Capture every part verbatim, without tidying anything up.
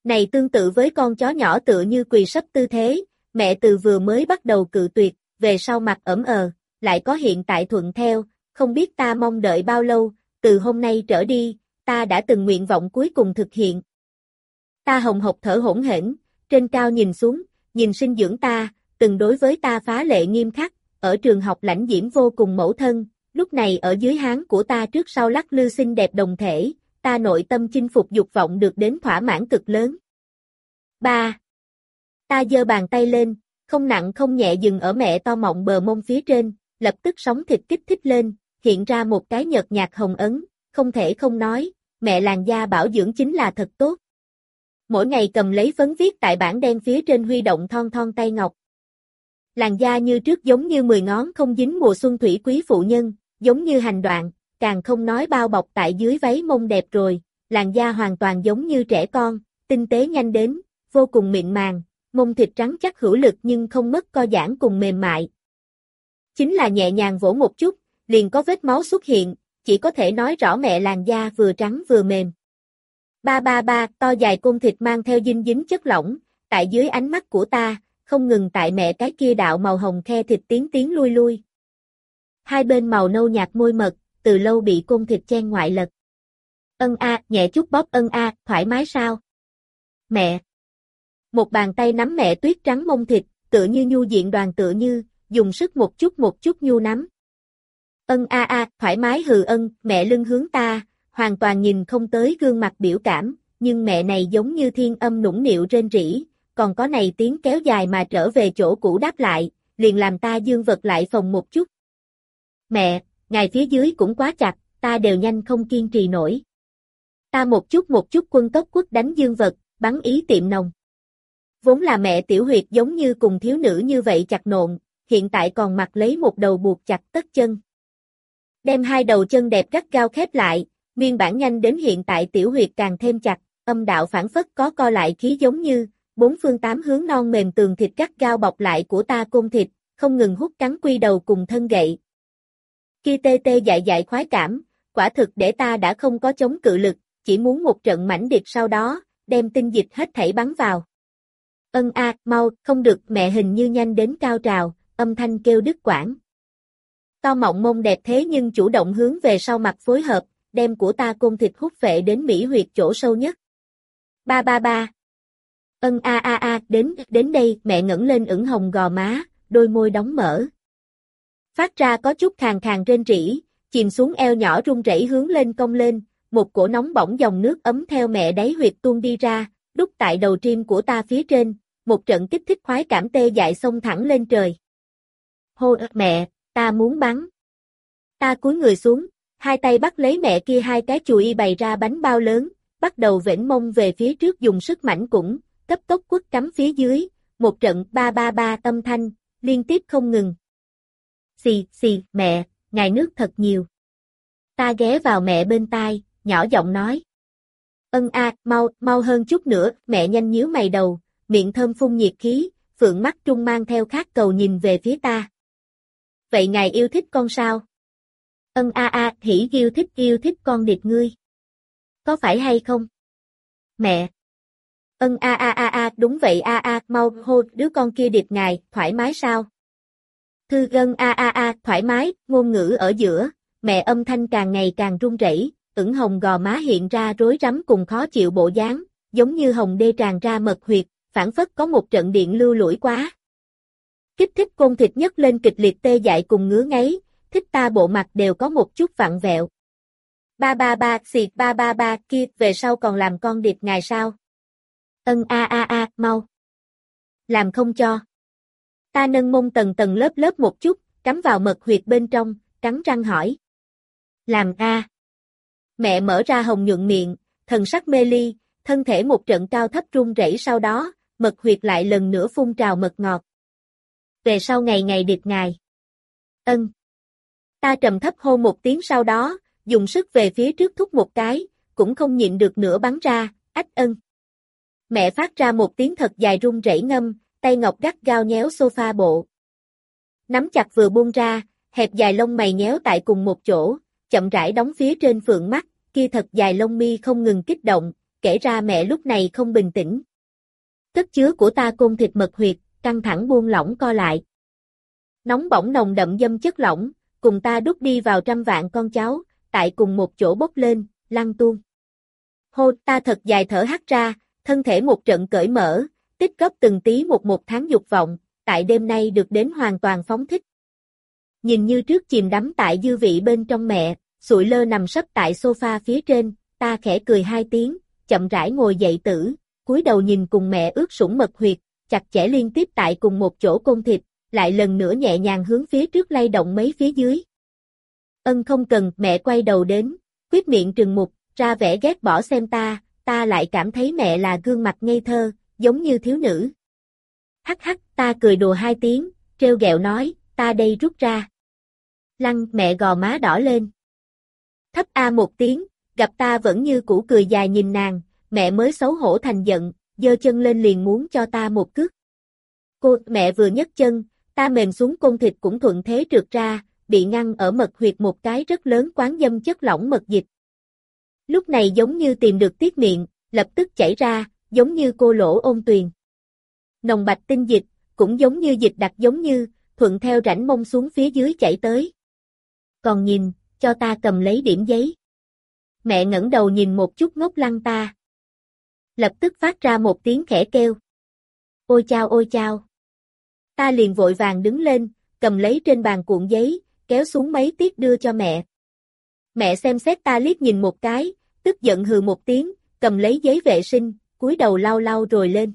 Này tương tự với con chó nhỏ tựa như quỳ sấp tư thế, mẹ từ vừa mới bắt đầu cự tuyệt, về sau mặt ẩm ờ, lại có hiện tại thuận theo, không biết ta mong đợi bao lâu, từ hôm nay trở đi, ta đã từng nguyện vọng cuối cùng thực hiện. Ta hồng hộc thở hỗn hển, trên cao nhìn xuống, nhìn sinh dưỡng ta, từng đối với ta phá lệ nghiêm khắc, ở trường học lãnh diễm vô cùng mẫu thân, lúc này ở dưới háng của ta trước sau lắc lư xinh đẹp đồng thể, ta nội tâm chinh phục dục vọng được đến thỏa mãn cực lớn. ba. Ta giơ bàn tay lên, không nặng không nhẹ dừng ở mẹ to mọng bờ mông phía trên, lập tức sóng thịt kích thích lên, hiện ra một cái nhợt nhạt hồng ấn, không thể không nói, mẹ làn da bảo dưỡng chính là thật tốt. Mỗi ngày cầm lấy phấn viết tại bảng đen phía trên huy động thon thon tay ngọc. Làn da như trước giống như mười ngón không dính mùa xuân thủy quý phụ nhân, giống như hành đoạn, càng không nói bao bọc tại dưới váy mông đẹp rồi, làn da hoàn toàn giống như trẻ con, tinh tế nhanh đến, vô cùng mịn màng, mông thịt trắng chắc hữu lực nhưng không mất co giãn cùng mềm mại. Chính là nhẹ nhàng vỗ một chút, liền có vết máu xuất hiện, chỉ có thể nói rõ mẹ làn da vừa trắng vừa mềm. Ba ba ba, to dài côn thịt mang theo dinh dính chất lỏng, tại dưới ánh mắt của ta, không ngừng tại mẹ cái kia đạo màu hồng khe thịt tiến tiến lui lui. Hai bên màu nâu nhạt môi mật, từ lâu bị côn thịt chen ngoại lật. Ân a, nhẹ chút bóp ân a, thoải mái sao? Mẹ. Một bàn tay nắm mẹ tuyết trắng mông thịt, tựa như nhu diện đoàn tựa như, dùng sức một chút một chút nhu nắm. Ân a a, thoải mái hừ ân, mẹ lưng hướng ta, hoàn toàn nhìn không tới gương mặt biểu cảm, nhưng mẹ này giống như thiên âm nũng nịu rên rỉ, còn có này tiếng kéo dài mà trở về chỗ cũ đáp lại, liền làm ta dương vật lại phồng một chút. Mẹ, ngài phía dưới cũng quá chặt, ta đều nhanh không kiên trì nổi. Ta một chút một chút quân tốc quất đánh dương vật, bắn ý tiệm nồng. Vốn là mẹ tiểu huyệt giống như cùng thiếu nữ như vậy chặt nộn, hiện tại còn mặc lấy một đầu buộc chặt tất chân. Đem hai đầu chân đẹp gắt gao khép lại, nguyên bản nhanh đến hiện tại tiểu huyệt càng thêm chặt, âm đạo phản phất có co lại khí giống như, bốn phương tám hướng non mềm tường thịt gắt gao bọc lại của ta côn thịt, không ngừng hút cắn quy đầu cùng thân gậy. Kia tê tê dại dại khoái cảm, quả thực để ta đã không có chống cự lực, chỉ muốn một trận mãnh liệt sau đó, đem tinh dịch hết thảy bắn vào. Ân a, à, mau, không được, mẹ hình như nhanh đến cao trào, âm thanh kêu đứt quãng. To mọng mông đẹp thế nhưng chủ động hướng về sau mặt phối hợp, đem của ta côn thịt hút vệ đến mỹ huyệt chỗ sâu nhất. Ba ba ba. Ân a a a, đến, đến đây, mẹ ngẩng lên ửng hồng gò má, đôi môi đóng mở. Phát ra có chút khàn khàn rên rỉ, chìm xuống eo nhỏ run rẩy hướng lên cong lên, một cổ nóng bỏng dòng nước ấm theo mẹ đáy huyệt tuôn đi ra, đút tại đầu tim của ta phía trên, một trận kích thích khoái cảm tê dại xông thẳng lên trời. Hô mẹ, ta muốn bắn. Ta cúi người xuống, hai tay bắt lấy mẹ kia hai cái chùi bày ra bánh bao lớn, bắt đầu vểnh mông về phía trước dùng sức mãnh cũng, cấp tốc quất cắm phía dưới, một trận ba ba ba âm thanh, liên tiếp không ngừng. Xì, xì, mẹ, ngài nước thật nhiều. Ta ghé vào mẹ bên tai, nhỏ giọng nói. Ân a, à, mau, mau hơn chút nữa, mẹ nhanh nhíu mày đầu, miệng thơm phun nhiệt khí, phượng mắt trung mang theo khát cầu nhìn về phía ta. Vậy ngài yêu thích con sao? Ân a a, hỉ yêu thích yêu thích con điệp ngươi. Có phải hay không? Mẹ. Ân a a a a, đúng vậy a a, mau hô đứa con kia điệp ngài, thoải mái sao? Thư gân a a a, thoải mái, ngôn ngữ ở giữa, mẹ âm thanh càng ngày càng run rẩy, ửng hồng gò má hiện ra rối rắm cùng khó chịu bộ dáng, giống như hồng đê tràn ra mật huyệt, phảng phất có một trận điện lưu lủi quá. Kích thích côn thịt nhấc lên kịch liệt tê dại cùng ngứa ngáy, thích ta bộ mặt đều có một chút vặn vẹo. Ba ba ba, xịt ba ba ba, kia, về sau còn làm con điệp ngài sao? Ân a a a, mau. Làm không cho. Ta nâng mông tầng tầng lớp lớp một chút, cắm vào mật huyệt bên trong, cắn răng hỏi. Làm a. Mẹ mở ra hồng nhuận miệng, thần sắc mê ly, thân thể một trận cao thấp run rẩy sau đó, mật huyệt lại lần nữa phun trào mật ngọt. Về sau ngày ngày điệp ngài. Ân. Ta trầm thấp hô một tiếng sau đó, dùng sức về phía trước thúc một cái, cũng không nhịn được nữa bắn ra, ách ân. Mẹ phát ra một tiếng thật dài run rẩy ngâm, tay ngọc gắt gao nhéo sofa bộ. Nắm chặt vừa buông ra, hẹp dài lông mày nhéo tại cùng một chỗ, chậm rãi đóng phía trên phượng mắt, kia thật dài lông mi không ngừng kích động, kể ra mẹ lúc này không bình tĩnh. Cất chứa của ta côn thịt mật huyệt, căng thẳng buông lỏng co lại. Nóng bỏng nồng đậm dâm chất lỏng, cùng ta đút đi vào trăm vạn con cháu, tại cùng một chỗ bốc lên, lăn tuôn. Hô, ta thật dài thở hắt ra, thân thể một trận cởi mở, tích góp từng tí một một tháng dục vọng, tại đêm nay được đến hoàn toàn phóng thích. Nhìn như trước chìm đắm tại dư vị bên trong mẹ, sụi lơ nằm sấp tại sofa phía trên, ta khẽ cười hai tiếng, chậm rãi ngồi dậy tử, cúi đầu nhìn cùng mẹ ướt sũng mật huyệt, chặt chẽ liên tiếp tại cùng một chỗ côn thịt, lại lần nữa nhẹ nhàng hướng phía trước lay động mấy phía dưới. Ân không cần, mẹ quay đầu đến, quyết miệng trừng mục, ra vẻ ghét bỏ xem ta, ta lại cảm thấy mẹ là gương mặt ngây thơ, giống như thiếu nữ. Hắc hắc, ta cười đùa hai tiếng, trêu ghẹo nói, ta đây rút ra. Lăng, mẹ gò má đỏ lên. Thấp a một tiếng, gặp ta vẫn như cũ cười dài nhìn nàng, mẹ mới xấu hổ thành giận, giơ chân lên liền muốn cho ta một cước. Cô, mẹ vừa nhấc chân, ta mềm xuống côn thịt cũng thuận thế trượt ra, bị ngăn ở mật huyệt một cái rất lớn quán dâm chất lỏng mật dịch. Lúc này giống như tìm được tiết miệng, lập tức chảy ra, giống như cô lỗ ôn tuyền. Nồng bạch tinh dịch, cũng giống như dịch đặc giống như, thuận theo rãnh mông xuống phía dưới chảy tới. Còn nhìn, cho ta cầm lấy điểm giấy. Mẹ ngẩng đầu nhìn một chút ngốc lăng ta. Lập tức phát ra một tiếng khẽ kêu. Ôi chao ôi chao. Ta liền vội vàng đứng lên, cầm lấy trên bàn cuộn giấy, kéo xuống mấy tiết đưa cho mẹ. Mẹ xem xét ta liếc nhìn một cái, tức giận hừ một tiếng, cầm lấy giấy vệ sinh, cúi đầu lau lau rồi lên.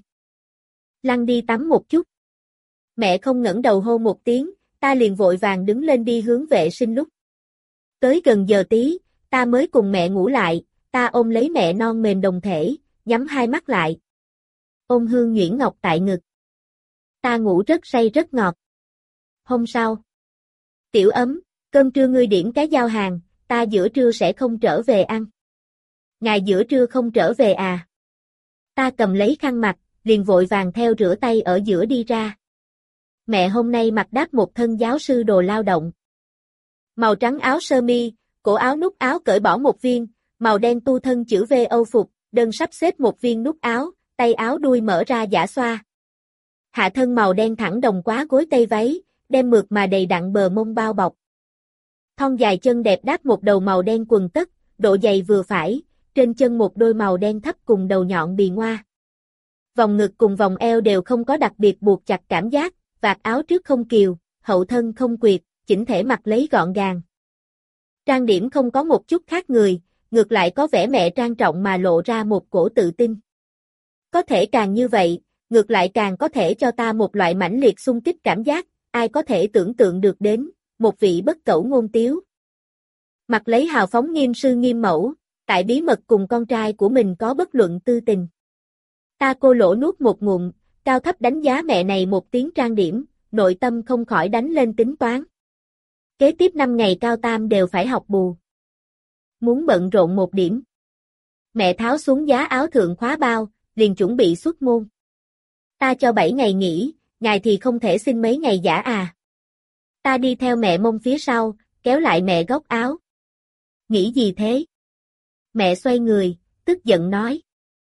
Lăn đi tắm một chút. Mẹ không ngẩng đầu hô một tiếng, ta liền vội vàng đứng lên đi hướng vệ sinh lúc. Tới gần giờ tí, ta mới cùng mẹ ngủ lại, ta ôm lấy mẹ non mềm đồng thể, nhắm hai mắt lại. Ôm hương nhuyễn ngọc tại ngực. Ta ngủ rất say rất ngọt. Hôm sau. Tiểu ấm, cơm trưa ngươi điểm cái giao hàng, ta giữa trưa sẽ không trở về ăn. Ngày giữa trưa không trở về à? Ta cầm lấy khăn mặt, liền vội vàng theo rửa tay ở giữa đi ra. Mẹ hôm nay mặc đáp một thân giáo sư đồ lao động. Màu trắng áo sơ mi, cổ áo nút áo cởi bỏ một viên, màu đen tu thân chữ V Âu phục, đơn sắp xếp một viên nút áo, tay áo đuôi mở ra giả xoa. Hạ thân màu đen thẳng đồng quá gối tây váy, đem mượt mà đầy đặn bờ mông bao bọc. Thon dài chân đẹp đáp một đầu màu đen quần tất, độ dày vừa phải, trên chân một đôi màu đen thấp cùng đầu nhọn bì ngoa. Vòng ngực cùng vòng eo đều không có đặc biệt buộc chặt cảm giác, vạt áo trước không kiều, hậu thân không quyệt, chỉnh thể mặc lấy gọn gàng. Trang điểm không có một chút khác người, ngược lại có vẻ mẹ trang trọng mà lộ ra một cổ tự tin. Có thể càng như vậy, ngược lại càng có thể cho ta một loại mãnh liệt xung kích cảm giác, ai có thể tưởng tượng được đến, một vị bất cẩu ngôn tiếu. Mặc lấy hào phóng nghiêm sư nghiêm mẫu, tại bí mật cùng con trai của mình có bất luận tư tình. Ta cô lỗ nuốt một ngụm, cao thấp đánh giá mẹ này một tiếng trang điểm, nội tâm không khỏi đánh lên tính toán. Kế tiếp năm ngày cao tam đều phải học bù. Muốn bận rộn một điểm. Mẹ tháo xuống giá áo thượng khóa bao, liền chuẩn bị xuất môn. Ta cho bảy ngày nghỉ, ngài thì không thể xin mấy ngày giả à. Ta đi theo mẹ mông phía sau, kéo lại mẹ góc áo. Nghĩ gì thế? Mẹ xoay người, tức giận nói.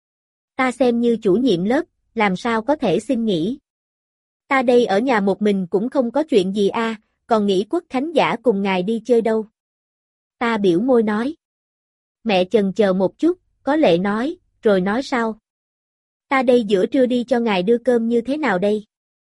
Ta xem như chủ nhiệm lớp, làm sao có thể xin nghỉ. Ta đây ở nhà một mình cũng không có chuyện gì a, à, còn nghĩ Quốc khánh giả cùng ngài đi chơi đâu. Ta biểu môi nói. Mẹ chần chờ một chút, có lệ nói, rồi nói sau. Ta đây giữa trưa đi cho ngài đưa cơm như thế nào đây?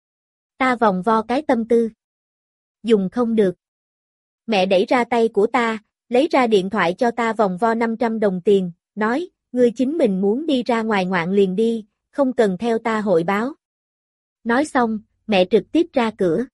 Ta vòng vo cái tâm tư. Dùng không được. Mẹ đẩy ra tay của ta, lấy ra điện thoại cho ta vòng vo năm trăm đồng tiền, nói, ngươi chính mình muốn đi ra ngoài ngoạn liền đi, không cần theo ta hội báo. Nói xong, mẹ trực tiếp ra cửa.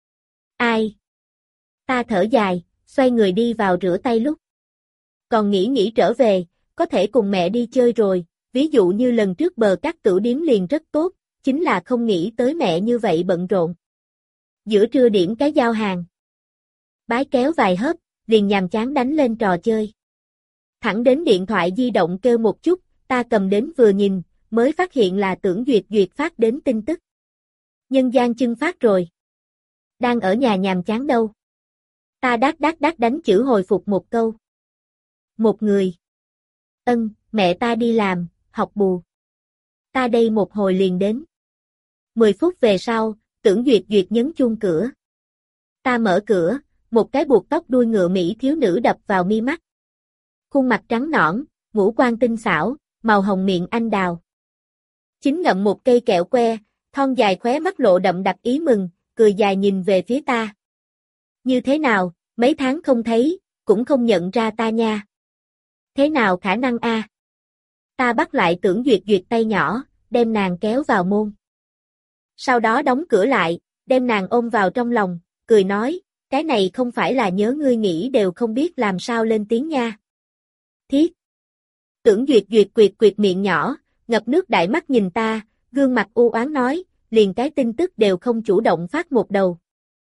Ai? Ta thở dài, xoay người đi vào rửa tay lúc. Còn nghĩ nghĩ trở về, có thể cùng mẹ đi chơi rồi, ví dụ như lần trước bờ các tửu điếm liền rất tốt, chính là không nghĩ tới mẹ như vậy bận rộn. Giữa trưa điểm cái giao hàng. Bái kéo vài hớp, liền nhàm chán đánh lên trò chơi. Thẳng đến điện thoại di động kêu một chút, ta cầm đến vừa nhìn, mới phát hiện là Tưởng Duyệt Duyệt phát đến tin tức. Nhân gian chưng phát rồi. Đang ở nhà nhàm chán đâu. Ta đát đát đát đánh chữ hồi phục một câu. Một người. Ân, mẹ ta đi làm, học bù. Ta đây một hồi liền đến. Mười phút về sau, Tưởng Duyệt Duyệt nhấn chuông cửa. Ta mở cửa, một cái buộc tóc đuôi ngựa Mỹ thiếu nữ đập vào mi mắt. Khuôn mặt trắng nõn, ngũ quan tinh xảo, màu hồng miệng anh đào. Chính ngậm một cây kẹo que, thon dài khóe mắt lộ đậm đặc ý mừng, cười dài nhìn về phía ta. Như thế nào, mấy tháng không thấy, cũng không nhận ra ta nha. Thế nào khả năng a? Ta bắt lại Tưởng Duyệt Duyệt tay nhỏ, đem nàng kéo vào môn. Sau đó đóng cửa lại, đem nàng ôm vào trong lòng, cười nói, cái này không phải là nhớ ngươi nghĩ đều không biết làm sao lên tiếng nha. Thiết. Tưởng Duyệt Duyệt quyệt quyệt miệng nhỏ, ngập nước đại mắt nhìn ta, gương mặt u oán nói, liền cái tin tức đều không chủ động phát một đầu.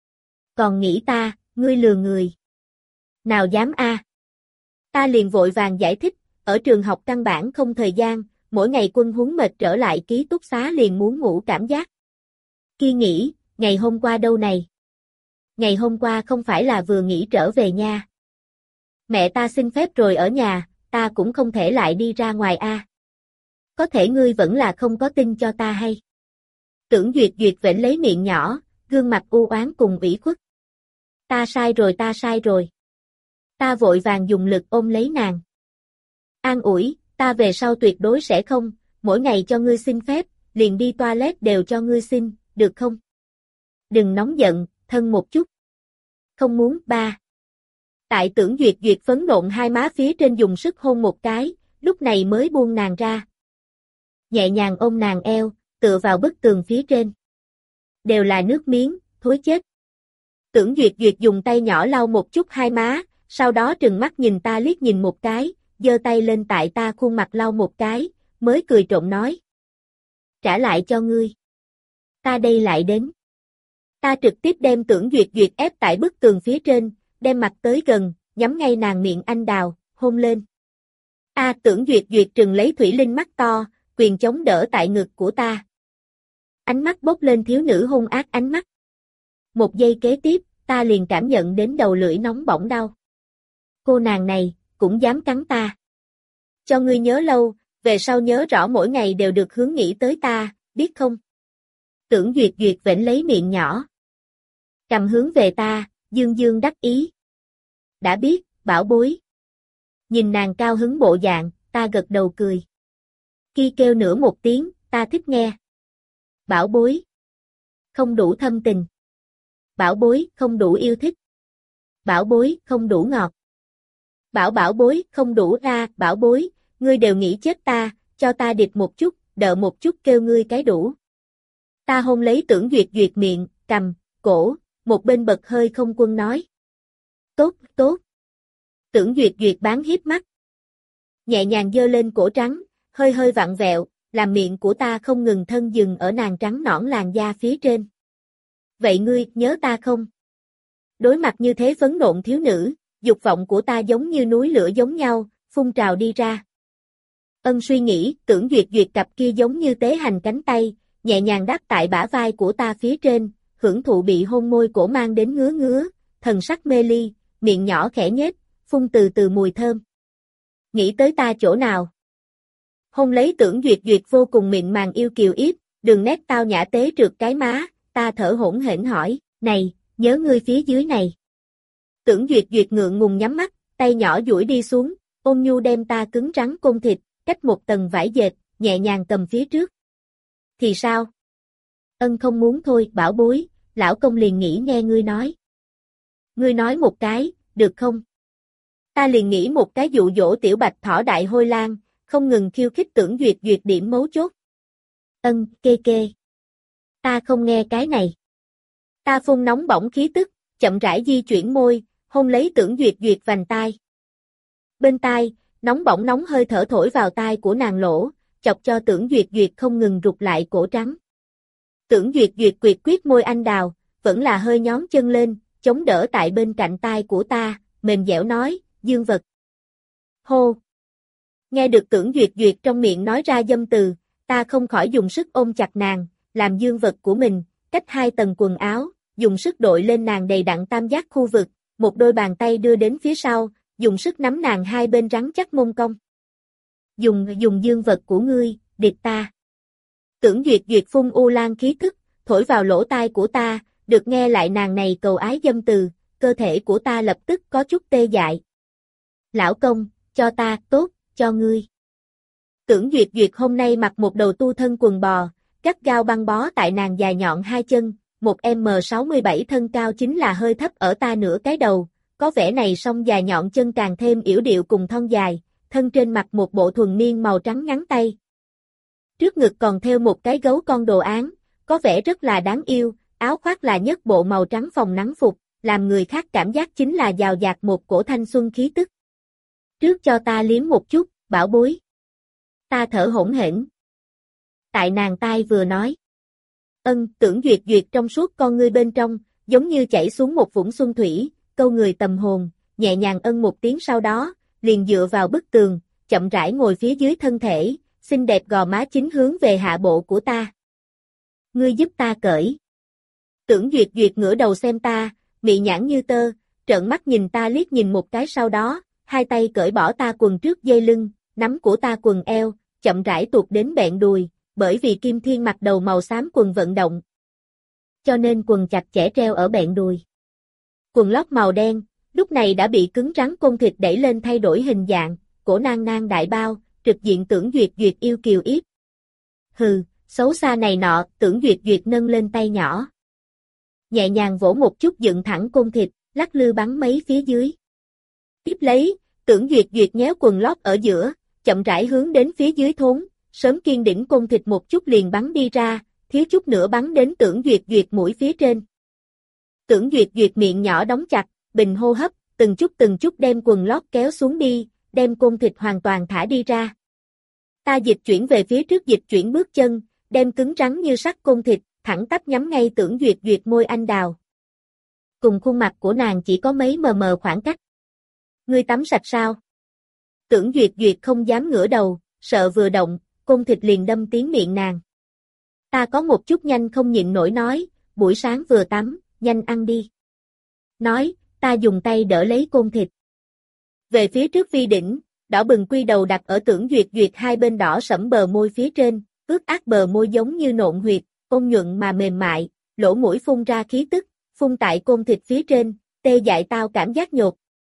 Còn nghĩ ta, ngươi lừa người. Nào dám a? Ta liền vội vàng giải thích, ở trường học căn bản không thời gian, mỗi ngày quân huấn mệt trở lại ký túc xá liền muốn ngủ cảm giác. Kia nghĩ, ngày hôm qua đâu này? Ngày hôm qua không phải là vừa nghỉ trở về nha. Mẹ ta xin phép rồi ở nhà, ta cũng không thể lại đi ra ngoài a. Có thể ngươi vẫn là không có tin cho ta hay. Tưởng Duyệt Duyệt vểnh lấy miệng nhỏ, gương mặt u oán cùng ủy khuất. Ta sai rồi ta sai rồi. Ta vội vàng dùng lực ôm lấy nàng. An ủi, ta về sau tuyệt đối sẽ không, mỗi ngày cho ngươi xin phép, liền đi toilet đều cho ngươi xin, được không? Đừng nóng giận, thân một chút. Không muốn, ba. Tại Tưởng Duyệt Duyệt phấn nộn hai má phía trên dùng sức hôn một cái, lúc này mới buông nàng ra. Nhẹ nhàng ôm nàng eo, tựa vào bức tường phía trên. Đều là nước miếng, thối chết. Tưởng Duyệt Duyệt dùng tay nhỏ lau một chút hai má, sau đó trừng mắt nhìn ta liếc nhìn một cái, giơ tay lên tại ta khuôn mặt lau một cái, mới cười trộm nói. Trả lại cho ngươi. Ta đây lại đến. Ta trực tiếp đem Tưởng Duyệt Duyệt ép tại bức tường phía trên, đem mặt tới gần, nhắm ngay nàng miệng anh đào, hôn lên. A Tưởng Duyệt Duyệt trừng lấy thủy linh mắt to, quyền chống đỡ tại ngực của ta. Ánh mắt bốc lên thiếu nữ hung ác ánh mắt. Một giây kế tiếp, ta liền cảm nhận đến đầu lưỡi nóng bỏng đau. Cô nàng này, cũng dám cắn ta. Cho ngươi nhớ lâu, về sau nhớ rõ mỗi ngày đều được hướng nghĩ tới ta, biết không? Tưởng Duyệt Duyệt vểnh lấy miệng nhỏ. Cầm hướng về ta, dương dương đắc ý. Đã biết, bảo bối. Nhìn nàng cao hứng bộ dạng, ta gật đầu cười. Ki kêu nữa một tiếng, ta thích nghe. Bảo bối. Không đủ thâm tình. Bảo bối, không đủ yêu thích. Bảo bối, không đủ ngọt. Bảo bảo bối, không đủ ra, bảo bối, ngươi đều nghĩ chết ta, cho ta điệp một chút, đợi một chút kêu ngươi cái đủ. Ta hôn lấy Tưởng Duyệt Duyệt miệng, cằm, cổ, một bên bật hơi không quân nói. Tốt, tốt. Tưởng Duyệt Duyệt bán hiếp mắt. Nhẹ nhàng giơ lên cổ trắng, hơi hơi vặn vẹo, làm miệng của ta không ngừng thân dừng ở nàng trắng nõn làn da phía trên. Vậy ngươi, nhớ ta không? Đối mặt như thế phấn nộn thiếu nữ, dục vọng của ta giống như núi lửa giống nhau, phun trào đi ra. Ân suy nghĩ, Tưởng Duyệt Duyệt cặp kia giống như tế hành cánh tay, nhẹ nhàng đáp tại bả vai của ta phía trên, hưởng thụ bị hôn môi cổ mang đến ngứa ngứa, thần sắc mê ly, miệng nhỏ khẽ nhếch, phun từ từ mùi thơm. Nghĩ tới ta chỗ nào? Hôn lấy Tưởng Duyệt Duyệt vô cùng mịn màng yêu kiều yếp, đường nét tao nhã tế trượt cái má, ta thở hổn hển hỏi, này, nhớ ngươi phía dưới này. Tưởng Duyệt Duyệt ngượng ngùng nhắm mắt, tay nhỏ duỗi đi xuống, ôn nhu đem ta cứng rắn côn thịt, cách một tầng vải dệt, nhẹ nhàng cầm phía trước. Thì sao? Ân không muốn thôi, bảo bối, lão công liền nghĩ nghe ngươi nói. Ngươi nói một cái, được không? Ta liền nghĩ một cái dụ dỗ tiểu bạch thỏ đại hôi lang, không ngừng khiêu khích Tưởng Duyệt Duyệt điểm mấu chốt. Ân, kê kê. Ta không nghe cái này. Ta phun nóng bỏng khí tức, chậm rãi di chuyển môi, hôn lấy Tưởng Duyệt Duyệt vành tai. Bên tai, nóng bỏng nóng hơi thở thổi vào tai của nàng lỗ, chọc cho Tưởng Duyệt Duyệt không ngừng rụt lại cổ trắng. Tưởng Duyệt Duyệt quyệt quyết môi anh đào, vẫn là hơi nhón chân lên, chống đỡ tại bên cạnh tai của ta, mềm dẻo nói, dương vật. Hô! Nghe được Tưởng Duyệt Duyệt trong miệng nói ra dâm từ, ta không khỏi dùng sức ôm chặt nàng, làm dương vật của mình, cách hai tầng quần áo, dùng sức đội lên nàng đầy đặn tam giác khu vực, một đôi bàn tay đưa đến phía sau, dùng sức nắm nàng hai bên rắn chắc mông cong. Dùng, dùng dương vật của ngươi, địch ta. Tưởng Duyệt Duyệt phun u lan khí thức, thổi vào lỗ tai của ta, được nghe lại nàng này cầu ái dâm từ, cơ thể của ta lập tức có chút tê dại. Lão công, cho ta, tốt, cho ngươi. Tưởng Duyệt Duyệt hôm nay mặc một đầu tu thân quần bò, gắt gao băng bó tại nàng dài nhọn hai chân, một em sáu mươi bảy thân cao chính là hơi thấp ở ta nửa cái đầu, có vẻ này song dài nhọn chân càng thêm yểu điệu cùng thon dài, thân trên mặc một bộ thuần miên màu trắng ngắn tay. Trước ngực còn thêu một cái gấu con đồ án, có vẻ rất là đáng yêu, áo khoác là nhất bộ màu trắng phòng nắng phục, làm người khác cảm giác chính là dào dạt một cổ thanh xuân khí tức. Trước cho ta liếm một chút, bảo bối. Ta thở hổn hển. Tại nàng tai vừa nói. Ân, Tưởng Duyệt Duyệt trong suốt con ngươi bên trong, giống như chảy xuống một vũng xuân thủy, câu người tầm hồn, nhẹ nhàng ân một tiếng sau đó, liền dựa vào bức tường, chậm rãi ngồi phía dưới thân thể, xinh đẹp gò má chính hướng về hạ bộ của ta. Ngươi giúp ta cởi. Tưởng Duyệt Duyệt ngửa đầu xem ta, mị nhãn như tơ, trợn mắt nhìn ta liếc nhìn một cái sau đó, hai tay cởi bỏ ta quần trước dây lưng, nắm của ta quần eo, chậm rãi tuột đến bẹn đùi, bởi vì Kim Thiên mặc đầu màu xám quần vận động. Cho nên quần chặt chẽ treo ở bẹn đùi. Quần lót màu đen, lúc này đã bị cứng rắn côn thịt đẩy lên thay đổi hình dạng, cổ nang nang đại bao, trực diện Tưởng Duyệt Duyệt yêu kiều yếp. Hừ, xấu xa này nọ, Tưởng Duyệt Duyệt nâng lên tay nhỏ. Nhẹ nhàng vỗ một chút dựng thẳng côn thịt, lắc lư bắn mấy phía dưới. Tiếp lấy, Tưởng Duyệt Duyệt nhéo quần lót ở giữa, chậm rãi hướng đến phía dưới thốn, sớm kiên đỉnh côn thịt một chút liền bắn đi ra, thiếu chút nữa bắn đến Tưởng Duyệt Duyệt mũi phía trên. Tưởng Duyệt Duyệt miệng nhỏ đóng chặt, bình hô hấp, từng chút từng chút đem quần lót kéo xuống đi, đem côn thịt hoàn toàn thả đi ra. Ta dịch chuyển về phía trước dịch chuyển bước chân, đem cứng rắn như sắt côn thịt, thẳng tắp nhắm ngay Tưởng Duyệt Duyệt môi anh đào. Cùng khuôn mặt của nàng chỉ có mấy mờ mờ khoảng cách. Ngươi tắm sạch sao? Tưởng Duyệt Duyệt không dám ngửa đầu, sợ vừa động, côn thịt liền đâm tiếng miệng nàng. Ta có một chút nhanh không nhịn nổi nói, buổi sáng vừa tắm, nhanh ăn đi. Nói, ta dùng tay đỡ lấy côn thịt. Về phía trước vi đỉnh, đỏ bừng quy đầu đặt ở Tưởng Duyệt Duyệt hai bên đỏ sẫm bờ môi phía trên, ướt át bờ môi giống như nộn huyệt, ôn nhuận mà mềm mại, lỗ mũi phun ra khí tức, phun tại côn thịt phía trên, tê dại tao cảm giác nhột.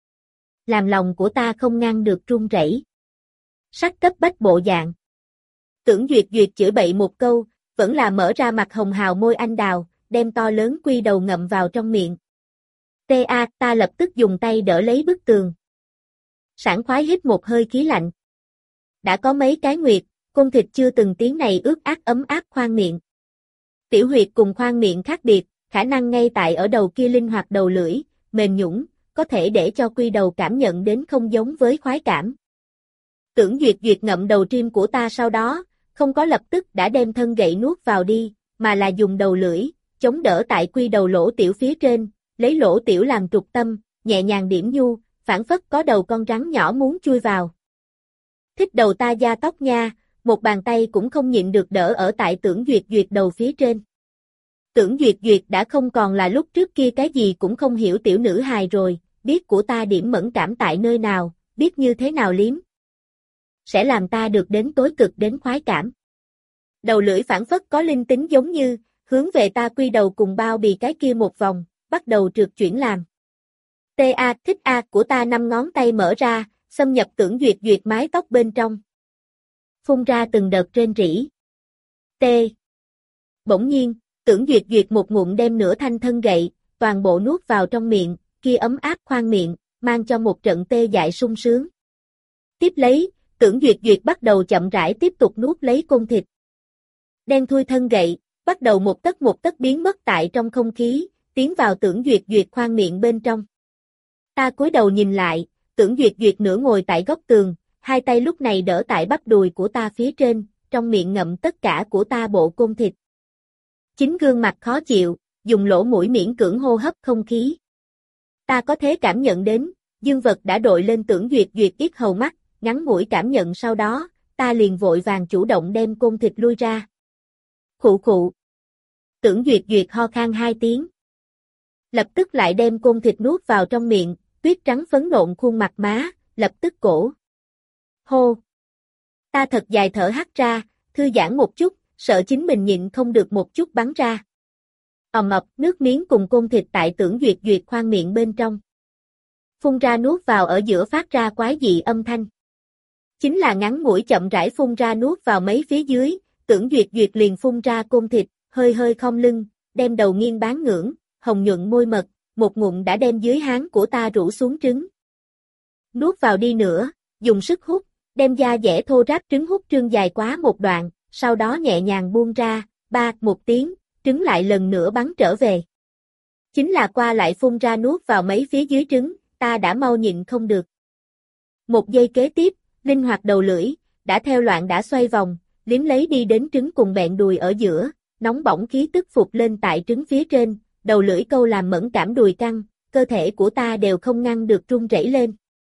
Làm lòng của ta không ngăn được run rẩy. Sắc cấp bách bộ dạng. Tưởng Duyệt Duyệt chửi bậy một câu, vẫn là mở ra mặt hồng hào môi anh đào, đem to lớn quy đầu ngậm vào trong miệng. Tê a, ta lập tức dùng tay đỡ lấy bức tường. Sảng khoái hít một hơi khí lạnh. Đã có mấy cái nguyệt, côn thịt chưa từng tiếng này ướt át ấm áp khoang miệng. Tiểu huyệt cùng khoang miệng khác biệt, khả năng ngay tại ở đầu kia linh hoạt đầu lưỡi, mềm nhũn, có thể để cho quy đầu cảm nhận đến không giống với khoái cảm. Tưởng Duyệt Duyệt ngậm đầu trim của ta sau đó, không có lập tức đã đem thân gậy nuốt vào đi, mà là dùng đầu lưỡi, chống đỡ tại quy đầu lỗ tiểu phía trên, lấy lỗ tiểu làm trục tâm, nhẹ nhàng điểm nhu, phảng phất có đầu con rắn nhỏ muốn chui vào. Thích đầu ta da tóc nha, một bàn tay cũng không nhịn được đỡ ở tại Tưởng Duyệt Duyệt đầu phía trên. Tưởng Duyệt Duyệt đã không còn là lúc trước kia cái gì cũng không hiểu tiểu nữ hài rồi, biết của ta điểm mẫn cảm tại nơi nào, biết như thế nào liếm. Sẽ làm ta được đến tối cực đến khoái cảm. Đầu lưỡi phảng phất có linh tính giống như, hướng về ta quy đầu cùng bao bì cái kia một vòng, bắt đầu trượt chuyển làm. Tê a, thích a của ta năm ngón tay mở ra, xâm nhập Tưởng Duyệt Duyệt mái tóc bên trong. Phun ra từng đợt rên rỉ. Tê. Bỗng nhiên, Tưởng Duyệt Duyệt một ngụm đem nửa thanh thân gậy, toàn bộ nuốt vào trong miệng, kia ấm áp khoang miệng, mang cho một trận tê dại sung sướng. Tiếp lấy, Tưởng Duyệt Duyệt bắt đầu chậm rãi tiếp tục nuốt lấy côn thịt. Đen thui thân gậy, bắt đầu một tấc một tấc biến mất tại trong không khí, tiến vào Tưởng Duyệt Duyệt khoang miệng bên trong. Ta cúi đầu nhìn lại, Tưởng Duyệt Duyệt nửa ngồi tại góc tường, hai tay lúc này đỡ tại bắp đùi của ta phía trên, trong miệng ngậm tất cả của ta bộ côn thịt. Chính gương mặt khó chịu, dùng lỗ mũi miễn cưỡng hô hấp không khí. Ta có thể cảm nhận đến, dương vật đã đội lên Tưởng Duyệt Duyệt yết hầu mắt, ngắn ngủi cảm nhận sau đó, ta liền vội vàng chủ động đem côn thịt lui ra. Khụ khụ. Tưởng Duyệt Duyệt ho khan hai tiếng. Lập tức lại đem côn thịt nuốt vào trong miệng, tuyết trắng phấn nộn khuôn mặt má, lập tức cổ. Hô. Ta thật dài thở hắt ra, thư giãn một chút, sợ chính mình nhịn không được một chút bắn ra. Ầm ầm, nước miếng cùng côn thịt tại Tưởng Duyệt Duyệt khoang miệng bên trong. Phun ra nuốt vào ở giữa phát ra quái dị âm thanh. Chính là ngắn ngủi chậm rãi phun ra nuốt vào mấy phía dưới, Tưởng Duyệt Duyệt liền phun ra côn thịt, hơi hơi khom lưng, đem đầu nghiêng bán ngưỡng, hồng nhuận môi mật, một ngụm đã đem dưới háng của ta rũ xuống trứng. Nuốt vào đi nữa, dùng sức hút, đem da dẻ thô ráp trứng hút trương dài quá một đoạn, sau đó nhẹ nhàng buông ra, ba, một tiếng, trứng lại lần nữa bắn trở về. Chính là qua lại phun ra nuốt vào mấy phía dưới trứng, ta đã mau nhịn không được. Một giây kế tiếp, linh hoạt đầu lưỡi, đã theo loạn đã xoay vòng, liếm lấy đi đến trứng cùng bẹn đùi ở giữa, nóng bỏng khí tức phục lên tại trứng phía trên, đầu lưỡi câu làm mẫn cảm đùi căng, cơ thể của ta đều không ngăn được run rẩy lên.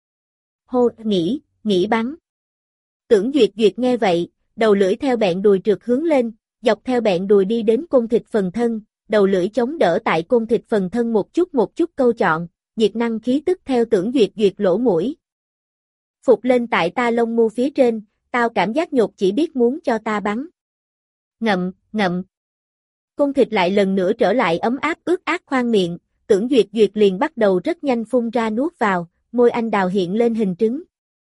Hô, nghỉ, nghỉ bắn. Tưởng Duyệt Duyệt nghe vậy, đầu lưỡi theo bẹn đùi trượt hướng lên, dọc theo bẹn đùi đi đến côn thịt phần thân, đầu lưỡi chống đỡ tại côn thịt phần thân một chút một chút câu chọn, nhiệt năng khí tức theo Tưởng Duyệt Duyệt lỗ mũi. Phục lên tại ta lông mu phía trên, tao cảm giác nhột chỉ biết muốn cho ta bắn. Ngậm, ngậm. Côn thịt lại lần nữa trở lại ấm áp ướt át khoang miệng, Tưởng Duyệt Duyệt liền bắt đầu rất nhanh phun ra nuốt vào, môi anh đào hiện lên hình trứng.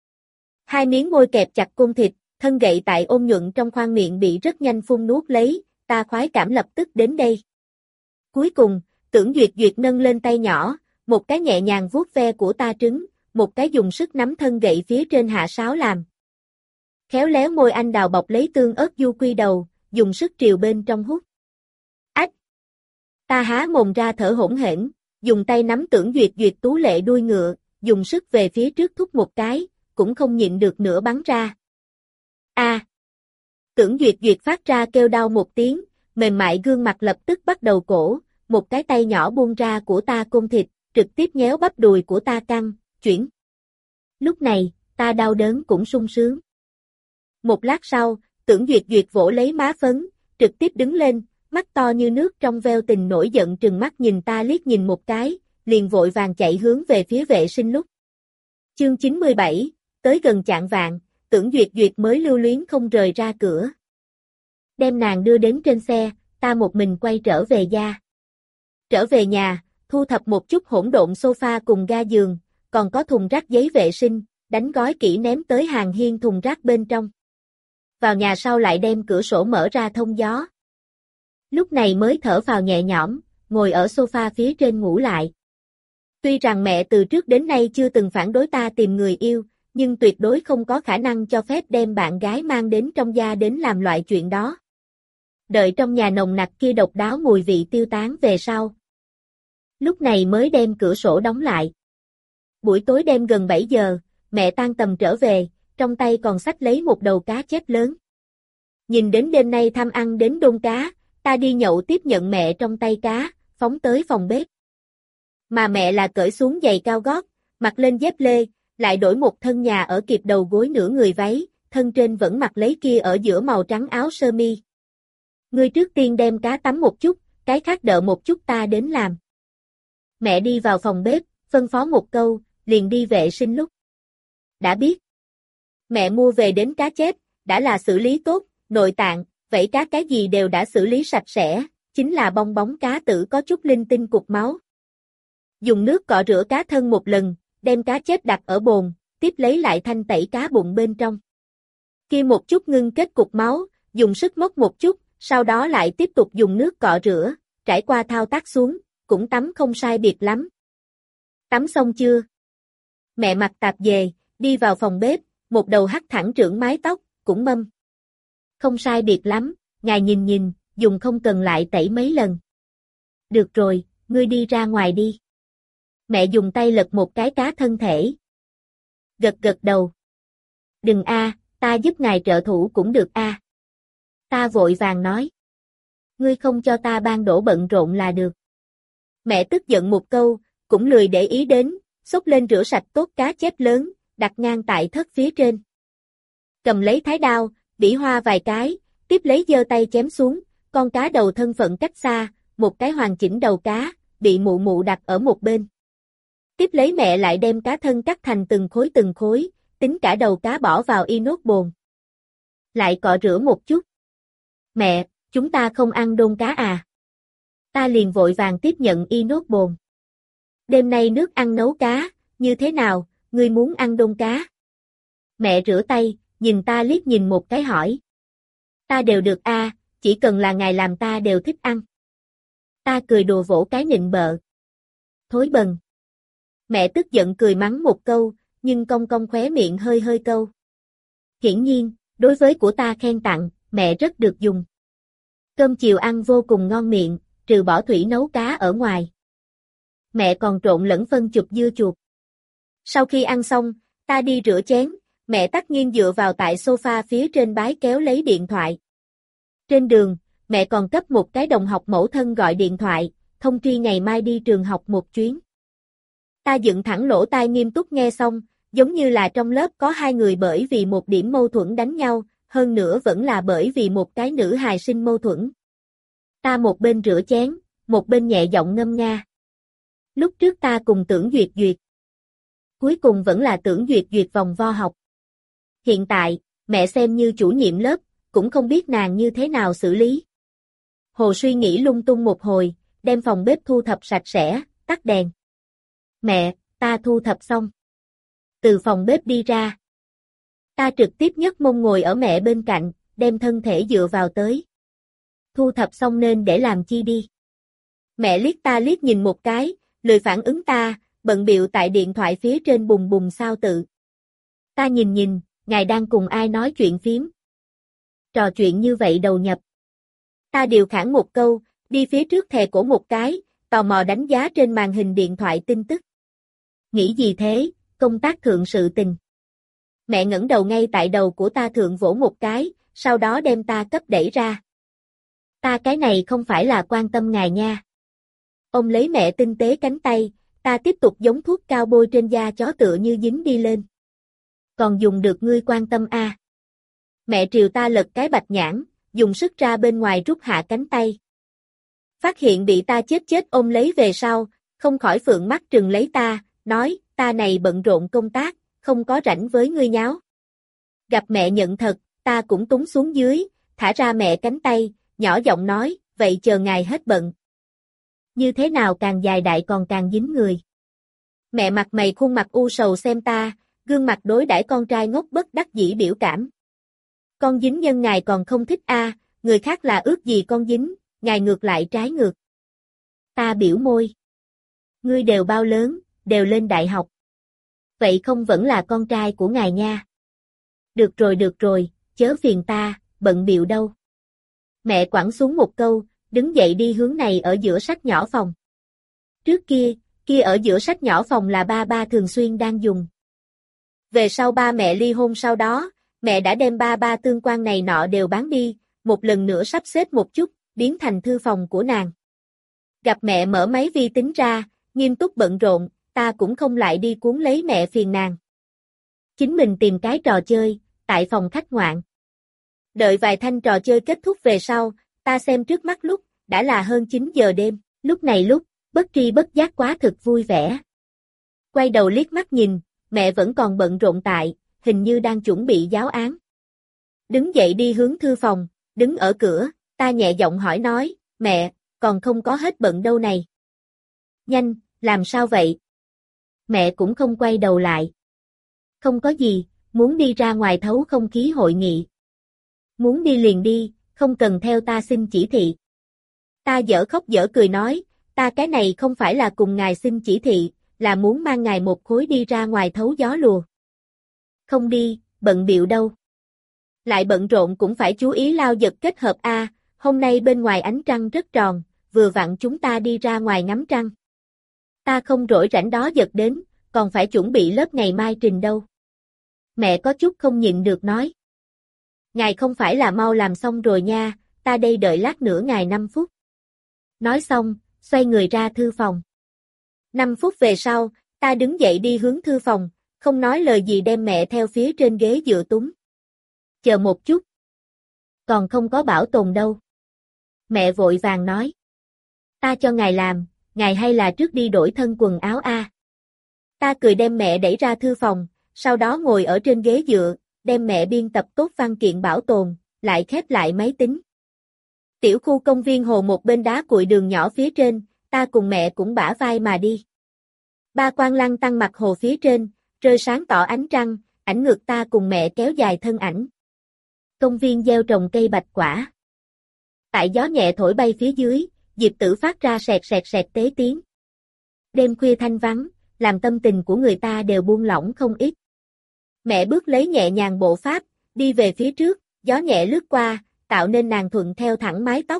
Hai miếng môi kẹp chặt côn thịt, thân gậy tại ôn nhuận trong khoang miệng bị rất nhanh phun nuốt lấy, ta khoái cảm lập tức đến đây. Cuối cùng, Tưởng Duyệt Duyệt nâng lên tay nhỏ, một cái nhẹ nhàng vuốt ve của ta trứng, một cái dùng sức nắm thân gậy phía trên hạ sáo làm. Khéo léo môi anh đào bọc lấy tương ớt du quy đầu, dùng sức triều bên trong hút. Ách! Ta há mồm ra thở hỗn hển, dùng tay nắm Tưởng Duyệt Duyệt tú lệ đuôi ngựa, dùng sức về phía trước thúc một cái, cũng không nhịn được nữa bắn ra. A! À. Tưởng Duyệt Duyệt phát ra kêu đau một tiếng, mềm mại gương mặt lập tức bắt đầu cổ, một cái tay nhỏ buông ra của ta côn thịt, trực tiếp nhéo bắp đùi của ta căng, chuyển. Lúc này, ta đau đớn cũng sung sướng. Một lát sau, Tưởng Duyệt Duyệt vỗ lấy má phấn, trực tiếp đứng lên, mắt to như nước trong veo tình nổi giận trừng mắt nhìn ta liếc nhìn một cái, liền vội vàng chạy hướng về phía vệ sinh lúc. Chương chín mươi bảy, tới gần chạng vạng, Tưởng Duyệt Duyệt mới lưu luyến không rời ra cửa. Đem nàng đưa đến trên xe, ta một mình quay trở về gia. Trở về nhà, thu thập một chút hỗn độn sofa cùng ga giường, còn có thùng rác giấy vệ sinh, đánh gói kỹ ném tới hàng hiên thùng rác bên trong. Vào nhà sau lại đem cửa sổ mở ra thông gió. Lúc này mới thở vào nhẹ nhõm, ngồi ở sofa phía trên ngủ lại. Tuy rằng mẹ từ trước đến nay chưa từng phản đối ta tìm người yêu, nhưng tuyệt đối không có khả năng cho phép đem bạn gái mang đến trong gia đến làm loại chuyện đó. Đợi trong nhà nồng nặc kia độc đáo mùi vị tiêu tán về sau. Lúc này mới đem cửa sổ đóng lại. Buổi tối đêm gần bảy giờ, mẹ tan tầm trở về, trong tay còn xách lấy một đầu cá chép lớn. Nhìn đến đêm nay tham ăn đến đôn cá, ta đi nhậu tiếp nhận mẹ trong tay cá, phóng tới phòng bếp. Mà mẹ là cởi xuống giày cao gót, mặc lên dép lê, lại đổi một thân nhà ở kịp đầu gối nửa người váy, thân trên vẫn mặc lấy kia ở giữa màu trắng áo sơ mi. Ngươi trước tiên đem cá tắm một chút, cái khác đợi một chút ta đến làm. Mẹ đi vào phòng bếp, phân phó một câu, liền đi vệ sinh lúc. Đã biết. Mẹ mua về đến cá chép, đã là xử lý tốt, nội tạng, vảy cá cái gì đều đã xử lý sạch sẽ, chính là bong bóng cá tử có chút linh tinh cục máu. Dùng nước cọ rửa cá thân một lần, đem cá chép đặt ở bồn, tiếp lấy lại thanh tẩy cá bụng bên trong. Kia một chút ngưng kết cục máu, dùng sức móc một chút, sau đó lại tiếp tục dùng nước cọ rửa, trải qua thao tác xuống, cũng tắm không sai biệt lắm. Tắm xong chưa? Mẹ mặc tạp dề, đi vào phòng bếp, một đầu hắt thẳng trưởng mái tóc, cũng mâm. Không sai biệt lắm, ngài nhìn nhìn, dùng không cần lại tẩy mấy lần. Được rồi, ngươi đi ra ngoài đi. Mẹ dùng tay lật một cái cá thân thể. Gật gật đầu. Đừng a, ta giúp ngài trợ thủ cũng được a. Ta vội vàng nói. Ngươi không cho ta ban đổ bận rộn là được. Mẹ tức giận một câu, cũng lười để ý đến, xốc lên rửa sạch tốt cá chép lớn, đặt ngang tại thớt phía trên. Cầm lấy thái đao, bỉ hoa vài cái, tiếp lấy giơ tay chém xuống, con cá đầu thân phận cách xa, một cái hoàn chỉnh đầu cá, bị mụ mụ đặt ở một bên. Tiếp lấy mẹ lại đem cá thân cắt thành từng khối từng khối, tính cả đầu cá bỏ vào inox bồn. Lại cọ rửa một chút. Mẹ, chúng ta không ăn đôn cá à? Ta liền vội vàng tiếp nhận y nốt bồn. Đêm nay nước ăn nấu cá, như thế nào, ngươi muốn ăn đôn cá? Mẹ rửa tay, nhìn ta liếc nhìn một cái hỏi. Ta đều được a, chỉ cần là ngài làm ta đều thích ăn. Ta cười đùa vỗ cái nịnh bợ. Thối bần. Mẹ tức giận cười mắng một câu, nhưng cong cong khóe miệng hơi hơi câu. Hiển nhiên, đối với của ta khen tặng, mẹ rất được dùng. Cơm chiều ăn vô cùng ngon miệng, trừ bỏ thủy nấu cá ở ngoài. Mẹ còn trộn lẫn phân chụp dưa chuột. Sau khi ăn xong, ta đi rửa chén, mẹ tắt nghiêng dựa vào tại sofa phía trên bái kéo lấy điện thoại. Trên đường, mẹ còn cấp một cái đồng học mẫu thân gọi điện thoại, thông tri ngày mai đi trường học một chuyến. Ta dựng thẳng lỗ tai nghiêm túc nghe xong, giống như là trong lớp có hai người bởi vì một điểm mâu thuẫn đánh nhau, hơn nữa vẫn là bởi vì một cái nữ hài sinh mâu thuẫn. Ta một bên rửa chén, một bên nhẹ giọng ngâm nga. Lúc trước ta cùng Tưởng Duyệt Duyệt. Cuối cùng vẫn là Tưởng Duyệt Duyệt vòng vo học. Hiện tại, mẹ xem như chủ nhiệm lớp, cũng không biết nàng như thế nào xử lý. Hồ suy nghĩ lung tung một hồi, đem phòng bếp thu thập sạch sẽ, tắt đèn. Mẹ, ta thu thập xong. Từ phòng bếp đi ra. Ta trực tiếp nhấc mông ngồi ở mẹ bên cạnh, đem thân thể dựa vào tới. Thu thập xong nên để làm chi đi. Mẹ liếc ta liếc nhìn một cái, lười phản ứng ta, bận bịu tại điện thoại phía trên bùng bùng sao tự. Ta nhìn nhìn, ngài đang cùng ai nói chuyện phím. Trò chuyện như vậy đầu nhập. Ta điều khản một câu, đi phía trước thè cổ một cái, tò mò đánh giá trên màn hình điện thoại tin tức. Nghĩ gì thế, công tác thượng sự tình. Mẹ ngẩng đầu ngay tại đầu của ta thượng vỗ một cái, sau đó đem ta cấp đẩy ra. Ta cái này không phải là quan tâm ngài nha. Ông lấy mẹ tinh tế cánh tay, ta tiếp tục giống thuốc cao bôi trên da chó tựa như dính đi lên. Còn dùng được ngươi quan tâm a? À. Mẹ triều ta lật cái bạch nhãn, dùng sức ra bên ngoài rút hạ cánh tay. Phát hiện bị ta chết chết ôm lấy về sau, không khỏi phượng mắt trừng lấy ta, nói, ta này bận rộn công tác, không có rảnh với ngươi nháo. Gặp mẹ nhận thật, ta cũng túng xuống dưới, thả ra mẹ cánh tay, nhỏ giọng nói, vậy chờ ngài hết bận. Như thế nào càng dài đại còn càng dính người. Mẹ mặt mày khuôn mặt u sầu xem ta, gương mặt đối đãi con trai ngốc bất đắc dĩ biểu cảm. Con dính nhân ngài còn không thích a, à, người khác là ước gì con dính, ngài ngược lại trái ngược. Ta biểu môi. Ngươi đều bao lớn, đều lên đại học. Vậy không vẫn là con trai của ngài nha. Được rồi được rồi, chớ phiền ta, bận bịu đâu. Mẹ quẳng xuống một câu, đứng dậy đi hướng này ở giữa sách nhỏ phòng. Trước kia, kia ở giữa sách nhỏ phòng là ba ba thường xuyên đang dùng. Về sau ba mẹ ly hôn sau đó, mẹ đã đem ba ba tương quan này nọ đều bán đi, một lần nữa sắp xếp một chút, biến thành thư phòng của nàng. Gặp mẹ mở máy vi tính ra, nghiêm túc bận rộn, ta cũng không lại đi cuốn lấy mẹ phiền nàng. Chính mình tìm cái trò chơi, tại phòng khách ngoạn. Đợi vài thanh trò chơi kết thúc về sau, ta xem trước mắt lúc, đã là hơn chín giờ đêm, lúc này lúc, bất tri bất giác quá thực vui vẻ. Quay đầu liếc mắt nhìn, mẹ vẫn còn bận rộn tại, hình như đang chuẩn bị giáo án. Đứng dậy đi hướng thư phòng, đứng ở cửa, ta nhẹ giọng hỏi nói, mẹ, còn không có hết bận đâu này. Nhanh, làm sao vậy? Mẹ cũng không quay đầu lại. Không có gì, muốn đi ra ngoài thấu không khí hội nghị. Muốn đi liền đi, không cần theo ta xin chỉ thị. Ta dở khóc dở cười nói, ta cái này không phải là cùng ngài xin chỉ thị, là muốn mang ngài một khối đi ra ngoài thấu gió lùa. Không đi, bận bịu đâu. Lại bận rộn cũng phải chú ý lao giật kết hợp a, hôm nay bên ngoài ánh trăng rất tròn, vừa vặn chúng ta đi ra ngoài ngắm trăng. Ta không rỗi rảnh đó giật đến, còn phải chuẩn bị lớp ngày mai trình đâu. Mẹ có chút không nhịn được nói. Ngài không phải là mau làm xong rồi nha, ta đây đợi lát nữa ngài năm phút. Nói xong, xoay người ra thư phòng. năm phút về sau, ta đứng dậy đi hướng thư phòng, không nói lời gì đem mẹ theo phía trên ghế dựa túng. Chờ một chút. Còn không có bảo tồn đâu. Mẹ vội vàng nói. Ta cho ngài làm, ngài hay là trước đi đổi thân quần áo a. Ta cười đem mẹ đẩy ra thư phòng, sau đó ngồi ở trên ghế dựa, đem mẹ biên tập tốt văn kiện bảo tồn, lại khép lại máy tính. Tiểu khu công viên hồ một bên đá cuội đường nhỏ phía trên, ta cùng mẹ cũng bả vai mà đi. Ba quan lăng tăng mặt hồ phía trên, rơi sáng tỏ ánh trăng, ảnh ngược ta cùng mẹ kéo dài thân ảnh. Công viên gieo trồng cây bạch quả. Tại gió nhẹ thổi bay phía dưới, diệp tử phát ra sẹt sẹt sẹt tế tiếng. Đêm khuya thanh vắng, làm tâm tình của người ta đều buông lỏng không ít. Mẹ bước lấy nhẹ nhàng bộ pháp, đi về phía trước, gió nhẹ lướt qua, tạo nên nàng thuận theo thẳng mái tóc.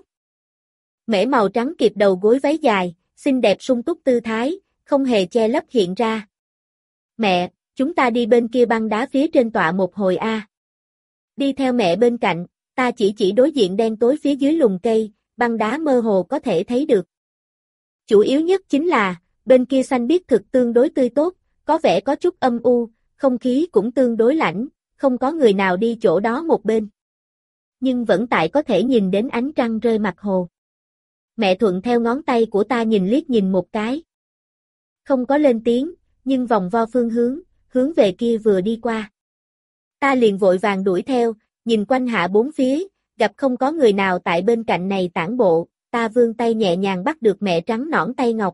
Mễ màu trắng kịp đầu gối váy dài, xinh đẹp sung túc tư thái, không hề che lấp hiện ra. Mẹ, chúng ta đi bên kia băng đá phía trên tọa một hồi a. Đi theo mẹ bên cạnh, ta chỉ chỉ đối diện đen tối phía dưới lùm cây, băng đá mơ hồ có thể thấy được. Chủ yếu nhất chính là, bên kia xanh biếc thực tương đối tươi tốt, có vẻ có chút âm u, không khí cũng tương đối lạnh, không có người nào đi chỗ đó một bên. Nhưng vẫn tại có thể nhìn đến ánh trăng rơi mặt hồ. Mẹ thuận theo ngón tay của ta nhìn liếc nhìn một cái. Không có lên tiếng, nhưng vòng vo phương hướng, hướng về kia vừa đi qua. Ta liền vội vàng đuổi theo, nhìn quanh hạ bốn phía, gặp không có người nào tại bên cạnh này tản bộ, ta vươn tay nhẹ nhàng bắt được mẹ trắng nõn tay ngọc.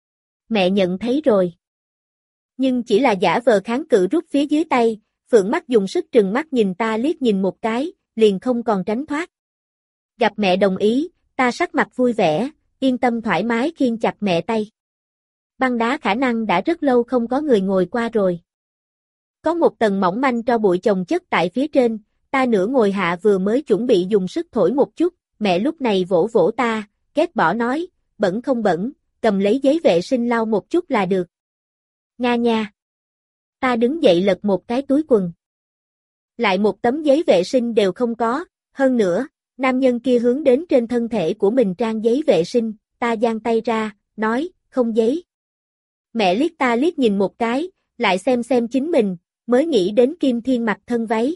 Mẹ nhận thấy rồi. Nhưng chỉ là giả vờ kháng cự rút phía dưới tay, phượng mắt dùng sức trừng mắt nhìn ta liếc nhìn một cái, liền không còn tránh thoát. Gặp mẹ đồng ý, ta sắc mặt vui vẻ, yên tâm thoải mái khiêng chặt mẹ tay. Băng đá khả năng đã rất lâu không có người ngồi qua rồi. Có một tầng mỏng manh tro bụi chồng chất tại phía trên, ta nửa ngồi hạ vừa mới chuẩn bị dùng sức thổi một chút, mẹ lúc này vỗ vỗ ta, ghét bỏ nói, bẩn không bẩn, cầm lấy giấy vệ sinh lau một chút là được. Nga nha. Ta đứng dậy lật một cái túi quần. Lại một tấm giấy vệ sinh đều không có, hơn nữa, nam nhân kia hướng đến trên thân thể của mình trang giấy vệ sinh, ta giang tay ra, nói, không giấy. Mẹ liếc ta liếc nhìn một cái, lại xem xem chính mình, mới nghĩ đến Kim Thiên mặc thân váy.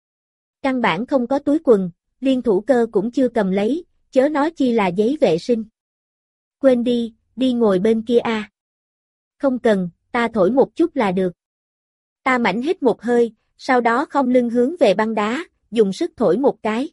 Căn bản không có túi quần, liên thủ cơ cũng chưa cầm lấy, chớ nói chi là giấy vệ sinh. Quên đi, đi ngồi bên kia a. Không cần, ta thổi một chút là được. Ta mảnh hít một hơi, sau đó không lưng hướng về băng đá, dùng sức thổi một cái.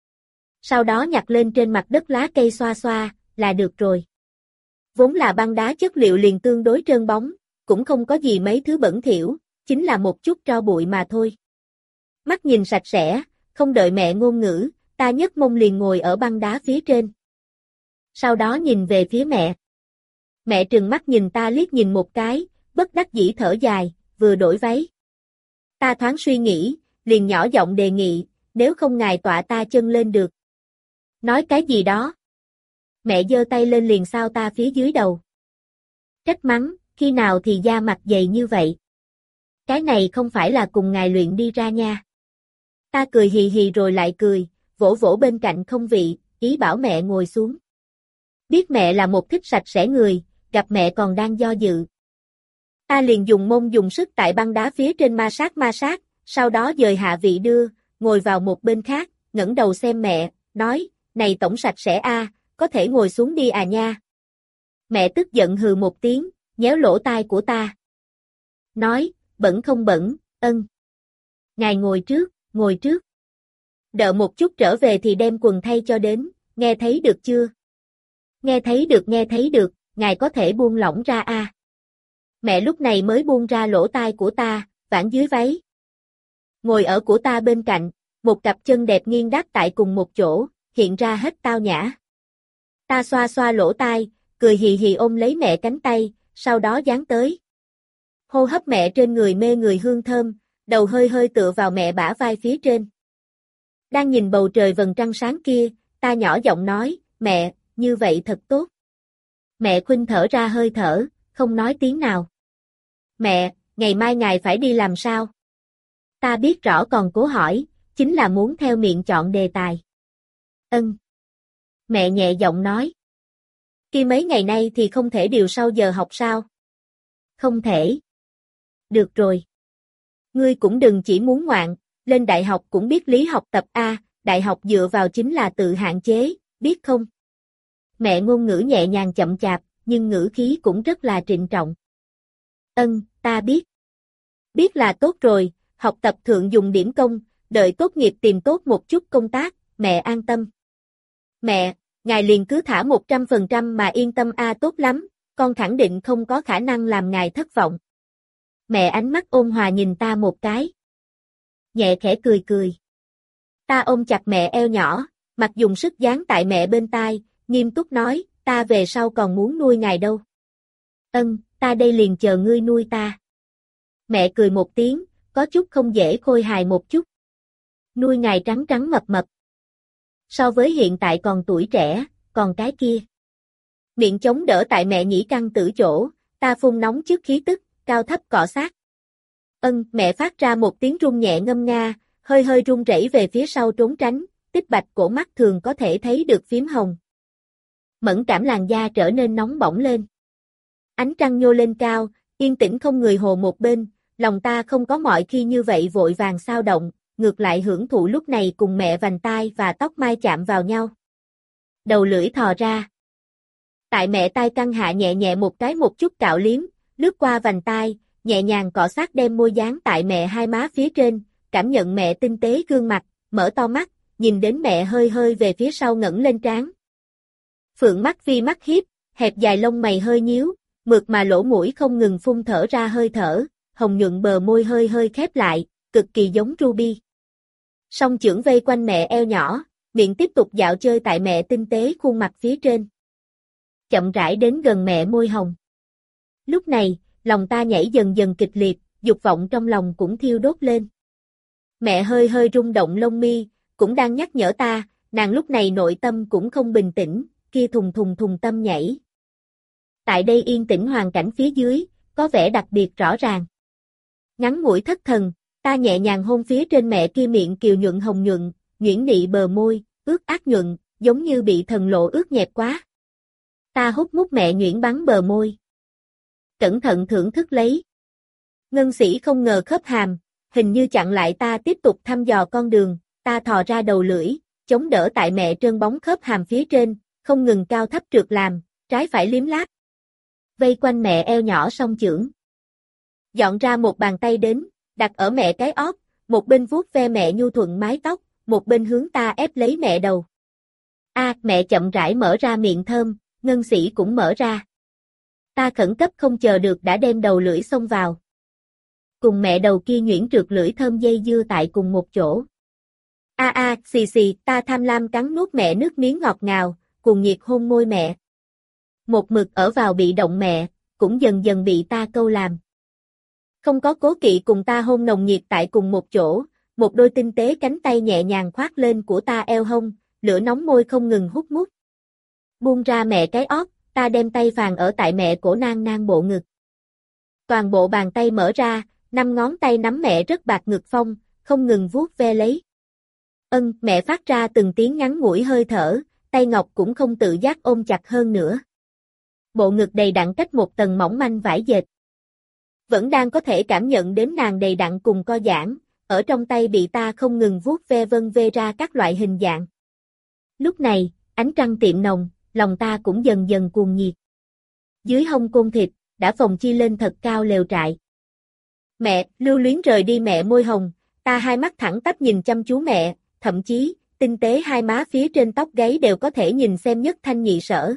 Sau đó nhặt lên trên mặt đất lá cây xoa xoa, là được rồi. Vốn là băng đá chất liệu liền tương đối trơn bóng, cũng không có gì mấy thứ bẩn thỉu, chính là một chút tro bụi mà thôi. Mắt nhìn sạch sẽ, không đợi mẹ ngôn ngữ, ta nhấc mông liền ngồi ở băng đá phía trên. Sau đó nhìn về phía mẹ. Mẹ trừng mắt nhìn ta liếc nhìn một cái, bất đắc dĩ thở dài, vừa đổi váy. Ta thoáng suy nghĩ, liền nhỏ giọng đề nghị, nếu không ngài tọa ta chân lên được. Nói cái gì đó. Mẹ giơ tay lên liền sao ta phía dưới đầu. Trách mắng, khi nào thì da mặt dày như vậy. Cái này không phải là cùng ngài luyện đi ra nha. Ta cười hì hì rồi lại cười, vỗ vỗ bên cạnh không vị, ý bảo mẹ ngồi xuống. Biết mẹ là một thích sạch sẽ người, gặp mẹ còn đang do dự. Ta liền dùng mông dùng sức tại băng đá phía trên ma sát ma sát, sau đó dời hạ vị đưa, ngồi vào một bên khác, ngẩng đầu xem mẹ, nói, này tổng sạch sẽ a, có thể ngồi xuống đi à nha. Mẹ tức giận hừ một tiếng, nhéo lỗ tai của ta. Nói, bẩn không bẩn, ân. Ngài ngồi trước, ngồi trước. Đợi một chút trở về thì đem quần thay cho đến, nghe thấy được chưa? Nghe thấy được nghe thấy được, ngài có thể buông lỏng ra a. À. Mẹ lúc này mới buông ra lỗ tai của ta, vãn dưới váy. Ngồi ở của ta bên cạnh, một cặp chân đẹp nghiêng đáp tại cùng một chỗ, hiện ra hết tao nhã. Ta xoa xoa lỗ tai, cười hì hì ôm lấy mẹ cánh tay, sau đó dán tới. Hô hấp mẹ trên người mê người hương thơm, đầu hơi hơi tựa vào mẹ bả vai phía trên. Đang nhìn bầu trời vầng trăng sáng kia, ta nhỏ giọng nói, mẹ, như vậy thật tốt. Mẹ khuynh thở ra hơi thở, không nói tiếng nào. Mẹ, ngày mai ngài phải đi làm sao? Ta biết rõ còn cố hỏi, chính là muốn theo miệng chọn đề tài. Ân. Mẹ nhẹ giọng nói. Khi mấy ngày nay thì không thể điều sau giờ học sao? Không thể. Được rồi. Ngươi cũng đừng chỉ muốn ngoạn, lên đại học cũng biết lý học tập A, đại học dựa vào chính là tự hạn chế, biết không? Mẹ ngôn ngữ nhẹ nhàng chậm chạp, nhưng ngữ khí cũng rất là trịnh trọng. Ân, ta biết. Biết là tốt rồi, học tập thượng dùng điểm công, đợi tốt nghiệp tìm tốt một chút công tác, mẹ an tâm. Mẹ, ngài liền cứ thả một trăm phần trăm mà yên tâm a tốt lắm, con khẳng định không có khả năng làm ngài thất vọng. Mẹ ánh mắt ôn hòa nhìn ta một cái. Nhẹ khẽ cười cười. Ta ôm chặt mẹ eo nhỏ, mặt dùng sức dán tại mẹ bên tai, nghiêm túc nói, ta về sau còn muốn nuôi ngài đâu. Ân, ta đây liền chờ ngươi nuôi ta. Mẹ cười một tiếng, có chút không dễ khôi hài một chút. Nuôi ngài trắng trắng mập mập. So với hiện tại còn tuổi trẻ, còn cái kia. Miệng chống đỡ tại mẹ nhĩ căng tử chỗ, ta phun nóng trước khí tức, cao thấp cọ sát. Ân, mẹ phát ra một tiếng rung nhẹ ngâm nga, hơi hơi run rẩy về phía sau trốn tránh, tích bạch cổ mắt thường có thể thấy được phím hồng. Mẫn cảm làn da trở nên nóng bỏng lên. Ánh trăng nhô lên cao, yên tĩnh không người hồ một bên, lòng ta không có mọi khi như vậy vội vàng xao động, ngược lại hưởng thụ lúc này cùng mẹ vành tai và tóc mai chạm vào nhau. Đầu lưỡi thò ra. Tại mẹ tai căng hạ nhẹ nhẹ một cái một chút cạo liếm, lướt qua vành tai, nhẹ nhàng cọ sát đem môi dán tại mẹ hai má phía trên, cảm nhận mẹ tinh tế gương mặt, mở to mắt, nhìn đến mẹ hơi hơi về phía sau ngẩng lên trán. Phượng mắt vi mắt hiếp, hẹp dài lông mày hơi nhíu, mượt mà lỗ mũi không ngừng phun thở ra hơi thở, hồng nhuận bờ môi hơi hơi khép lại, cực kỳ giống Ruby. Song chưởng vây quanh mẹ eo nhỏ, miệng tiếp tục dạo chơi tại mẹ tinh tế khuôn mặt phía trên. Chậm rãi đến gần mẹ môi hồng. Lúc này, lòng ta nhảy dần dần kịch liệt, dục vọng trong lòng cũng thiêu đốt lên. Mẹ hơi hơi rung động lông mi, cũng đang nhắc nhở ta, nàng lúc này nội tâm cũng không bình tĩnh, kia thùng thùng thùng tâm nhảy. Tại đây yên tĩnh hoàn cảnh phía dưới, có vẻ đặc biệt rõ ràng. Ngắn ngủi thất thần, ta nhẹ nhàng hôn phía trên mẹ kia miệng kiều nhuận hồng nhuận, nhuyễn nị bờ môi, ướt át nhuận, giống như bị thần lộ ướt nhẹp quá. Ta hút mút mẹ nhuyễn bắn bờ môi. Cẩn thận thưởng thức lấy. Ngân sĩ không ngờ khớp hàm, hình như chặn lại ta tiếp tục thăm dò con đường, ta thò ra đầu lưỡi, chống đỡ tại mẹ trơn bóng khớp hàm phía trên, không ngừng cao thấp trượt làm, trái phải liếm láp. Vây quanh mẹ eo nhỏ song chưởng. Dọn ra một bàn tay đến, đặt ở mẹ cái ót, một bên vuốt ve mẹ nhu thuận mái tóc, một bên hướng ta ép lấy mẹ đầu. A, à, mẹ chậm rãi mở ra miệng thơm, ngân sĩ cũng mở ra. Ta khẩn cấp không chờ được đã đem đầu lưỡi xông vào. Cùng mẹ đầu kia nhuyễn trượt lưỡi thơm dây dưa tại cùng một chỗ. A a, xì xì, ta tham lam cắn nuốt mẹ nước miếng ngọt ngào, cùng nhiệt hôn môi mẹ. Một mực ở vào bị động mẹ, cũng dần dần bị ta câu làm. Không có cố kỵ cùng ta hôn nồng nhiệt tại cùng một chỗ, một đôi tinh tế cánh tay nhẹ nhàng khoác lên của ta eo hông, lửa nóng môi không ngừng hút mút. Buông ra mẹ cái ót, ta đem tay phàn ở tại mẹ cổ nang nang bộ ngực. Toàn bộ bàn tay mở ra, năm ngón tay nắm mẹ rất bạc ngực phong, không ngừng vuốt ve lấy. Ân, mẹ phát ra từng tiếng ngắn ngủi hơi thở, tay ngọc cũng không tự giác ôm chặt hơn nữa. Bộ ngực đầy đặn cách một tầng mỏng manh vải dệt. Vẫn đang có thể cảm nhận đến nàng đầy đặn cùng co giãn, ở trong tay bị ta không ngừng vuốt ve vân vê ra các loại hình dạng. Lúc này, ánh trăng tiệm nồng, lòng ta cũng dần dần cuồng nhiệt. Dưới hông côn thịt, đã phồng chi lên thật cao lều trại. Mẹ, lưu luyến rời đi mẹ môi hồng, ta hai mắt thẳng tắp nhìn chăm chú mẹ, thậm chí, tinh tế hai má phía trên tóc gáy đều có thể nhìn xem nhất thanh nhị sở.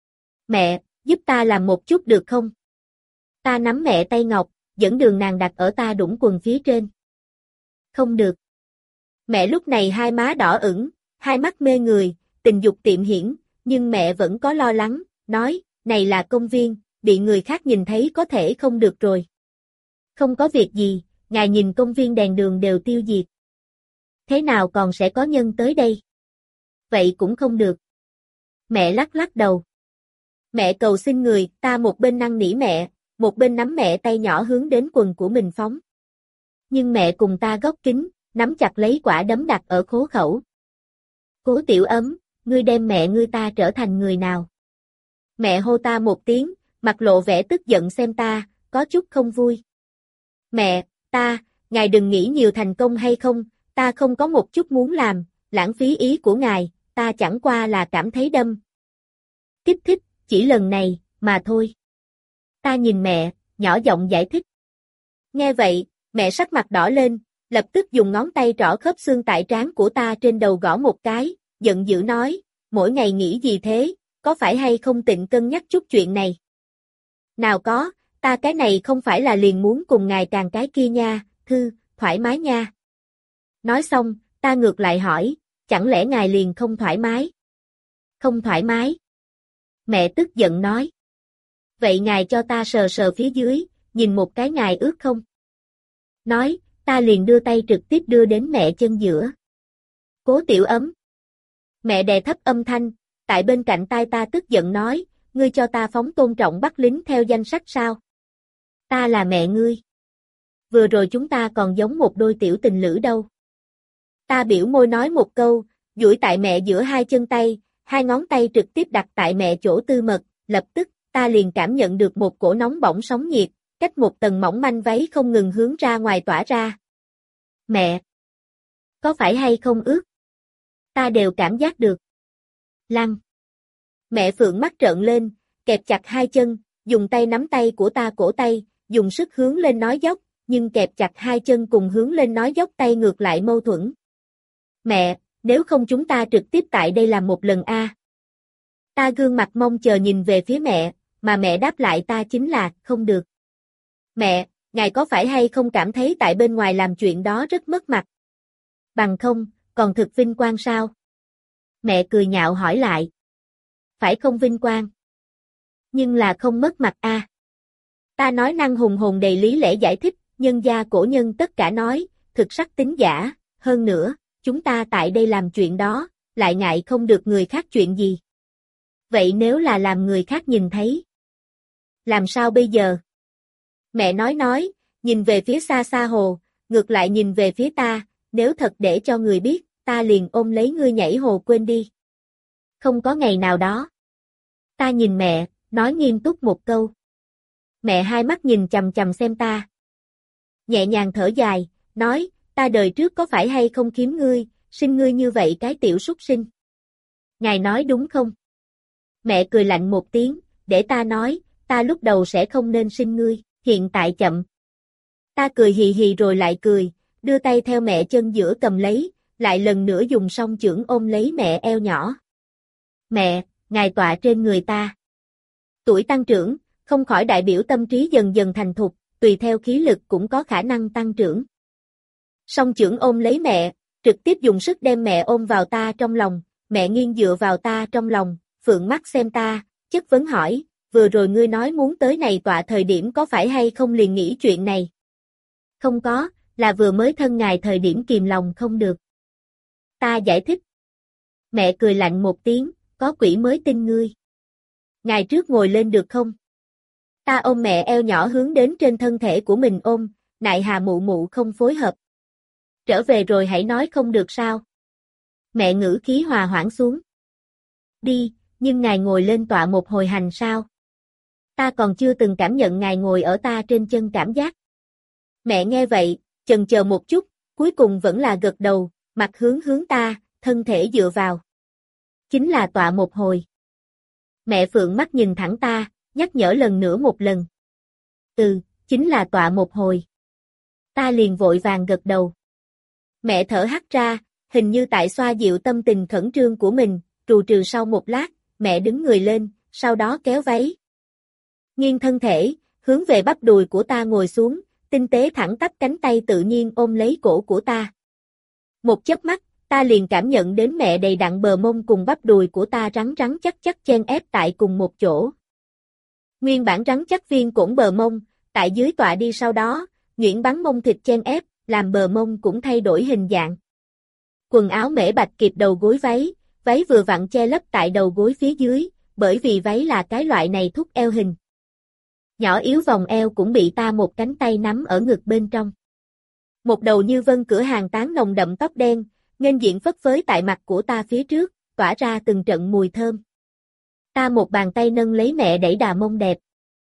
Mẹ, giúp ta làm một chút được không? Ta nắm mẹ tay ngọc, dẫn đường nàng đặt ở ta đũng quần phía trên. Không được. Mẹ lúc này hai má đỏ ửng, hai mắt mê người, tình dục tiệm hiển, nhưng mẹ vẫn có lo lắng, nói, này là công viên, bị người khác nhìn thấy có thể không được rồi. Không có việc gì, ngài nhìn công viên đèn đường đều tiêu diệt. Thế nào còn sẽ có nhân tới đây? Vậy cũng không được. Mẹ lắc lắc đầu. Mẹ cầu xin người, ta một bên năn nỉ mẹ, một bên nắm mẹ tay nhỏ hướng đến quần của mình phóng. Nhưng mẹ cùng ta góc kính, nắm chặt lấy quả đấm đặt ở khố khẩu. Cố Tiểu Ấm, ngươi đem mẹ ngươi ta trở thành người nào? Mẹ hô ta một tiếng, mặt lộ vẻ tức giận xem ta, có chút không vui. Mẹ, ta, ngài đừng nghĩ nhiều thành công hay không, ta không có một chút muốn làm, lãng phí ý của ngài, ta chẳng qua là cảm thấy đâm. Kích thích, chỉ lần này, mà thôi. Ta nhìn mẹ, nhỏ giọng giải thích. Nghe vậy, mẹ sắc mặt đỏ lên, lập tức dùng ngón tay trỏ khớp xương tại trán của ta trên đầu gõ một cái, giận dữ nói, mỗi ngày nghĩ gì thế, có phải hay không tịnh cân nhắc chút chuyện này? Nào có, ta cái này không phải là liền muốn cùng ngài càng cái kia nha, thư, thoải mái nha. Nói xong, ta ngược lại hỏi, chẳng lẽ ngài liền không thoải mái? Không thoải mái. Mẹ tức giận nói. Vậy ngài cho ta sờ sờ phía dưới, nhìn một cái ngài ướt không? Nói, ta liền đưa tay trực tiếp đưa đến mẹ chân giữa. Cố Tiểu Ấm. Mẹ đè thấp âm thanh, tại bên cạnh tai ta tức giận nói, ngươi cho ta phóng tôn trọng bắt lính theo danh sách sao? Ta là mẹ ngươi. Vừa rồi chúng ta còn giống một đôi tiểu tình lữ đâu. Ta biểu môi nói một câu, duỗi tại mẹ giữa hai chân tay, hai ngón tay trực tiếp đặt tại mẹ chỗ tư mật, lập tức, ta liền cảm nhận được một cổ nóng bỏng sóng nhiệt, cách một tầng mỏng manh váy không ngừng hướng ra ngoài tỏa ra. Mẹ! Có phải hay không ướt? Ta đều cảm giác được. Lăng! Mẹ Phượng mắt trợn lên, kẹp chặt hai chân, dùng tay nắm tay của ta cổ tay, dùng sức hướng lên nói dốc, nhưng kẹp chặt hai chân cùng hướng lên nói dốc tay ngược lại mâu thuẫn. Mẹ, nếu không chúng ta trực tiếp tại đây làm một lần a. Ta gương mặt mong chờ nhìn về phía mẹ, mà mẹ đáp lại ta chính là, không được. Mẹ, ngài có phải hay không cảm thấy tại bên ngoài làm chuyện đó rất mất mặt? Bằng không, còn thực vinh quang sao? Mẹ cười nhạo hỏi lại. Phải không vinh quang? Nhưng là không mất mặt a. Ta nói năng hùng hồn đầy lý lẽ giải thích, nhân gia cổ nhân tất cả nói, thực sắc tính giả, hơn nữa, chúng ta tại đây làm chuyện đó, lại ngại không được người khác chuyện gì. Vậy nếu là làm người khác nhìn thấy? Làm sao bây giờ? Mẹ nói nói, nhìn về phía xa xa hồ, ngược lại nhìn về phía ta, nếu thật để cho người biết, ta liền ôm lấy ngươi nhảy hồ quên đi. Không có ngày nào đó. Ta nhìn mẹ, nói nghiêm túc một câu. Mẹ hai mắt nhìn chằm chằm xem ta. Nhẹ nhàng thở dài, nói, ta đời trước có phải hay không khiếm ngươi, sinh ngươi như vậy cái tiểu súc sinh. Ngài nói đúng không? Mẹ cười lạnh một tiếng, để ta nói, ta lúc đầu sẽ không nên sinh ngươi, hiện tại chậm. Ta cười hì hì rồi lại cười, đưa tay theo mẹ chân giữa cầm lấy, lại lần nữa dùng song chưởng ôm lấy mẹ eo nhỏ. Mẹ, ngài tọa trên người ta. Tuổi tăng trưởng, không khỏi đại biểu tâm trí dần dần thành thục, tùy theo khí lực cũng có khả năng tăng trưởng. Song chưởng ôm lấy mẹ, trực tiếp dùng sức đem mẹ ôm vào ta trong lòng, mẹ nghiêng dựa vào ta trong lòng, phượng mắt xem ta, chất vấn hỏi, vừa rồi ngươi nói muốn tới này tọa thời điểm có phải hay không liền nghĩ chuyện này? Không có, là vừa mới thân ngài thời điểm kìm lòng không được. Ta giải thích. Mẹ cười lạnh một tiếng, có quỷ mới tin ngươi. Ngài trước ngồi lên được không? Ta ôm mẹ eo nhỏ hướng đến trên thân thể của mình ôm, nại hà mụ mụ không phối hợp. Trở về rồi hãy nói không được sao? Mẹ ngữ khí hòa hoãn xuống. Đi, nhưng ngài ngồi lên tọa một hồi hành sao? Ta còn chưa từng cảm nhận ngài ngồi ở ta trên chân cảm giác. Mẹ nghe vậy, chần chờ một chút, cuối cùng vẫn là gật đầu, mặt hướng hướng ta, thân thể dựa vào. Chính là tọa một hồi. Mẹ Phượng mắt nhìn thẳng ta, nhắc nhở lần nữa một lần. Ừ, chính là tọa một hồi. Ta liền vội vàng gật đầu. Mẹ thở hắt ra, hình như tại xoa dịu tâm tình khẩn trương của mình, trù trừ sau một lát, mẹ đứng người lên, sau đó kéo váy. Nghiêng thân thể, hướng về bắp đùi của ta ngồi xuống, tinh tế thẳng tắp cánh tay tự nhiên ôm lấy cổ của ta. Một chớp mắt, ta liền cảm nhận đến mẹ đầy đặn bờ mông cùng bắp đùi của ta rắn rắn chắc chắc chen ép tại cùng một chỗ. Nguyên bản rắn chắc viên cổn bờ mông, tại dưới tọa đi sau đó, nhuyễn bắn mông thịt chen ép, làm bờ mông cũng thay đổi hình dạng. Quần áo mễ bạch kịp đầu gối váy, váy vừa vặn che lấp tại đầu gối phía dưới, bởi vì váy là cái loại này thúc eo hình. Nhỏ yếu vòng eo cũng bị ta một cánh tay nắm ở ngực bên trong. Một đầu như vân cửa hàng tán nồng đậm tóc đen, nghênh diện phất phới tại mặt của ta phía trước, tỏa ra từng trận mùi thơm. Ta một bàn tay nâng lấy mẹ đẩy đà mông đẹp.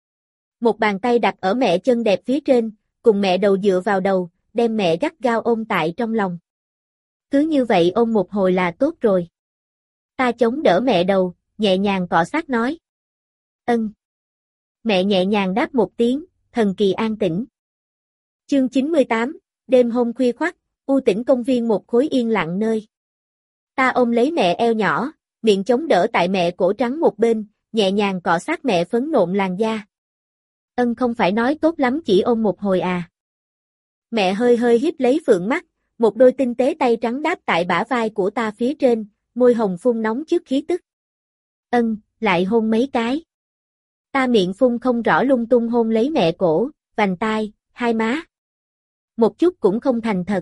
Một bàn tay đặt ở mẹ chân đẹp phía trên, cùng mẹ đầu dựa vào đầu, đem mẹ gắt gao ôm tại trong lòng. Cứ như vậy ôm một hồi là tốt rồi. Ta chống đỡ mẹ đầu, nhẹ nhàng cọ sát nói. Ân. Mẹ nhẹ nhàng đáp một tiếng, thần kỳ an tĩnh. Chương chín mươi tám, Đêm hôm khuya khoắt, u tĩnh công viên một khối yên lặng nơi. Ta ôm lấy mẹ eo nhỏ, miệng chống đỡ tại mẹ cổ trắng một bên, nhẹ nhàng cọ sát mẹ phấn nộn làn da. Ân không phải nói tốt lắm chỉ ôm một hồi à. Mẹ hơi hơi híp lấy phượng mắt, một đôi tinh tế tay trắng đáp tại bả vai của ta phía trên, môi hồng phun nóng trước khí tức. Ân, lại hôn mấy cái. Ta miệng phun không rõ lung tung hôn lấy mẹ cổ, vành tai, hai má. Một chút cũng không thành thật.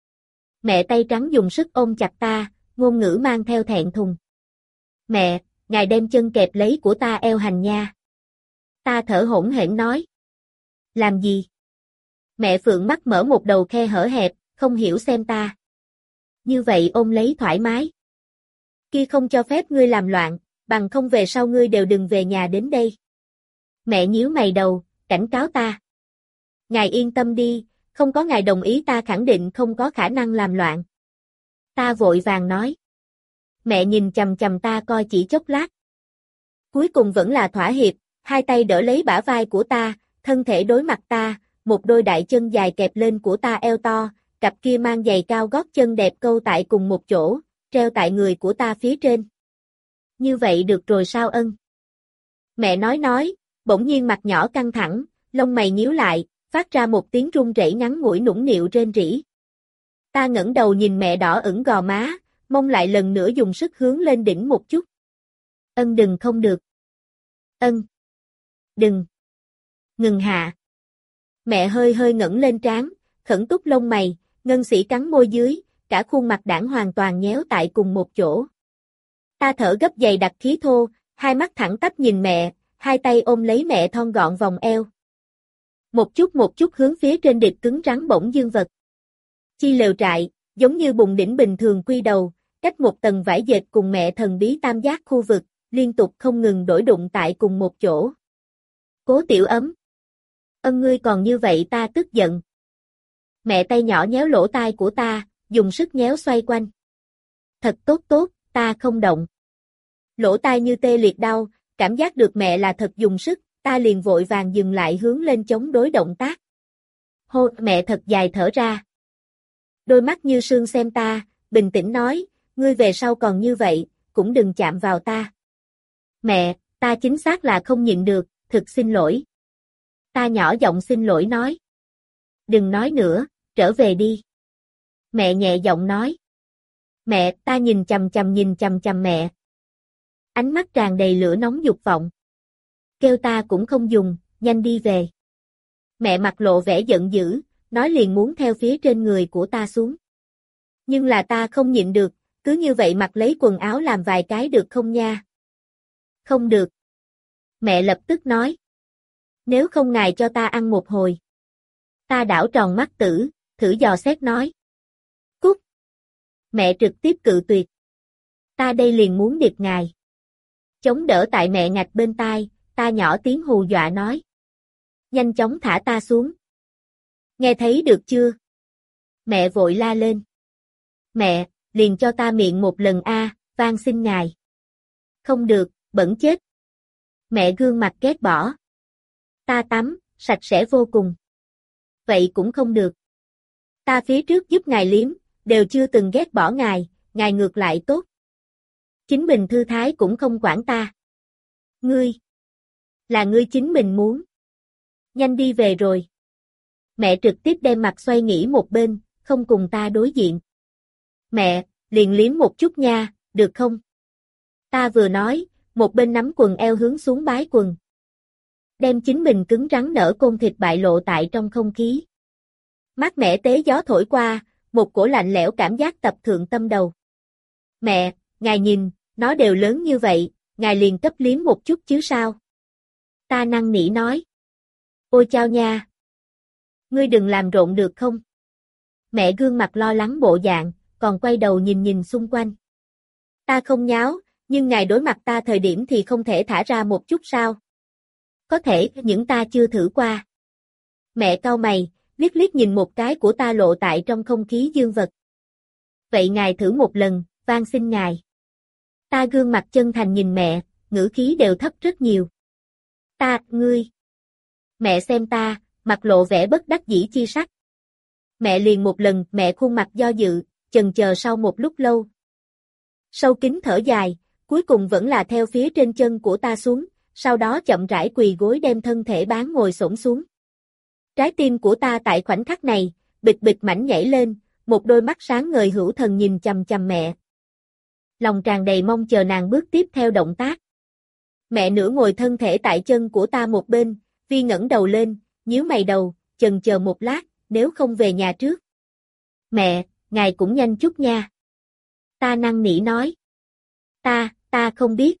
Mẹ tay trắng dùng sức ôm chặt ta, ngôn ngữ mang theo thẹn thùng. Mẹ, ngài đem chân kẹp lấy của ta eo hành nha. Ta thở hổn hển nói. Làm gì? Mẹ phượng mắt mở một đầu khe hở hẹp, không hiểu xem ta. Như vậy ôm lấy thoải mái. Kia không cho phép ngươi làm loạn, bằng không về sau ngươi đều đừng về nhà đến đây. Mẹ nhíu mày đầu, cảnh cáo ta. Ngài yên tâm đi, không có ngài đồng ý ta khẳng định không có khả năng làm loạn. Ta vội vàng nói. Mẹ nhìn chằm chằm ta coi chỉ chốc lát. Cuối cùng vẫn là thỏa hiệp, hai tay đỡ lấy bả vai của ta, thân thể đối mặt ta, một đôi đại chân dài kẹp lên của ta eo to, cặp kia mang giày cao gót chân đẹp câu tại cùng một chỗ, treo tại người của ta phía trên. Như vậy được rồi sao Ân? Mẹ nói nói, bỗng nhiên mặt nhỏ căng thẳng, lông mày nhíu lại, phát ra một tiếng run rẩy ngắn ngủi nũng nịu rên rỉ. Ta ngẩng đầu nhìn mẹ đỏ ửng gò má, mong lại lần nữa dùng sức hướng lên đỉnh một chút. Ân đừng không được. Ân. Đừng. Ngừng hạ. Mẹ hơi hơi ngẩng lên trán, khẩn túc lông mày, ngân sĩ cắn môi dưới, cả khuôn mặt đãng hoàn toàn nhéo tại cùng một chỗ. Ta thở gấp dày đặc khí thô, hai mắt thẳng tắp nhìn mẹ, hai tay ôm lấy mẹ thon gọn vòng eo. Một chút một chút hướng phía trên địch cứng rắn bỗng dương vật. Chi lều trại, giống như bùng đỉnh bình thường quy đầu, cách một tầng vải dệt cùng mẹ thần bí tam giác khu vực, liên tục không ngừng đổi đụng tại cùng một chỗ. Cố Tiểu Ấm. Ân ngươi còn như vậy ta tức giận. Mẹ tay nhỏ nhéo lỗ tai của ta, dùng sức nhéo xoay quanh. Thật tốt tốt, ta không động. Lỗ tai như tê liệt đau, cảm giác được mẹ là thật dùng sức, ta liền vội vàng dừng lại hướng lên chống đối động tác. Hô, mẹ thật dài thở ra. Đôi mắt như sương xem ta, bình tĩnh nói, ngươi về sau còn như vậy, cũng đừng chạm vào ta. Mẹ, ta chính xác là không nhịn được, thực xin lỗi. Ta nhỏ giọng xin lỗi nói. Đừng nói nữa, trở về đi. Mẹ nhẹ giọng nói. Mẹ, ta nhìn chằm chằm nhìn chằm chằm mẹ. Ánh mắt tràn đầy lửa nóng dục vọng. Kêu ta cũng không dùng, nhanh đi về. Mẹ mặt lộ vẻ giận dữ, nói liền muốn theo phía trên người của ta xuống. Nhưng là ta không nhịn được, cứ như vậy mặc lấy quần áo làm vài cái được không nha? Không được. Mẹ lập tức nói. Nếu không ngài cho ta ăn một hồi. Ta đảo tròn mắt tử, thử dò xét nói. Cút. Mẹ trực tiếp cự tuyệt. Ta đây liền muốn điệp ngài. Chống đỡ tại mẹ ngạch bên tai, ta nhỏ tiếng hù dọa nói. Nhanh chóng thả ta xuống. Nghe thấy được chưa? Mẹ vội la lên. Mẹ, liền cho ta miệng một lần a, van xin ngài. Không được, bẩn chết. Mẹ gương mặt ghét bỏ. Ta tắm, sạch sẽ vô cùng. Vậy cũng không được. Ta phía trước giúp ngài liếm, đều chưa từng ghét bỏ ngài, ngài ngược lại tốt. Chính mình thư thái cũng không quản ta. Ngươi. Là ngươi chính mình muốn. Nhanh đi về rồi. Mẹ trực tiếp đem mặt xoay nghỉ một bên, không cùng ta đối diện. Mẹ, liền liếm một chút nha, được không? Ta vừa nói, một bên nắm quần eo hướng xuống bái quần. Đem chính mình cứng rắn nở côn thịt bại lộ tại trong không khí. Mát mẻ tế gió thổi qua, một cổ lạnh lẽo cảm giác tập thượng tâm đầu. Mẹ, ngài nhìn, nó đều lớn như vậy, ngài liền cấp liếm một chút chứ sao? Ta năn nỉ nói. Ôi chao nha! Ngươi đừng làm rộn được không? Mẹ gương mặt lo lắng bộ dạng, còn quay đầu nhìn nhìn xung quanh. Ta không nháo, nhưng ngài đối mặt ta thời điểm thì không thể thả ra một chút sao? Có thể, những ta chưa thử qua. Mẹ cau mày, liếc liếc nhìn một cái của ta lộ tại trong không khí dương vật. Vậy ngài thử một lần, van xin ngài. Ta gương mặt chân thành nhìn mẹ, ngữ khí đều thấp rất nhiều. Ta, ngươi. Mẹ xem ta, mặt lộ vẻ bất đắc dĩ chi sắc. Mẹ liền một lần, mẹ khuôn mặt do dự, chần chờ sau một lúc lâu. Sâu kín thở dài, cuối cùng vẫn là theo phía trên chân của ta xuống, sau đó chậm rãi quỳ gối đem thân thể bán ngồi xổm xuống. Trái tim của ta tại khoảnh khắc này, bịch bịch mảnh nhảy lên, một đôi mắt sáng ngời hữu thần nhìn chằm chằm mẹ. Lòng tràn đầy mong chờ nàng bước tiếp theo động tác. Mẹ nửa ngồi thân thể tại chân của ta một bên, Vi ngẩng đầu lên, nhíu mày đầu, chần chờ một lát, nếu không về nhà trước. Mẹ, ngài cũng nhanh chút nha. Ta năn nỉ nói. Ta, ta không biết.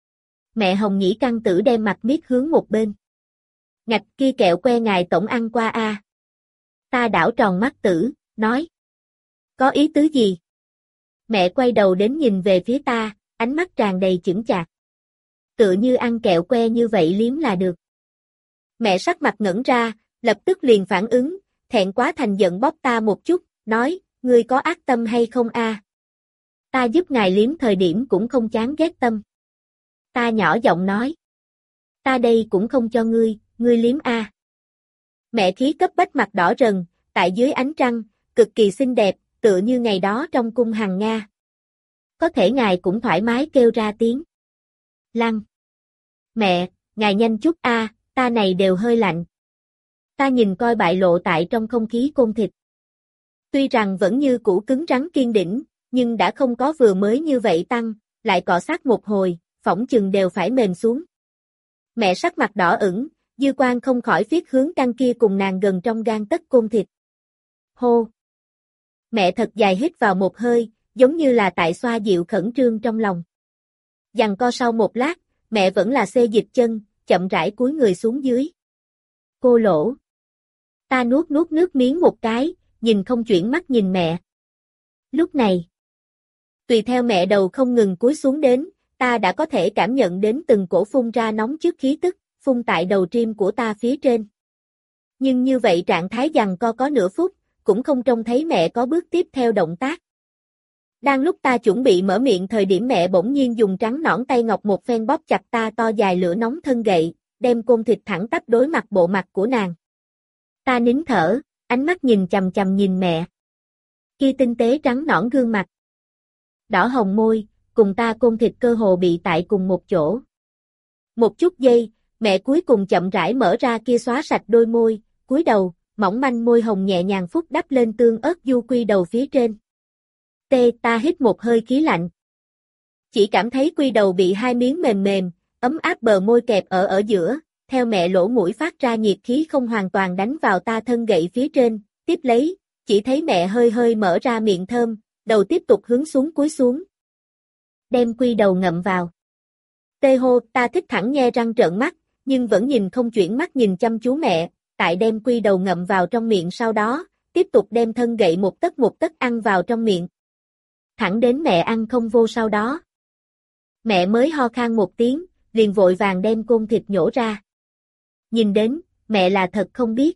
Mẹ Hồng Nhĩ căng tử đem mặt miết hướng một bên. Ngạch kia kẹo que ngài tổng ăn qua a. À. Ta đảo tròn mắt tử, nói. Có ý tứ gì? Mẹ quay đầu đến nhìn về phía ta, ánh mắt tràn đầy chững chạc. Tựa như ăn kẹo que như vậy liếm là được. Mẹ sắc mặt ngẩn ra, lập tức liền phản ứng, thẹn quá thành giận bóp ta một chút, nói, ngươi có ác tâm hay không a? À? Ta giúp ngài liếm thời điểm cũng không chán ghét tâm. Ta nhỏ giọng nói. Ta đây cũng không cho ngươi, ngươi liếm a. À. Mẹ khí cấp bách mặt đỏ rần, tại dưới ánh trăng, cực kỳ xinh đẹp, tựa như ngày đó trong cung hằng Nga. Có thể ngài cũng thoải mái kêu ra tiếng. Lăng. Mẹ, ngài nhanh chút a, à, ta này đều hơi lạnh. Ta nhìn coi bại lộ tại trong không khí côn thịt. Tuy rằng vẫn như cũ cứng rắn kiên đỉnh, nhưng đã không có vừa mới như vậy tăng, lại cọ sát một hồi, phỏng chừng đều phải mềm xuống. Mẹ sắc mặt đỏ ửng, dư quan không khỏi viết hướng căn kia cùng nàng gần trong gan tấc côn thịt. Hô! Mẹ thật dài hít vào một hơi, giống như là tại xoa dịu khẩn trương trong lòng. Giằng co sau một lát, mẹ vẫn là xê dịch chân, chậm rãi cúi người xuống dưới. Cô lỗ! Ta nuốt nuốt nước miếng một cái, nhìn không chuyển mắt nhìn mẹ. Lúc này, tùy theo mẹ đầu không ngừng cúi xuống đến, ta đã có thể cảm nhận đến từng cổ phun ra nóng trước khí tức, phun tại đầu tim của ta phía trên. Nhưng như vậy trạng thái giằng co có nửa phút, cũng không trông thấy mẹ có bước tiếp theo động tác. Đang lúc ta chuẩn bị mở miệng thời điểm mẹ bỗng nhiên dùng trắng nõn tay ngọc một phen bóp chặt ta to dài lửa nóng thân gậy, đem côn thịt thẳng tắp đối mặt bộ mặt của nàng. Ta nín thở, ánh mắt nhìn chằm chằm nhìn mẹ. Kia tinh tế trắng nõn gương mặt. Đỏ hồng môi, cùng ta côn thịt cơ hồ bị tại cùng một chỗ. Một chút giây, mẹ cuối cùng chậm rãi mở ra kia xóa sạch đôi môi, cúi đầu, mỏng manh môi hồng nhẹ nhàng phút đắp lên tương ớt du quy đầu phía trên. Tê, ta hít một hơi khí lạnh. Chỉ cảm thấy quy đầu bị hai miếng mềm mềm, ấm áp bờ môi kẹp ở ở giữa, theo mẹ lỗ mũi phát ra nhiệt khí không hoàn toàn đánh vào ta thân gậy phía trên, tiếp lấy, chỉ thấy mẹ hơi hơi mở ra miệng thơm, đầu tiếp tục hướng xuống cúi xuống. Đem quy đầu ngậm vào. Tê hô, ta thích thẳng nhe răng trợn mắt, nhưng vẫn nhìn không chuyển mắt nhìn chăm chú mẹ, tại đem quy đầu ngậm vào trong miệng sau đó, tiếp tục đem thân gậy một tấc một tấc ăn vào trong miệng. Thẳng đến mẹ ăn không vô sau đó. Mẹ mới ho khan một tiếng, liền vội vàng đem côn thịt nhổ ra. Nhìn đến, mẹ là thật không biết.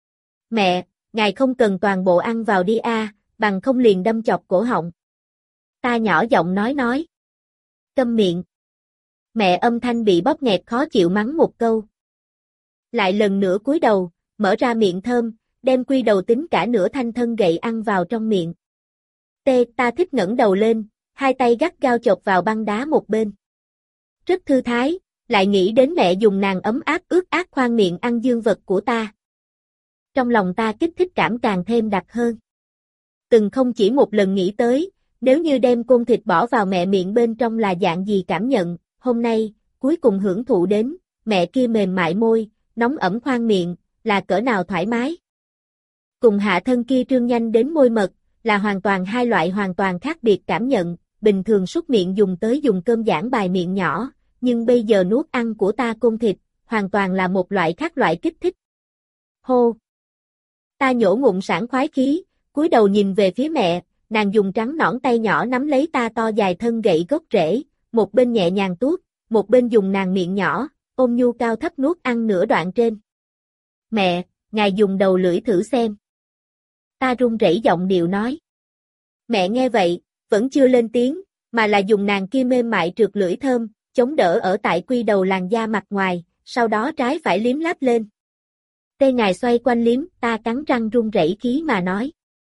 Mẹ, ngài không cần toàn bộ ăn vào đi a, bằng không liền đâm chọc cổ họng. Ta nhỏ giọng nói nói. Câm miệng. Mẹ âm thanh bị bóp nghẹt khó chịu mắng một câu. Lại lần nữa cúi đầu, mở ra miệng thơm, đem quy đầu tính cả nửa thanh thân gậy ăn vào trong miệng. Tê, ta thích ngẩng đầu lên, hai tay gắt gao chộp vào băng đá một bên. Rất thư thái, lại nghĩ đến mẹ dùng nàng ấm áp ướt át khoan miệng ăn dương vật của ta. Trong lòng ta kích thích cảm càng thêm đặc hơn. Từng không chỉ một lần nghĩ tới, nếu như đem côn thịt bỏ vào mẹ miệng bên trong là dạng gì cảm nhận, hôm nay, cuối cùng hưởng thụ đến, mẹ kia mềm mại môi, nóng ẩm khoan miệng, là cỡ nào thoải mái. Cùng hạ thân kia trương nhanh đến môi mật, là hoàn toàn hai loại hoàn toàn khác biệt cảm nhận, bình thường súc miệng dùng tới dùng cơm giảng bài miệng nhỏ, nhưng bây giờ nuốt ăn của ta côn thịt, hoàn toàn là một loại khác loại kích thích. Hô! Ta nhổ ngụm sảng khoái khí, cúi đầu nhìn về phía mẹ, nàng dùng trắng nõn tay nhỏ nắm lấy ta to dài thân gậy gốc rễ, một bên nhẹ nhàng tuốt, một bên dùng nàng miệng nhỏ, ôm nhu cao thấp nuốt ăn nửa đoạn trên. Mẹ, ngài dùng đầu lưỡi thử xem. Ta run rẩy giọng điệu nói. Mẹ nghe vậy, vẫn chưa lên tiếng, mà là dùng nàng kia mềm mại trượt lưỡi thơm, chống đỡ ở tại quy đầu làn da mặt ngoài, sau đó trái phải liếm láp lên. T, Tê ngài xoay quanh liếm, ta cắn răng run rẩy khí mà nói.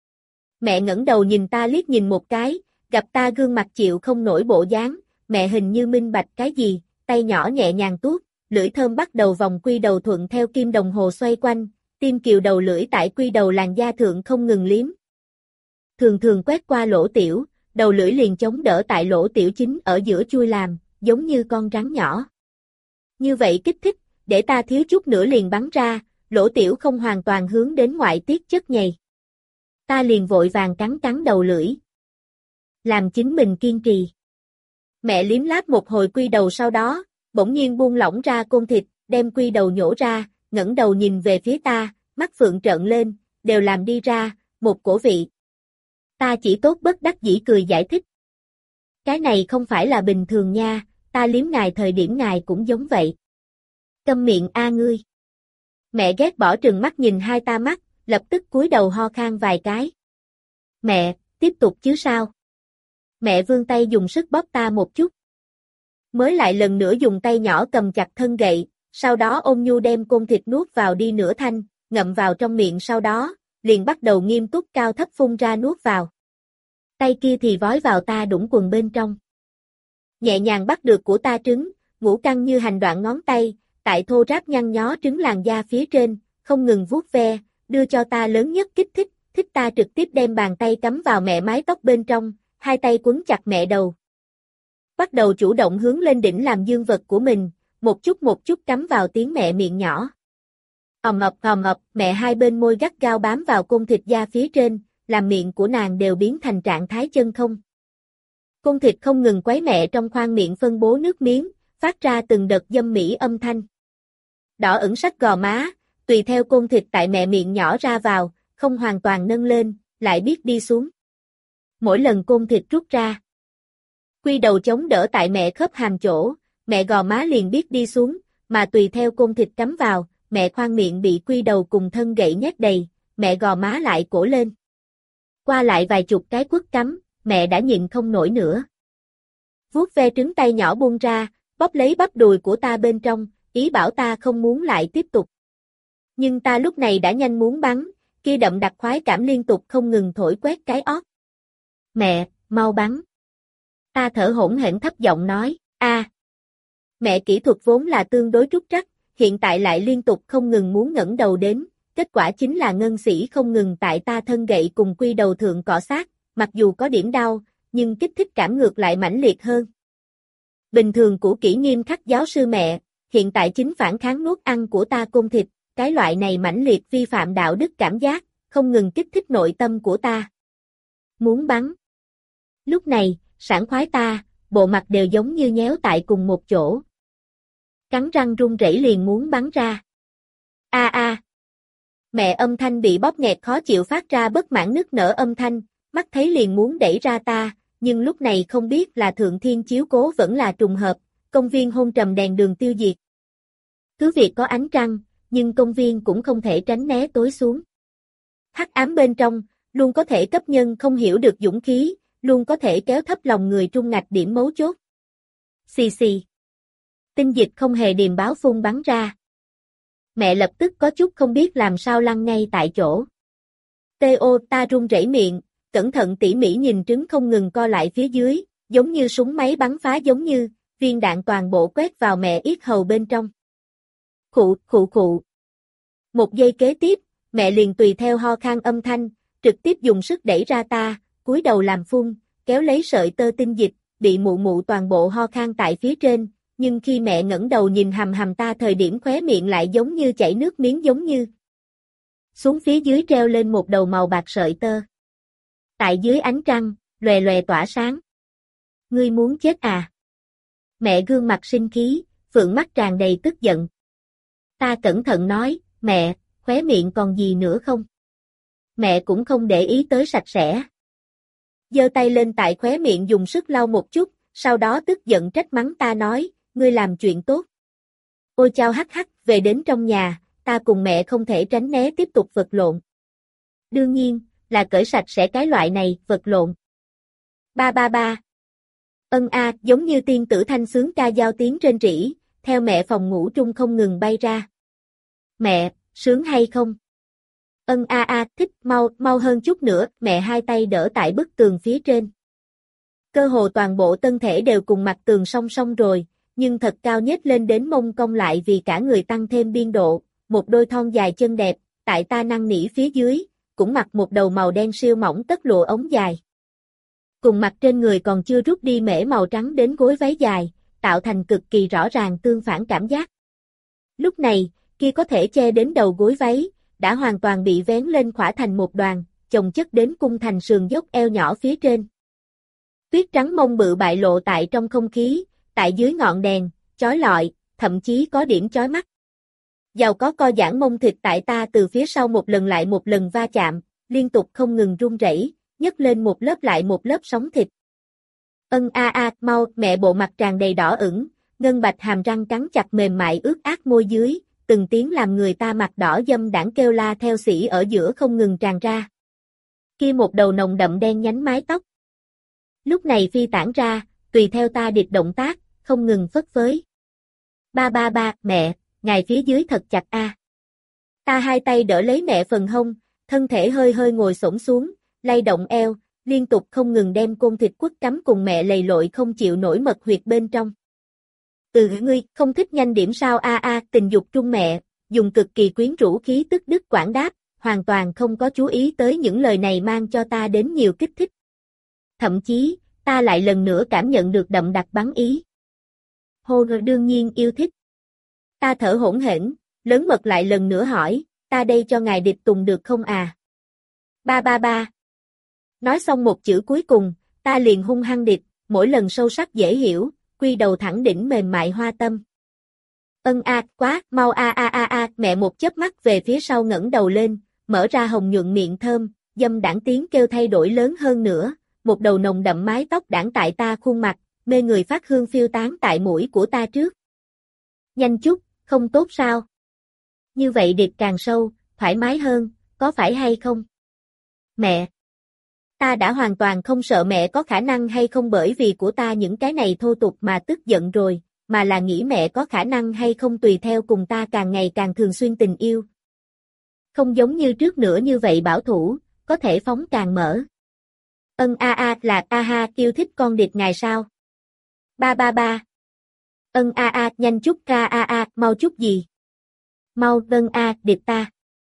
Mẹ ngẩng đầu nhìn ta liếc nhìn một cái, gặp ta gương mặt chịu không nổi bộ dáng, mẹ hình như minh bạch cái gì, tay nhỏ nhẹ nhàng tuốt, lưỡi thơm bắt đầu vòng quy đầu thuận theo kim đồng hồ xoay quanh, tim kiều đầu lưỡi tại quy đầu làn da thượng không ngừng liếm. Thường thường quét qua lỗ tiểu, đầu lưỡi liền chống đỡ tại lỗ tiểu chính ở giữa chui làm, giống như con rắn nhỏ. Như vậy kích thích, để ta thiếu chút nữa liền bắn ra, lỗ tiểu không hoàn toàn hướng đến ngoại tiết chất nhầy. Ta liền vội vàng cắn cắn đầu lưỡi. Làm chính mình kiên trì. Mẹ liếm láp một hồi quy đầu sau đó, bỗng nhiên buông lỏng ra côn thịt, đem quy đầu nhổ ra, ngẩng đầu nhìn về phía ta, mắt phượng trợn lên, đều làm đi ra, một cổ vị. Ta chỉ tốt bất đắc dĩ cười giải thích. Cái này không phải là bình thường nha, ta liếm ngài thời điểm ngài cũng giống vậy. Câm miệng a ngươi. Mẹ ghét bỏ trừng mắt nhìn hai ta mắt, lập tức cúi đầu ho khan vài cái. Mẹ, tiếp tục chứ sao? Mẹ vươn tay dùng sức bóp ta một chút. Mới lại lần nữa dùng tay nhỏ cầm chặt thân gậy, sau đó ôn nhu đem côn thịt nuốt vào đi nửa thanh, ngậm vào trong miệng sau đó, liền bắt đầu nghiêm túc cao thấp phun ra nuốt vào. Tay kia thì vói vào ta đũng quần bên trong. Nhẹ nhàng bắt được của ta trứng, ngũ căng như hành đoạn ngón tay, tại thô ráp nhăn nhó trứng làn da phía trên, không ngừng vuốt ve, đưa cho ta lớn nhất kích thích, thích ta trực tiếp đem bàn tay cắm vào mẹ mái tóc bên trong, hai tay quấn chặt mẹ đầu. Bắt đầu chủ động hướng lên đỉnh làm dương vật của mình, một chút một chút cắm vào tiếng mẹ miệng nhỏ. Ầm ập ầm ập, mẹ hai bên môi gắt gao bám vào côn thịt da phía trên, làm miệng của nàng đều biến thành trạng thái chân không. Côn thịt không ngừng quấy mẹ trong khoang miệng phân bố nước miếng, phát ra từng đợt dâm mỹ âm thanh. Đỏ ửng sắc gò má, tùy theo côn thịt tại mẹ miệng nhỏ ra vào, không hoàn toàn nâng lên, lại biết đi xuống. Mỗi lần côn thịt rút ra, quy đầu chống đỡ tại mẹ khớp hàm chỗ, mẹ gò má liền biết đi xuống, mà tùy theo côn thịt cắm vào, mẹ khoang miệng bị quy đầu cùng thân gậy nhét đầy, mẹ gò má lại cổ lên. Qua lại vài chục cái quất cắm, mẹ đã nhịn không nổi nữa. Vuốt ve trứng tay nhỏ buông ra, bóp lấy bắp đùi của ta bên trong, ý bảo ta không muốn lại tiếp tục. Nhưng ta lúc này đã nhanh muốn bắn, kia đậm đặc khoái cảm liên tục không ngừng thổi quét cái ót. Mẹ, mau bắn. Ta thở hổn hển thấp giọng nói, a. Mẹ kỹ thuật vốn là tương đối trúc trắc, hiện tại lại liên tục không ngừng muốn ngẩng đầu đến, kết quả chính là ngân sĩ không ngừng tại ta thân gậy cùng quy đầu thượng cọ sát, mặc dù có điểm đau, nhưng kích thích cảm ngược lại mãnh liệt hơn. Bình thường cũ kỹ nghiêm khắc giáo sư mẹ, hiện tại chính phản kháng nuốt ăn của ta côn thịt, cái loại này mãnh liệt vi phạm đạo đức cảm giác, không ngừng kích thích nội tâm của ta. Muốn bắn. Lúc này, sảng khoái ta, bộ mặt đều giống như nhéo tại cùng một chỗ. Cắn răng run rẩy liền muốn bắn ra. A a. Mẹ âm thanh bị bóp nghẹt khó chịu phát ra bất mãn nức nở âm thanh, mắt thấy liền muốn đẩy ra ta, nhưng lúc này không biết là thượng thiên chiếu cố vẫn là trùng hợp, công viên hôn trầm đèn đường tiêu diệt. Cứ việc có ánh trăng, nhưng công viên cũng không thể tránh né tối xuống. Hắc ám bên trong, luôn có thể cấp nhân không hiểu được dũng khí, luôn có thể kéo thấp lòng người trung ngạch điểm mấu chốt. Xì xì. Tinh dịch không hề điềm báo phun bắn ra. Mẹ lập tức có chút không biết làm sao lăn ngay tại chỗ. Tê ô ta run rẩy miệng, cẩn thận tỉ mỉ nhìn trứng không ngừng co lại phía dưới, giống như súng máy bắn phá giống như, viên đạn toàn bộ quét vào mẹ yết hầu bên trong. Khụ, khụ khụ. Một giây kế tiếp, mẹ liền tùy theo ho khan âm thanh, trực tiếp dùng sức đẩy ra ta, cúi đầu làm phun, kéo lấy sợi tơ tinh dịch, bị mụ mụ toàn bộ ho khan tại phía trên, nhưng khi mẹ ngẩng đầu nhìn hầm hầm ta thời điểm khóe miệng lại giống như chảy nước miếng giống như. Xuống phía dưới treo lên một đầu màu bạc sợi tơ. Tại dưới ánh trăng, lòe lòe tỏa sáng. Ngươi muốn chết à? Mẹ gương mặt sinh khí, phượng mắt tràn đầy tức giận. Ta cẩn thận nói, mẹ, khóe miệng còn gì nữa không? Mẹ cũng không để ý tới sạch sẽ. Giơ tay lên tại khóe miệng dùng sức lau một chút, sau đó tức giận trách mắng ta nói, ngươi làm chuyện tốt. Ôi chao hắc hắc, về đến trong nhà, ta cùng mẹ không thể tránh né tiếp tục vật lộn. Đương nhiên, là cởi sạch sẽ cái loại này, vật lộn. Ba ba ba. Ân a, giống như tiên tử thanh sướng ca giao tiếng trên rỉ, theo mẹ phòng ngủ trung không ngừng bay ra. Mẹ, sướng hay không? Ân a a, thích, mau, mau hơn chút nữa, mẹ hai tay đỡ tại bức tường phía trên. Cơ hồ toàn bộ thân thể đều cùng mặt tường song song rồi, nhưng thật cao nhếch lên đến mông cong lại vì cả người tăng thêm biên độ, một đôi thon dài chân đẹp, tại ta năn nỉ phía dưới, cũng mặc một đầu màu đen siêu mỏng tất lụa ống dài. Cùng mặt trên người còn chưa rút đi mễ màu trắng đến gối váy dài, tạo thành cực kỳ rõ ràng tương phản cảm giác. Lúc này, kia có thể che đến đầu gối váy, đã hoàn toàn bị vén lên khỏa thành một đoàn, chồng chất đến cung thành sườn dốc eo nhỏ phía trên. Tuyết trắng mông bự bại lộ tại trong không khí, tại dưới ngọn đèn, chói lọi, thậm chí có điểm chói mắt. Giàu có co giãn mông thịt tại ta từ phía sau một lần lại một lần va chạm, liên tục không ngừng run rẩy, nhấc lên một lớp lại một lớp sóng thịt. Ân a a, mau, mẹ bộ mặt tràn đầy đỏ ửng, ngân bạch hàm răng cắn chặt mềm mại ướt át môi dưới, từng tiếng làm người ta mặt đỏ dâm đãng kêu la theo sỉ ở giữa không ngừng tràn ra. Kia một đầu nồng đậm đen nhánh mái tóc. Lúc này phi tản ra, tùy theo ta địch động tác, không ngừng phất phới. Ba ba ba, mẹ, ngài phía dưới thật chặt a. Ta hai tay đỡ lấy mẹ phần hông, thân thể hơi hơi ngồi xổm xuống, lay động eo, liên tục không ngừng đem côn thịt quất cắm cùng mẹ lầy lội không chịu nổi mật huyệt bên trong. Ừ ngươi, không thích nhanh điểm sao a a, tình dục trung mẹ, dùng cực kỳ quyến rũ khí tức đứt quãng đáp, hoàn toàn không có chú ý tới những lời này mang cho ta đến nhiều kích thích. Thậm chí, ta lại lần nữa cảm nhận được đậm đặc bắn ý. Hô đương nhiên yêu thích. Ta thở hổn hển, lớn mật lại lần nữa hỏi, ta đây cho ngài địch tùng được không à? Ba ba ba. Nói xong một chữ cuối cùng, ta liền hung hăng địch, mỗi lần sâu sắc dễ hiểu, quy đầu thẳng đỉnh mềm mại hoa tâm. Ân a, quá, mau a a a a, mẹ một chớp mắt về phía sau ngẩng đầu lên, mở ra hồng nhuận miệng thơm, dâm đãng tiếng kêu thay đổi lớn hơn nữa, một đầu nồng đậm mái tóc đãng tại ta khuôn mặt, mê người phát hương phiêu tán tại mũi của ta trước. Nhanh chút, không tốt sao? Như vậy địch càng sâu, thoải mái hơn, có phải hay không? Mẹ! Ta đã hoàn toàn không sợ mẹ có khả năng hay không bởi vì của ta những cái này thô tục mà tức giận rồi, mà là nghĩ mẹ có khả năng hay không tùy theo cùng ta càng ngày càng thường xuyên tình yêu. Không giống như trước nữa như vậy bảo thủ, có thể phóng càng mở. Ân a a là a ha yêu thích con địch ngài sao? Ba ba ba. Ân a a nhanh chút ca a a mau chút gì? Mau vâng a địch ta.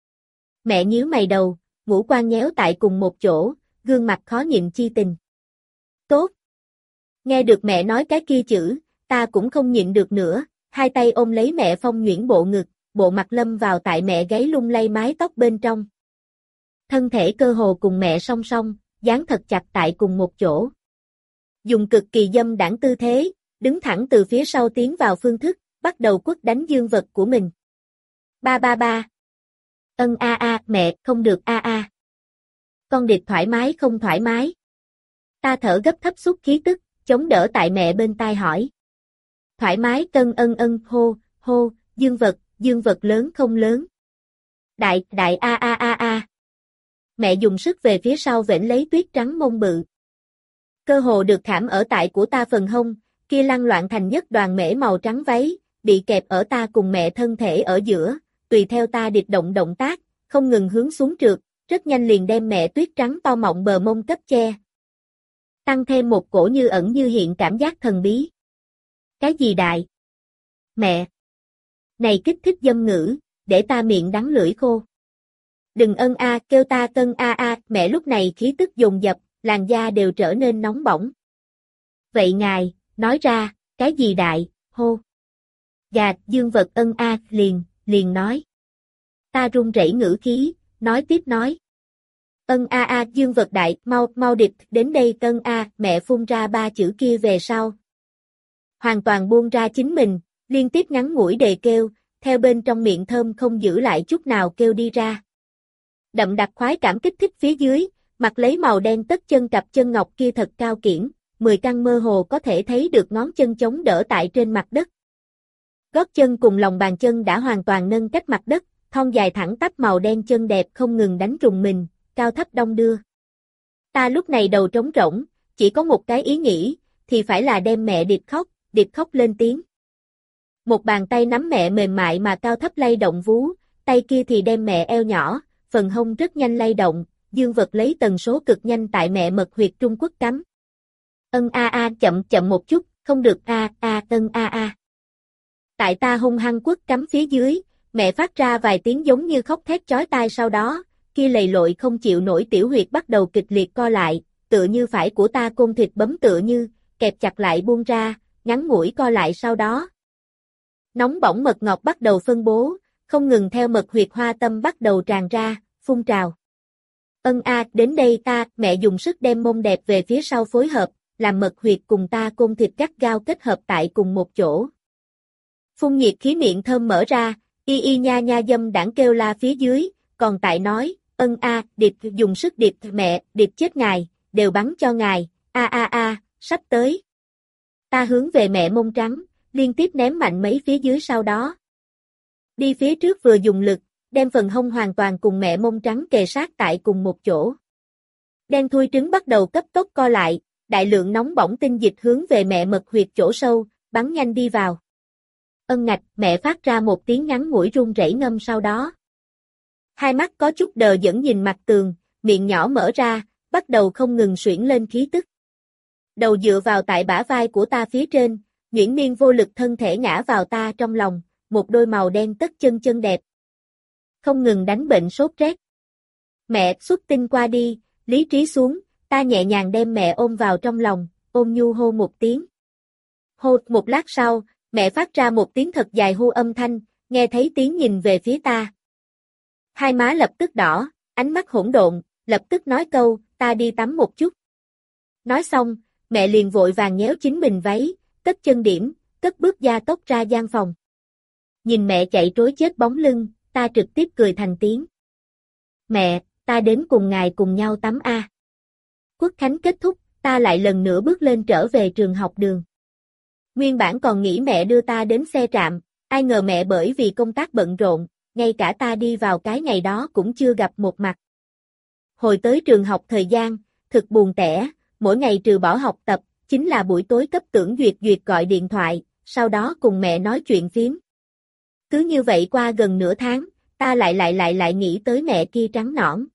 Mẹ nhíu mày đầu, ngũ quan nhéo tại cùng một chỗ, gương mặt khó nhịn chi tình. Tốt. Nghe được mẹ nói cái kia chữ, ta cũng không nhịn được nữa, hai tay ôm lấy mẹ phong nhuyễn bộ ngực, bộ mặt lâm vào tại mẹ gáy lung lay mái tóc bên trong. Thân thể cơ hồ cùng mẹ song song, dán thật chặt tại cùng một chỗ. Dùng cực kỳ dâm đãng tư thế, đứng thẳng từ phía sau tiến vào phương thức, bắt đầu quất đánh dương vật của mình. Ba ba ba. Ân a a, mẹ, không được a a. Con địch thoải mái không thoải mái. Ta thở gấp thấp xúc khí tức, chống đỡ tại mẹ bên tai hỏi. Thoải mái cân ân ân hô, hô, dương vật, dương vật lớn không lớn. Đại, đại a a a a. Mẹ dùng sức về phía sau vểnh lấy tuyết trắng mông bự. Cơ hồ được khảm ở tại của ta phần hông, kia lăn loạn thành nhất đoàn mễ màu trắng váy, bị kẹp ở ta cùng mẹ thân thể ở giữa, tùy theo ta địch động động tác, không ngừng hướng xuống trượt, rất nhanh liền đem mẹ tuyết trắng to mọng bờ mông cấp che. Tăng thêm một cổ như ẩn như hiện cảm giác thần bí. Cái gì đại? Mẹ! Này kích thích dâm ngữ, để ta miệng đắng lưỡi khô. Đừng ân a, kêu ta cân a a, mẹ lúc này khí tức dồn dập, làn da đều trở nên nóng bỏng. Vậy ngài, nói ra, cái gì đại, hô. Gạt, dương vật ân a, liền, liền nói. Ta run rẩy ngữ khí, nói tiếp nói. Ân a a, dương vật đại, mau, mau địch, đến đây cân a, mẹ phun ra ba chữ kia về sau. Hoàn toàn buông ra chính mình, liên tiếp ngắn ngủi đề kêu, theo bên trong miệng thơm không giữ lại chút nào kêu đi ra. Đậm đặc khoái cảm kích thích phía dưới, mặc lấy màu đen tất chân cặp chân ngọc kia thật cao kiển, mười căn mơ hồ có thể thấy được ngón chân chống đỡ tại trên mặt đất. Gót chân cùng lòng bàn chân đã hoàn toàn nâng cách mặt đất, thon dài thẳng tắp màu đen chân đẹp không ngừng đánh rùng mình, cao thấp đong đưa. Ta lúc này đầu trống rỗng, chỉ có một cái ý nghĩ, thì phải là đem mẹ điệp khóc, điệp khóc lên tiếng. Một bàn tay nắm mẹ mềm mại mà cao thấp lay động vú, tay kia thì đem mẹ eo nhỏ, phần hông rất nhanh lay động, dương vật lấy tần số cực nhanh tại mẹ mật huyệt trung quất cắm. Ân a a chậm chậm một chút, không được a a ân a a. Tại ta hung hăng quất cắm phía dưới, mẹ phát ra vài tiếng giống như khóc thét chói tai sau đó, kia lầy lội không chịu nổi tiểu huyệt bắt đầu kịch liệt co lại, tựa như phải của ta côn thịt bấm tựa như, kẹp chặt lại buông ra, ngắn ngủi co lại sau đó. Nóng bỏng mật ngọt bắt đầu phân bố, không ngừng theo mật huyệt hoa tâm bắt đầu tràn ra, phun trào. Ân a, đến đây ta, mẹ dùng sức đem mông đẹp về phía sau phối hợp, làm mật huyệt cùng ta côn thịt gắt gao kết hợp tại cùng một chỗ. Phun nhiệt khí miệng thơm mở ra, y y nha nha dâm đảng kêu la phía dưới, còn tại nói, ân a, điệp dùng sức điệp mẹ, điệp chết ngài, đều bắn cho ngài, a a a, sắp tới. Ta hướng về mẹ mông trắng, liên tiếp ném mạnh mấy phía dưới sau đó. Đi phía trước vừa dùng lực, đem phần hông hoàn toàn cùng mẹ mông trắng kề sát tại cùng một chỗ. Đen thui trứng bắt đầu cấp tốc co lại, đại lượng nóng bỏng tinh dịch hướng về mẹ mật huyệt chỗ sâu, bắn nhanh đi vào. Ân ngạch, mẹ phát ra một tiếng ngắn ngủi run rẩy ngâm sau đó. Hai mắt có chút đờ đẫn nhìn mặt tường, miệng nhỏ mở ra, bắt đầu không ngừng suyễn lên khí tức. Đầu dựa vào tại bả vai của ta phía trên, nhuyễn miên vô lực thân thể ngã vào ta trong lòng, một đôi màu đen tất chân chân đẹp. Không ngừng đánh bệnh sốt rét. Mẹ, xuất tinh qua đi, lý trí xuống, ta nhẹ nhàng đem mẹ ôm vào trong lòng, ôm nhu hô một tiếng. Hô, một lát sau, mẹ phát ra một tiếng thật dài hô âm thanh, nghe thấy tiếng nhìn về phía ta. Hai má lập tức đỏ, ánh mắt hỗn độn, lập tức nói câu, ta đi tắm một chút. Nói xong, mẹ liền vội vàng nhéo chính mình váy, cất chân điểm, cất bước gia tốc ra gian phòng. Nhìn mẹ chạy trối chết bóng lưng, ta trực tiếp cười thành tiếng. Mẹ, ta đến cùng ngài cùng nhau tắm a. Quốc khánh kết thúc, ta lại lần nữa bước lên trở về trường học đường. Nguyên bản còn nghĩ mẹ đưa ta đến xe trạm, ai ngờ mẹ bởi vì công tác bận rộn, ngay cả ta đi vào cái ngày đó cũng chưa gặp một mặt. Hồi tới trường học thời gian, thực buồn tẻ, mỗi ngày trừ bỏ học tập, chính là buổi tối cấp tưởng duyệt duyệt gọi điện thoại, sau đó cùng mẹ nói chuyện phím. Cứ như vậy qua gần nửa tháng, ta lại lại lại lại nghĩ tới mẹ kia trắng nõn.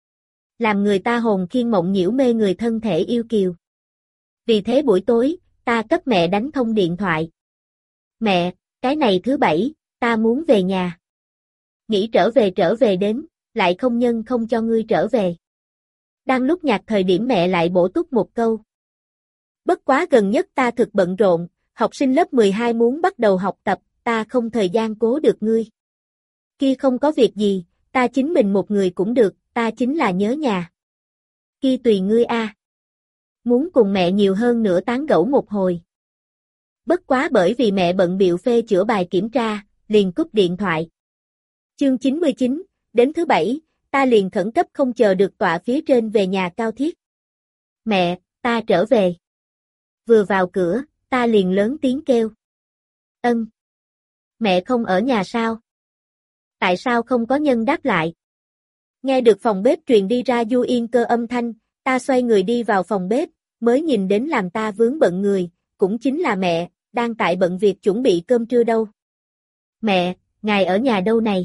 Làm người ta hồn khiên mộng nhiễu mê người thân thể yêu kiều. Vì thế buổi tối, ta cấp mẹ đánh thông điện thoại. Mẹ, cái này thứ bảy, ta muốn về nhà. Nghĩ trở về trở về đến, lại không nhân không cho ngươi trở về. Đang lúc nhạc thời điểm mẹ lại bổ túc một câu. Bất quá gần nhất ta thực bận rộn, học sinh lớp mười hai muốn bắt đầu học tập, ta không thời gian cố được ngươi. Kia không có việc gì, ta chính mình một người cũng được, ta chính là nhớ nhà. Kia tùy ngươi a. Muốn cùng mẹ nhiều hơn nữa tán gẫu một hồi. Bất quá bởi vì mẹ bận bịu phê chữa bài kiểm tra, liền cúp điện thoại. Chương chín mươi chín, đến thứ bảy, ta liền khẩn cấp không chờ được tọa phía trên về nhà cao thiết. Mẹ, ta trở về. Vừa vào cửa, ta liền lớn tiếng kêu. Ân. Mẹ không ở nhà sao? Tại sao không có nhân đáp lại? Nghe được phòng bếp truyền đi ra du yên cơ âm thanh, ta xoay người đi vào phòng bếp, mới nhìn đến làm ta vướng bận người, cũng chính là mẹ, đang tại bận việc chuẩn bị cơm trưa đâu. Mẹ, ngài ở nhà đâu này?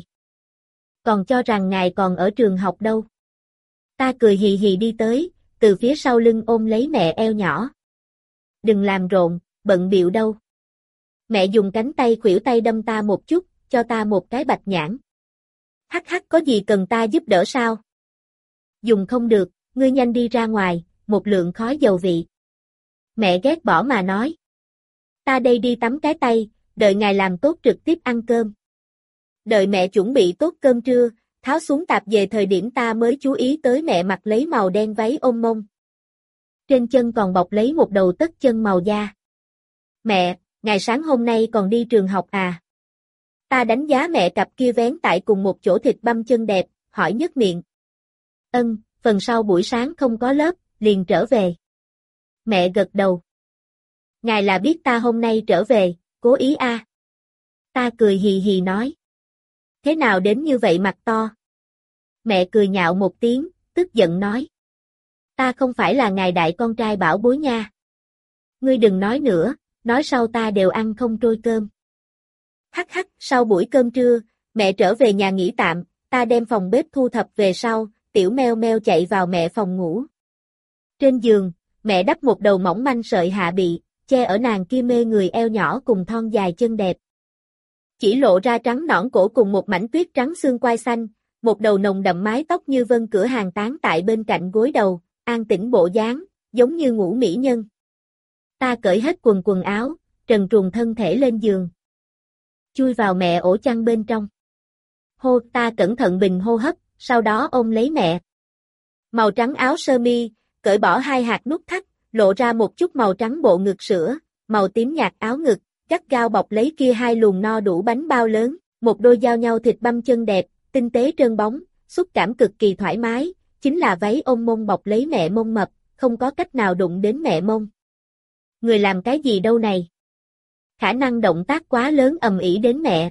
Còn cho rằng ngài còn ở trường học đâu. Ta cười hì hì đi tới, từ phía sau lưng ôm lấy mẹ eo nhỏ. Đừng làm rộn, bận bịu đâu. Mẹ dùng cánh tay khuỷu tay đâm ta một chút, cho ta một cái bạch nhãn. Hắc hắc, có gì cần ta giúp đỡ sao? Dùng không được, ngươi nhanh đi ra ngoài, một lượng khói dầu vị. Mẹ ghét bỏ mà nói. Ta đây đi tắm cái tay, đợi ngài làm tốt trực tiếp ăn cơm. Đợi mẹ chuẩn bị tốt cơm trưa, tháo xuống tạp về thời điểm ta mới chú ý tới mẹ mặc lấy màu đen váy ôm mông. Trên chân còn bọc lấy một đầu tất chân màu da. Mẹ, ngày sáng hôm nay còn đi trường học à? Ta đánh giá mẹ cặp kia vén tại cùng một chỗ thịt băm chân đẹp, hỏi nhếch miệng. Ân, phần sau buổi sáng không có lớp, liền trở về. Mẹ gật đầu. Ngài là biết ta hôm nay trở về, cố ý a? À? Ta cười hì hì nói. Thế nào đến như vậy mặt to? Mẹ cười nhạo một tiếng, tức giận nói. Ta không phải là ngài đại con trai bảo bối nha. Ngươi đừng nói nữa, nói sau ta đều ăn không trôi cơm. Hắc hắc, sau buổi cơm trưa, Mẹ trở về nhà nghỉ tạm, ta đem phòng bếp thu thập về sau, tiểu meo meo chạy vào mẹ phòng ngủ. Trên giường, mẹ đắp một đầu mỏng manh sợi hạ bị, che ở nàng kia mê người eo nhỏ cùng thon dài chân đẹp. Chỉ lộ ra trắng nõn cổ cùng một mảnh tuyết trắng xương quai xanh, một đầu nồng đậm mái tóc như vân cửa hàng tán tại bên cạnh gối đầu, an tĩnh bộ dáng, giống như ngủ mỹ nhân. Ta cởi hết quần quần áo, trần truồng thân thể lên giường. Chui vào mẹ ổ chăn bên trong. Hô, ta cẩn thận bình hô hấp, sau đó ôm lấy mẹ. Màu trắng áo sơ mi, cởi bỏ hai hạt nút thắt, lộ ra một chút màu trắng bộ ngực sữa, màu tím nhạt áo ngực, gắt gao bọc lấy kia hai luồng no đủ bánh bao lớn, một đôi giao nhau thịt băm chân đẹp, tinh tế trơn bóng, xúc cảm cực kỳ thoải mái, chính là váy ôm mông bọc lấy mẹ mông mập, không có cách nào đụng đến mẹ mông. Người làm cái gì đâu này? Khả năng động tác quá lớn ầm ĩ đến mẹ.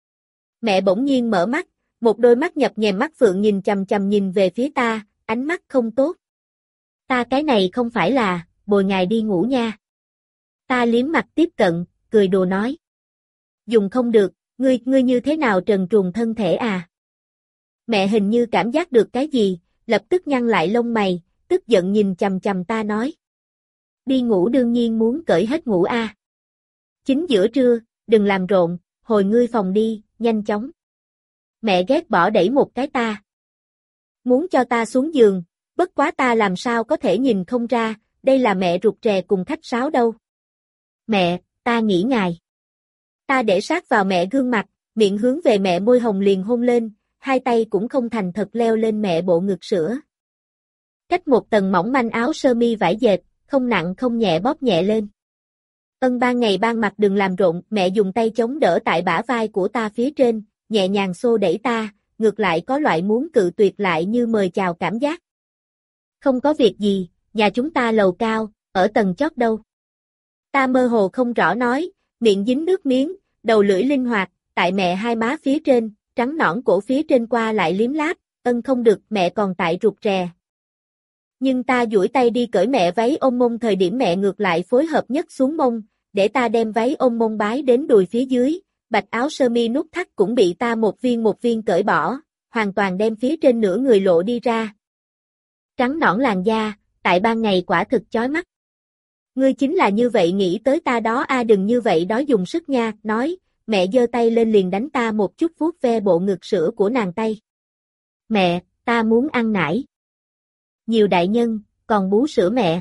Mẹ bỗng nhiên mở mắt, một đôi mắt nhập nhèm mắt phượng nhìn chằm chằm nhìn về phía ta, ánh mắt không tốt. Ta cái này không phải là, bồi ngài đi ngủ nha. Ta liếm mặt tiếp cận, cười đùa nói. Dùng không được, ngươi, ngươi như thế nào trần truồng thân thể à? Mẹ hình như cảm giác được cái gì, lập tức nhăn lại lông mày, tức giận nhìn chằm chằm ta nói. Đi ngủ đương nhiên muốn cởi hết ngủ a. À. Chính giữa trưa, đừng làm rộn, hồi ngươi phòng đi, nhanh chóng. Mẹ ghét bỏ đẩy một cái ta. Muốn cho ta xuống giường, bất quá ta làm sao có thể nhìn không ra, đây là mẹ rụt rè cùng khách sáo đâu. Mẹ, ta nghĩ ngài. Ta để sát vào mẹ gương mặt, miệng hướng về mẹ môi hồng liền hôn lên, hai tay cũng không thành thật leo lên mẹ bộ ngực sữa. Cách một tầng mỏng manh áo sơ mi vải dệt, không nặng không nhẹ bóp nhẹ lên. Ân ban ngày ban mặt đừng làm rộn, mẹ dùng tay chống đỡ tại bả vai của ta phía trên, nhẹ nhàng xô đẩy ta, ngược lại có loại muốn cự tuyệt lại như mời chào cảm giác. Không có việc gì, nhà chúng ta lầu cao, ở tầng chót đâu. Ta mơ hồ không rõ nói, miệng dính nước miếng, đầu lưỡi linh hoạt, tại mẹ hai má phía trên, trắng nõn cổ phía trên qua lại liếm láp, ân không được, mẹ còn tại rụt rè. Nhưng ta duỗi tay đi cởi mẹ váy ôm mông thời điểm mẹ ngược lại phối hợp nhất xuống mông, để ta đem váy ôm mông bái đến đùi phía dưới, bạch áo sơ mi nút thắt cũng bị ta một viên một viên cởi bỏ, hoàn toàn đem phía trên nửa người lộ đi ra. Trắng nõn làn da, tại ban ngày quả thực chói mắt. Ngươi chính là như vậy nghĩ tới ta đó a à, đừng như vậy đó dùng sức nha, nói, mẹ giơ tay lên liền đánh ta một chút vuốt ve bộ ngực sữa của nàng tay. Mẹ, ta muốn ăn nải. Nhiều đại nhân, còn bú sữa mẹ.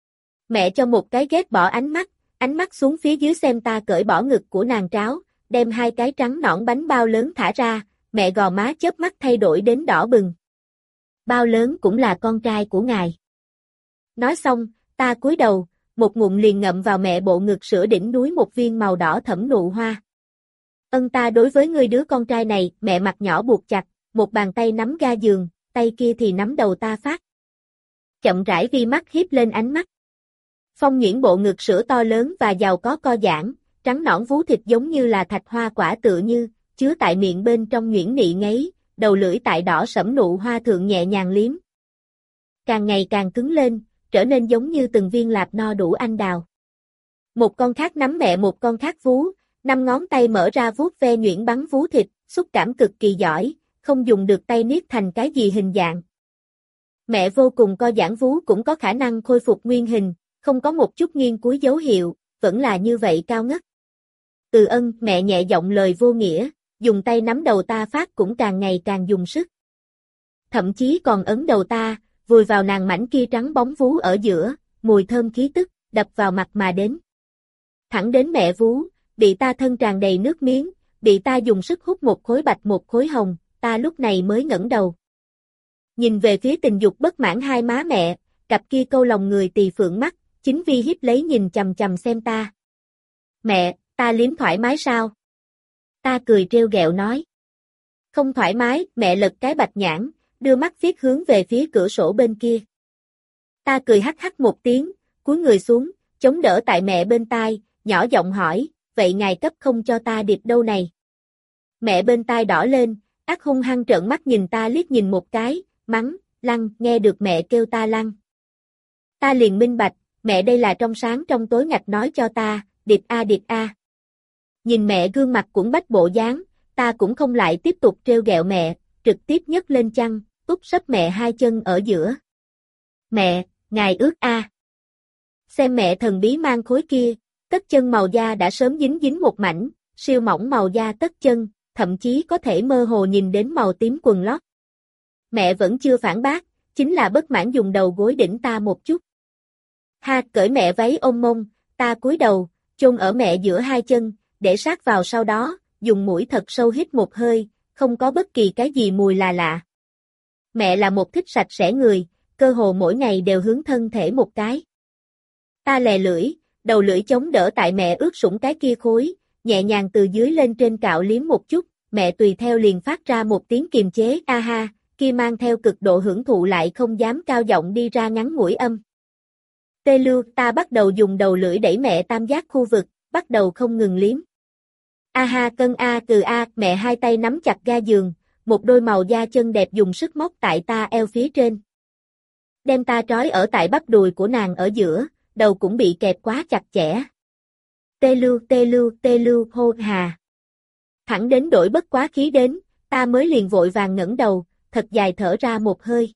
Mẹ cho một cái ghét bỏ ánh mắt, ánh mắt xuống phía dưới xem ta cởi bỏ ngực của nàng tráo, đem hai cái trắng nõn bánh bao lớn thả ra, mẹ gò má chớp mắt thay đổi đến đỏ bừng. Bao lớn cũng là con trai của ngài. Nói xong, ta cúi đầu, một ngụm liền ngậm vào mẹ bộ ngực sữa đỉnh núi một viên màu đỏ thẫm nụ hoa. Ân ta đối với ngươi đứa con trai này, mẹ mặt nhỏ buộc chặt, một bàn tay nắm ga giường, tay kia thì nắm đầu ta phát. Chậm rãi vi mắt hiếp lên ánh mắt. Phong nhuyễn bộ ngực sữa to lớn và giàu có co giãn, trắng nõn vú thịt giống như là thạch hoa quả tựa như, chứa tại miệng bên trong nhuyễn nị ngấy, đầu lưỡi tại đỏ sẫm nụ hoa thượng nhẹ nhàng liếm. Càng ngày càng cứng lên, trở nên giống như từng viên lạp no đủ anh đào. Một con khác nắm mẹ một con khác vú, năm ngón tay mở ra vuốt ve nhuyễn bắn vú thịt, xúc cảm cực kỳ giỏi, không dùng được tay niết thành cái gì hình dạng. Mẹ vô cùng co giãn vú cũng có khả năng khôi phục nguyên hình, không có một chút nghiêng cúi dấu hiệu, vẫn là như vậy cao ngất. Từ Ân, mẹ nhẹ giọng lời vô nghĩa, dùng tay nắm đầu ta phát cũng càng ngày càng dùng sức. Thậm chí còn ấn đầu ta, vùi vào nàng mảnh kia trắng bóng vú ở giữa, mùi thơm khí tức, đập vào mặt mà đến. Thẳng đến mẹ vú, bị ta thân tràn đầy nước miếng, bị ta dùng sức hút một khối bạch một khối hồng, ta lúc này mới ngẩng đầu. Nhìn về phía tình dục bất mãn hai má mẹ, cặp kia câu lòng người tỳ phượng mắt, chính vi hiếp lấy nhìn chằm chằm xem ta. Mẹ, ta liếm thoải mái sao? Ta cười trêu ghẹo nói. Không thoải mái, mẹ lật cái bạch nhãn, đưa mắt viết hướng về phía cửa sổ bên kia. Ta cười hắc hắc một tiếng, cúi người xuống, chống đỡ tại mẹ bên tai, nhỏ giọng hỏi, vậy ngài cấp không cho ta điệp đâu này? Mẹ bên tai đỏ lên, ác hung hăng trợn mắt nhìn ta liếc nhìn một cái, mắng, lăng, nghe được mẹ kêu ta lăng. Ta liền minh bạch, mẹ đây là trong sáng trong tối ngạch nói cho ta, điệp a điệp a. Nhìn mẹ gương mặt cũng bách bộ dáng, ta cũng không lại tiếp tục trêu ghẹo mẹ, trực tiếp nhấc lên chăn, úp sấp mẹ hai chân ở giữa. Mẹ, ngài ướt a. Xem mẹ thần bí mang khối kia, tất chân màu da đã sớm dính dính một mảnh, siêu mỏng màu da tất chân, thậm chí có thể mơ hồ nhìn đến màu tím quần lót. Mẹ vẫn chưa phản bác, chính là bất mãn dùng đầu gối đỉnh ta một chút. Ha, cởi mẹ váy ôm mông, ta cúi đầu, chôn ở mẹ giữa hai chân, để sát vào sau đó, dùng mũi thật sâu hít một hơi, không có bất kỳ cái gì mùi là lạ. Mẹ là một thích sạch sẽ người, cơ hồ mỗi ngày đều hướng thân thể một cái. Ta lè lưỡi, đầu lưỡi chống đỡ tại mẹ ướt sũng cái kia khối, nhẹ nhàng từ dưới lên trên cạo liếm một chút, mẹ tùy theo liền phát ra một tiếng kiềm chế a ha, kia mang theo cực độ hưởng thụ lại không dám cao giọng đi ra ngắn ngủi âm. Tê lưu, ta bắt đầu dùng đầu lưỡi đẩy mẹ tam giác khu vực, bắt đầu không ngừng liếm. A ha cân a từ a, mẹ hai tay nắm chặt ga giường, một đôi màu da chân đẹp dùng sức móc tại ta eo phía trên. Đem ta trói ở tại bắp đùi của nàng ở giữa, đầu cũng bị kẹp quá chặt chẽ. Tê lưu, tê lưu, tê lưu, hô hà. Thẳng đến đổi bất quá khí đến, ta mới liền vội vàng ngẩng đầu, thật dài thở ra một hơi.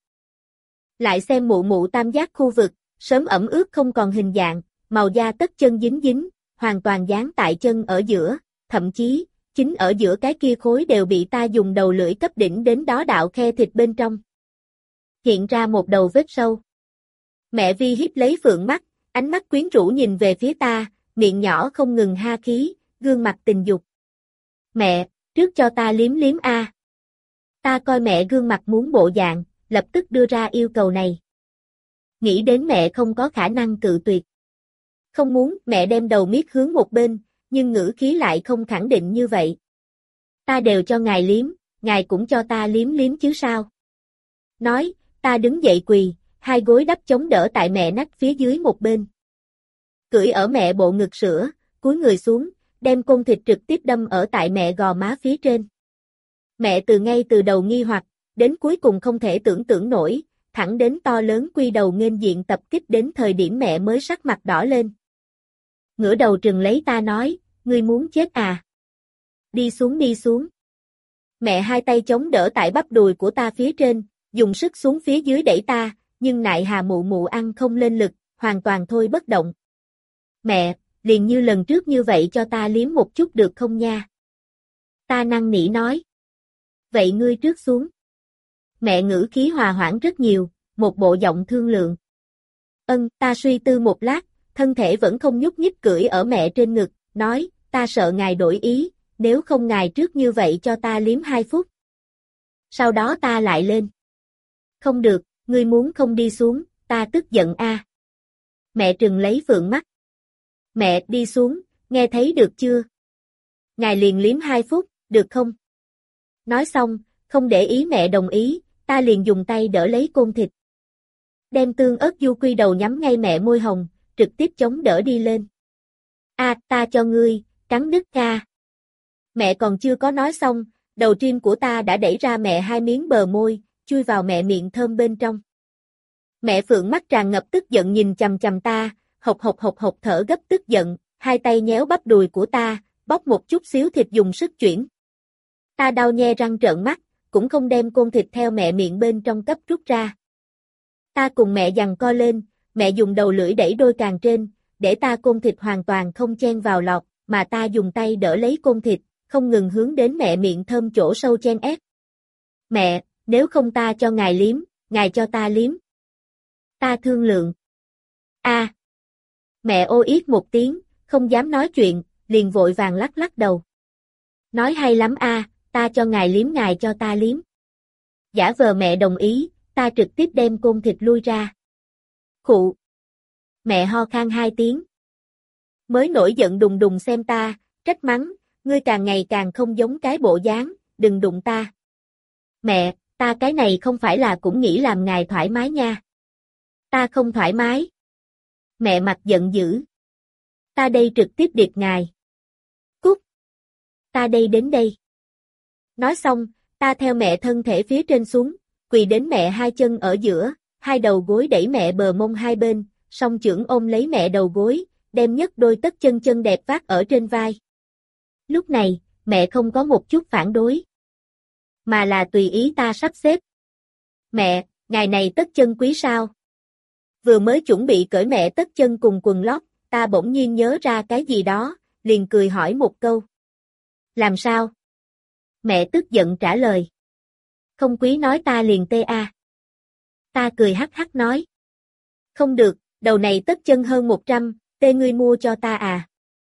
Lại xem mụ mụ tam giác khu vực, sớm ẩm ướt không còn hình dạng, màu da tất chân dính dính, hoàn toàn dán tại chân ở giữa, thậm chí, chính ở giữa cái kia khối đều bị ta dùng đầu lưỡi cấp đỉnh đến đó đạo khe thịt bên trong. Hiện ra một đầu vết sâu. Mẹ vi hiếp lấy phượng mắt, ánh mắt quyến rũ nhìn về phía ta, miệng nhỏ không ngừng ha khí, gương mặt tình dục. Mẹ, trước cho ta liếm liếm a. Ta coi mẹ gương mặt muốn bộ dạng, lập tức đưa ra yêu cầu này. Nghĩ đến mẹ không có khả năng cự tuyệt. Không muốn, mẹ đem đầu miết hướng một bên, nhưng ngữ khí lại không khẳng định như vậy. Ta đều cho ngài liếm, ngài cũng cho ta liếm liếm chứ sao. Nói, ta đứng dậy quỳ, hai gối đắp chống đỡ tại mẹ nách phía dưới một bên. Cưỡi ở mẹ bộ ngực sữa, cúi người xuống, đem côn thịt trực tiếp đâm ở tại mẹ gò má phía trên. Mẹ từ ngay từ đầu nghi hoặc, đến cuối cùng không thể tưởng tượng nổi, thẳng đến to lớn quy đầu nghênh diện tập kích đến thời điểm mẹ mới sắc mặt đỏ lên. Ngửa đầu trừng lấy ta nói, ngươi muốn chết à? Đi xuống đi xuống. Mẹ hai tay chống đỡ tại bắp đùi của ta phía trên, dùng sức xuống phía dưới đẩy ta, nhưng nại hà mụ mụ ăn không lên lực, hoàn toàn thôi bất động. Mẹ, liền như lần trước như vậy cho ta liếm một chút được không nha? Ta năn nỉ nói. Vậy ngươi trước xuống. Mẹ ngữ khí hòa hoãn rất nhiều, một bộ giọng thương lượng. Ân, ta suy tư một lát, thân thể vẫn không nhúc nhích cưỡi ở mẹ trên ngực, nói, ta sợ ngài đổi ý, nếu không ngài trước như vậy cho ta liếm hai phút. Sau đó ta lại lên. Không được, ngươi muốn không đi xuống, ta tức giận a. Mẹ trừng lấy phượng mắt. Mẹ, đi xuống, nghe thấy được chưa? Ngài liền liếm hai phút, được không? Nói xong, không để ý mẹ đồng ý, ta liền dùng tay đỡ lấy côn thịt. Đem tương ớt du quy đầu nhắm ngay mẹ môi hồng, trực tiếp chống đỡ đi lên. A, ta cho ngươi, cắn đứt ca. Mẹ còn chưa có nói xong, đầu tim của ta đã đẩy ra mẹ hai miếng bờ môi, chui vào mẹ miệng thơm bên trong. Mẹ phượng mắt tràn ngập tức giận nhìn chằm chằm ta, hộc hộc hộc hộc thở gấp tức giận, hai tay nhéo bắp đùi của ta, bóc một chút xíu thịt dùng sức chuyển. Ta đau nhe răng trợn mắt, cũng không đem côn thịt theo mẹ miệng bên trong cấp rút ra. Ta cùng mẹ giằng co lên, mẹ dùng đầu lưỡi đẩy đôi càng trên, để ta côn thịt hoàn toàn không chen vào lọt, mà ta dùng tay đỡ lấy côn thịt, không ngừng hướng đến mẹ miệng thơm chỗ sâu chen ép. Mẹ, nếu không ta cho ngài liếm, ngài cho ta liếm. Ta thương lượng. A. À. Mẹ ô yết một tiếng, không dám nói chuyện, liền vội vàng lắc lắc đầu. Nói hay lắm a, à, ta cho ngài liếm ngài cho ta liếm. Giả vờ mẹ đồng ý, ta trực tiếp đem côn thịt lui ra. Khụ. Mẹ ho khan hai tiếng. Mới nổi giận đùng đùng xem ta, trách mắng, ngươi càng ngày càng không giống cái bộ dáng, đừng đụng ta. Mẹ, ta cái này không phải là cũng nghĩ làm ngài thoải mái nha. Ta không thoải mái. Mẹ mặt giận dữ. Ta đây trực tiếp điệp ngài. Cút. Ta đây đến đây. Nói xong, ta theo mẹ thân thể phía trên xuống, quỳ đến mẹ hai chân ở giữa, hai đầu gối đẩy mẹ bờ mông hai bên, song chưởng ôm lấy mẹ đầu gối, đem nhất đôi tất chân chân đẹp vác ở trên vai. Lúc này, mẹ không có một chút phản đối, mà là tùy ý ta sắp xếp. Mẹ, ngày này tất chân quý sao? Vừa mới chuẩn bị cởi mẹ tất chân cùng quần lót, ta bỗng nhiên nhớ ra cái gì đó, liền cười hỏi một câu. Làm sao? Mẹ tức giận trả lời. Không quý nói ta liền tê a. Ta cười hắc hắc nói. Không được, đầu này tất chân hơn một trăm, tê ngươi mua cho ta à?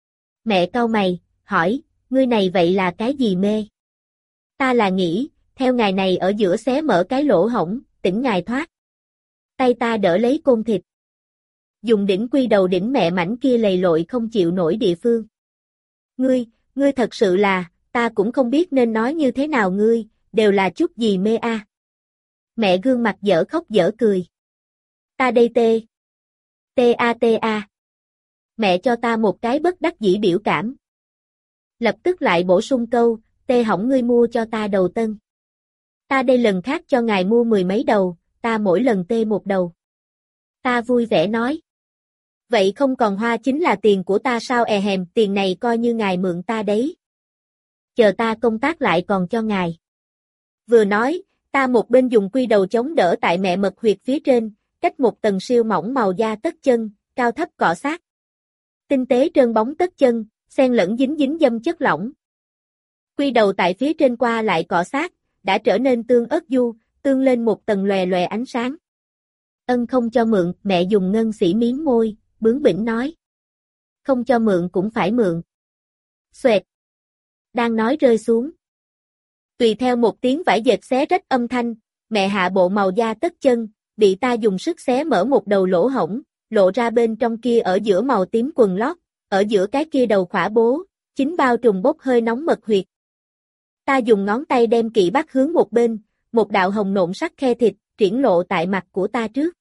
Mẹ cau mày, hỏi, ngươi này vậy là cái gì mê? Ta là nghĩ, theo ngài này ở giữa xé mở cái lỗ hổng, tỉnh ngài thoát. Tay ta đỡ lấy côn thịt. Dùng đỉnh quy đầu đỉnh mẹ mảnh kia lầy lội không chịu nổi địa phương. Ngươi, ngươi thật sự là, ta cũng không biết nên nói như thế nào ngươi, đều là chút gì mê a. À. Mẹ gương mặt dở khóc dở cười. Ta đây tê. Tê a tê a. Mẹ cho ta một cái bất đắc dĩ biểu cảm. Lập tức lại bổ sung câu, tê hỏng ngươi mua cho ta đầu tân. Ta đây lần khác cho ngài mua mười mấy đầu, ta mỗi lần tê một đầu. Ta vui vẻ nói. Vậy không còn hoa chính là tiền của ta sao è hèm, tiền này coi như ngài mượn ta đấy. Chờ ta công tác lại còn cho ngài. Vừa nói, ta một bên dùng quy đầu chống đỡ tại mẹ mật huyệt phía trên, cách một tầng siêu mỏng màu da tất chân, cao thấp cọ sát. Tinh tế trơn bóng tất chân, xen lẫn dính dính dâm chất lỏng. Quy đầu tại phía trên qua lại cọ sát, đã trở nên tương ớt du, tương lên một tầng lòe lòe ánh sáng. Ân không cho mượn, mẹ dùng ngân xỉ miếng môi, bướng bỉnh nói. Không cho mượn cũng phải mượn. Xoẹt. Đang nói rơi xuống. Tùy theo một tiếng vải dệt xé rách âm thanh, mẹ hạ bộ màu da tất chân, bị ta dùng sức xé mở một đầu lỗ hổng, lộ ra bên trong kia ở giữa màu tím quần lót, ở giữa cái kia đầu khỏa bố, chính bao trùm bốc hơi nóng mật huyệt. Ta dùng ngón tay đem kỵ bắt hướng một bên, một đạo hồng nộn sắc khe thịt, triển lộ tại mặt của ta trước.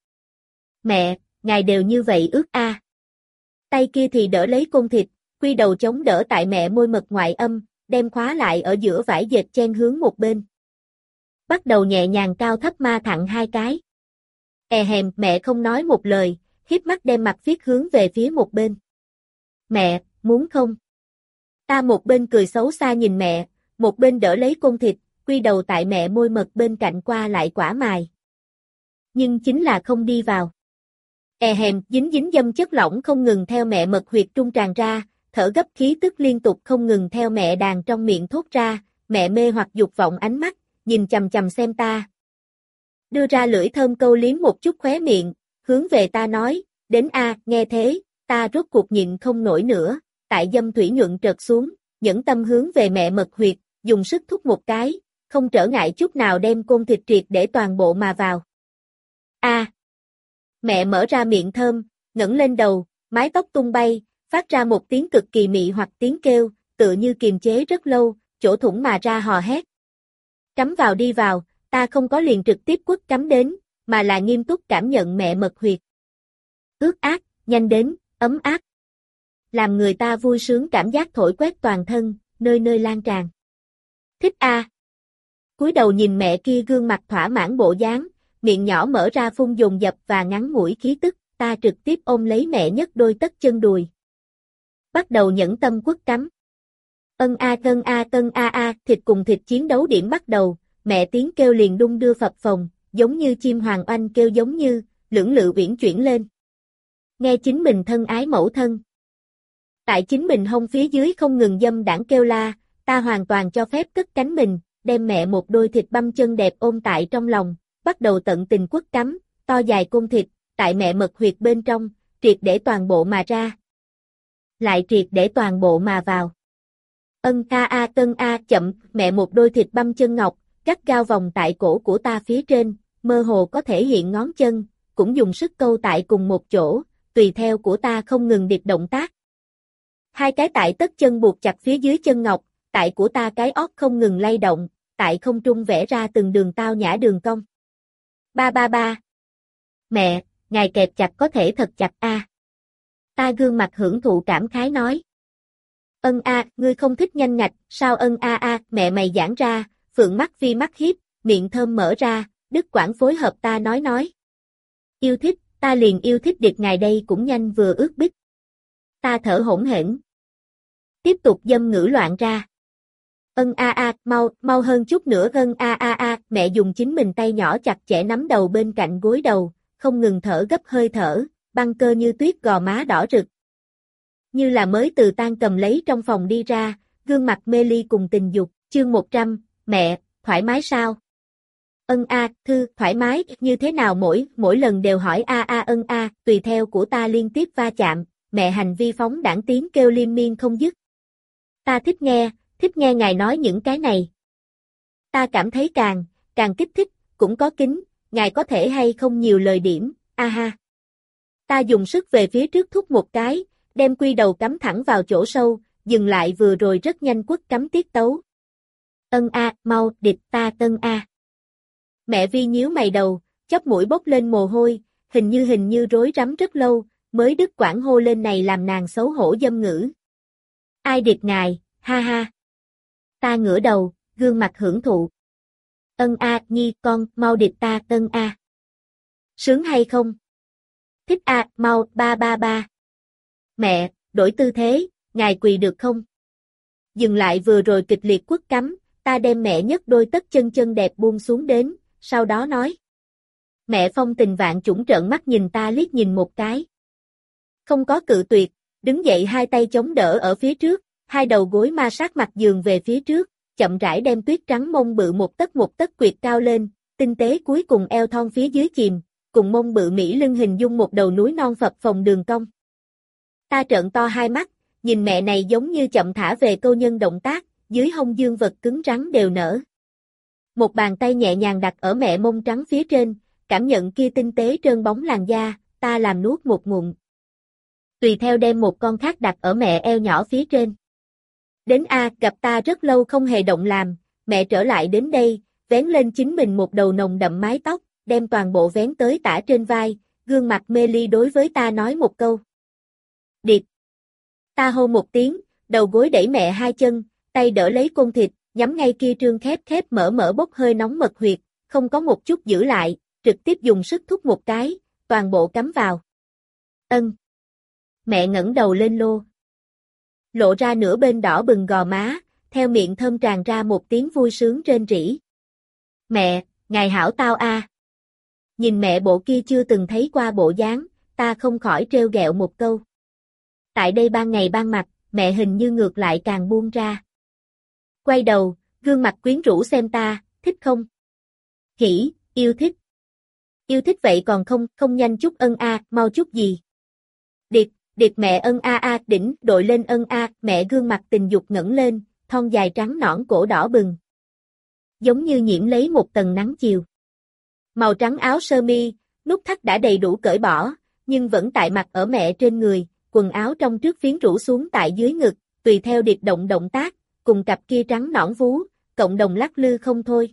Mẹ, ngài đều như vậy ước a. À. Tay kia thì đỡ lấy côn thịt, quy đầu chống đỡ tại mẹ môi mật ngoại âm, đem khóa lại ở giữa vải dệt chen hướng một bên. Bắt đầu nhẹ nhàng cao thấp ma thẳng hai cái. È hèm, mẹ không nói một lời, hiếp mắt đem mặt viết hướng về phía một bên. Mẹ, muốn không? Ta một bên cười xấu xa nhìn mẹ, một bên đỡ lấy côn thịt, quy đầu tại mẹ môi mật bên cạnh qua lại quả mài. Nhưng chính là không đi vào. È hèm, dính dính dâm chất lỏng không ngừng theo mẹ mật huyệt trung tràn ra, thở gấp khí tức liên tục không ngừng theo mẹ đàn trong miệng thốt ra, mẹ mê hoặc dục vọng ánh mắt, nhìn chằm chằm xem ta. Đưa ra lưỡi thơm câu liếm một chút khóe miệng, hướng về ta nói, đến a, nghe thế, ta rốt cuộc nhịn không nổi nữa, tại dâm thủy nhuận trợt xuống, nhẫn tâm hướng về mẹ mật huyệt, dùng sức thúc một cái, không trở ngại chút nào đem côn thịt triệt để toàn bộ mà vào. A. Mẹ mở ra miệng thơm, ngẩng lên đầu, mái tóc tung bay, phát ra một tiếng cực kỳ mị hoặc tiếng kêu, tựa như kiềm chế rất lâu, chỗ thủng mà ra hò hét. Cắm vào đi vào, ta không có liền trực tiếp quất cắm đến, mà là nghiêm túc cảm nhận mẹ mật huyệt. Ướt át, nhanh đến, ấm áp. Làm người ta vui sướng cảm giác thổi quét toàn thân, nơi nơi lan tràn. Thích a. À. Cúi đầu nhìn mẹ kia gương mặt thỏa mãn bộ dáng, miệng nhỏ mở ra phun dồn dập và ngắn ngủi khí tức, ta trực tiếp ôm lấy mẹ nhấc đôi tất chân đùi. Bắt đầu nhẫn tâm quất cắm. Ân a tân a tân a a, thịt cùng thịt chiến đấu điểm bắt đầu, mẹ tiếng kêu liền đung đưa phập phồng, giống như chim hoàng oanh kêu giống như, lưỡng lự uyển chuyển lên. Nghe chính mình thân ái mẫu thân. Tại chính mình hông phía dưới không ngừng dâm đảng kêu la, ta hoàn toàn cho phép cất cánh mình, đem mẹ một đôi thịt băm chân đẹp ôm tại trong lòng, bắt đầu tận tình quất cắm, to dài côn thịt, tại mẹ mật huyệt bên trong, triệt để toàn bộ mà ra. Lại triệt để toàn bộ mà vào. Ân a a tân a chậm, mẹ một đôi thịt băm chân ngọc, gắt gao vòng tại cổ của ta phía trên, mơ hồ có thể hiện ngón chân, cũng dùng sức câu tại cùng một chỗ, tùy theo của ta không ngừng điệp động tác. Hai cái tại tất chân buộc chặt phía dưới chân ngọc, tại của ta cái ót không ngừng lay động, tại không trung vẽ ra từng đường tao nhã đường cong. Ba ba ba. Mẹ, ngài kẹp chặt có thể thật chặt a. À. Ta gương mặt hưởng thụ cảm khái nói. Ân a, ngươi không thích nhanh ngạch, sao ân a a, mẹ mày giãn ra, phượng mắt vi mắt hiếp, miệng thơm mở ra, đứt quãng phối hợp ta nói nói. Yêu thích, ta liền yêu thích điệp ngài đây cũng nhanh vừa ướt bích. Ta thở hổn hển. Tiếp tục dâm ngữ loạn ra. Ân a a, mau, mau hơn chút nữa ân a a a, mẹ dùng chính mình tay nhỏ chặt chẽ nắm đầu bên cạnh gối đầu, không ngừng thở gấp hơi thở, băng cơ như tuyết gò má đỏ rực. Như là mới từ tan cầm lấy trong phòng đi ra, gương mặt mê ly cùng tình dục, chương một trăm, mẹ, thoải mái sao? Ân a, thư, thoải mái, như thế nào mỗi, mỗi lần đều hỏi a a ân a, tùy theo của ta liên tiếp va chạm, mẹ hành vi phóng đãng tiếng kêu liên miên không dứt. Ta thích nghe, thích nghe ngài nói những cái này. Ta cảm thấy càng, càng kích thích, cũng có kính, ngài có thể hay không nhiều lời điểm, a ha. Ta dùng sức về phía trước thúc một cái, đem quy đầu cắm thẳng vào chỗ sâu, dừng lại vừa rồi rất nhanh quất cắm tiết tấu. Ân a, mau, địch ta tân a. Mẹ Vi nhíu mày đầu, chóp mũi bốc lên mồ hôi, hình như hình như rối rắm rất lâu, mới đứt quãng hô lên này làm nàng xấu hổ dâm ngữ. Ai địch ngài, ha ha. Ta ngửa đầu, gương mặt hưởng thụ. Ân a, nhi con, mau địch ta tân a. Sướng hay không? Thích a, mau, ba ba ba. Mẹ, đổi tư thế, ngài quỳ được không? Dừng lại vừa rồi kịch liệt quất cắm, ta đem mẹ nhấc đôi tất chân chân đẹp buông xuống đến, sau đó nói. Mẹ phong tình vạn chủng trợn mắt nhìn ta liếc nhìn một cái. Không có cự tuyệt, đứng dậy hai tay chống đỡ ở phía trước, hai đầu gối ma sát mặt giường về phía trước, chậm rãi đem tuyết trắng mông bự một tấc một tấc quyệt cao lên, tinh tế cuối cùng eo thon phía dưới chìm, cùng mông bự mỹ lưng hình dung một đầu núi non phập phồng đường cong. Ta trợn to hai mắt, nhìn mẹ này giống như chậm thả về câu nhân động tác, dưới hông dương vật cứng rắn đều nở. Một bàn tay nhẹ nhàng đặt ở mẹ mông trắng phía trên, cảm nhận kia tinh tế trơn bóng làn da, ta làm nuốt một ngụm. Tùy theo đem một con khác đặt ở mẹ eo nhỏ phía trên. Đến A, gặp ta rất lâu không hề động làm, mẹ trở lại đến đây, vén lên chính mình một đầu nồng đậm mái tóc, đem toàn bộ vén tới tả trên vai, gương mặt mê ly đối với ta nói một câu. Điệp. Ta hô một tiếng, đầu gối đẩy mẹ hai chân, tay đỡ lấy côn thịt, nhắm ngay kia trương khép khép mở mở bốc hơi nóng mật huyệt, không có một chút giữ lại, trực tiếp dùng sức thúc một cái, toàn bộ cắm vào. Ân. Mẹ ngẩng đầu lên lô. Lộ ra nửa bên đỏ bừng gò má, theo miệng thơm tràn ra một tiếng vui sướng rên rỉ. Mẹ, ngài hảo tao a. Nhìn mẹ bộ kia chưa từng thấy qua bộ dáng, ta không khỏi trêu ghẹo một câu. Tại đây ban ngày ban mặt, mẹ hình như ngược lại càng buông ra. Quay đầu, gương mặt quyến rũ xem ta, thích không? Hỉ, yêu thích. Yêu thích vậy còn không, không nhanh chút ân a, mau chút gì? Điệt, điệt mẹ ân a a, đỉnh, đội lên ân a, mẹ gương mặt tình dục ngẩng lên, thon dài trắng nõn cổ đỏ bừng. Giống như nhiễm lấy một tầng nắng chiều. Màu trắng áo sơ mi, nút thắt đã đầy đủ cởi bỏ, nhưng vẫn tại mặt ở mẹ trên người, quần áo trong trước phiến rũ xuống tại dưới ngực, tùy theo điệp động động tác, cùng cặp kia trắng nõn vú, cộng đồng lắc lư không thôi.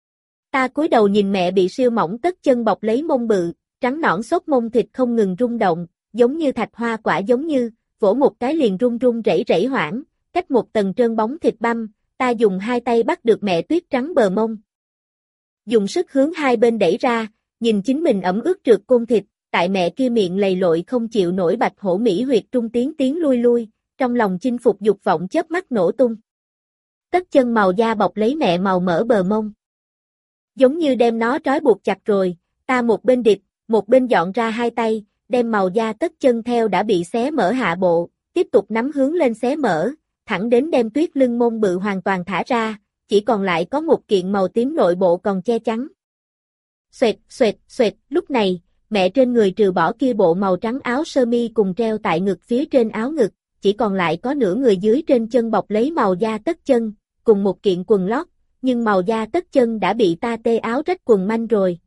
Ta cúi đầu nhìn mẹ bị siêu mỏng tất chân bọc lấy mông bự, trắng nõn xốp mông thịt không ngừng rung động, giống như thạch hoa quả giống như, vỗ một cái liền rung rung rẩy rẩy hoảng, cách một tầng trơn bóng thịt băm, ta dùng hai tay bắt được mẹ tuyết trắng bờ mông. Dùng sức hướng hai bên đẩy ra, nhìn chính mình ẩm ướt trượt côn thịt, tại mẹ kia miệng lầy lội không chịu nổi bạch hổ mỹ huyệt trung tiến tiến lui lui, trong lòng chinh phục dục vọng chớp mắt nổ tung. Tất chân màu da bọc lấy mẹ màu mỡ bờ mông. Giống như đem nó trói buộc chặt rồi, ta một bên địch, một bên dọn ra hai tay, đem màu da tất chân theo đã bị xé mở hạ bộ, tiếp tục nắm hướng lên xé mở, thẳng đến đem tuyết lưng mông bự hoàn toàn thả ra, chỉ còn lại có một kiện màu tím nội bộ còn che chắn. Xoẹt, xoẹt, xoẹt, lúc này, mẹ trên người trừ bỏ kia bộ màu trắng áo sơ mi cùng treo tại ngực phía trên áo ngực, chỉ còn lại có nửa người dưới trên chân bọc lấy màu da tất chân, cùng một kiện quần lót, nhưng màu da tất chân đã bị ta tê áo rách quần manh rồi.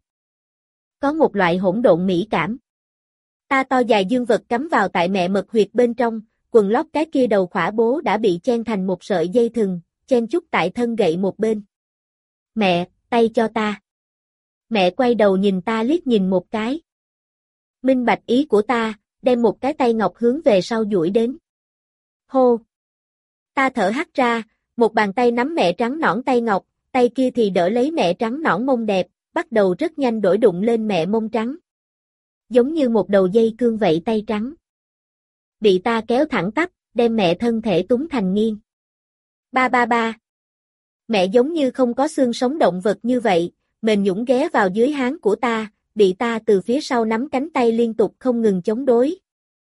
Có một loại hỗn độn mỹ cảm. Ta to dài dương vật cắm vào tại mẹ mật huyệt bên trong, quần lót cái kia đầu khỏa bố đã bị chen thành một sợi dây thừng, chen chút tại thân gậy một bên. Mẹ, tay cho ta. Mẹ quay đầu nhìn ta liếc nhìn một cái. Minh bạch ý của ta, đem một cái tay ngọc hướng về sau duỗi đến. Hô! Ta thở hắt ra, một bàn tay nắm mẹ trắng nõn tay ngọc, tay kia thì đỡ lấy mẹ trắng nõn mông đẹp, bắt đầu rất nhanh đổi đụng lên mẹ mông trắng. Giống như một đầu dây cương vậy tay trắng. Bị ta kéo thẳng tắp, đem mẹ thân thể túng thành nghiêng. Ba ba ba. Mẹ giống như không có xương sống động vật như vậy, mềm nhũn ghé vào dưới háng của ta, bị ta từ phía sau nắm cánh tay liên tục không ngừng chống đối.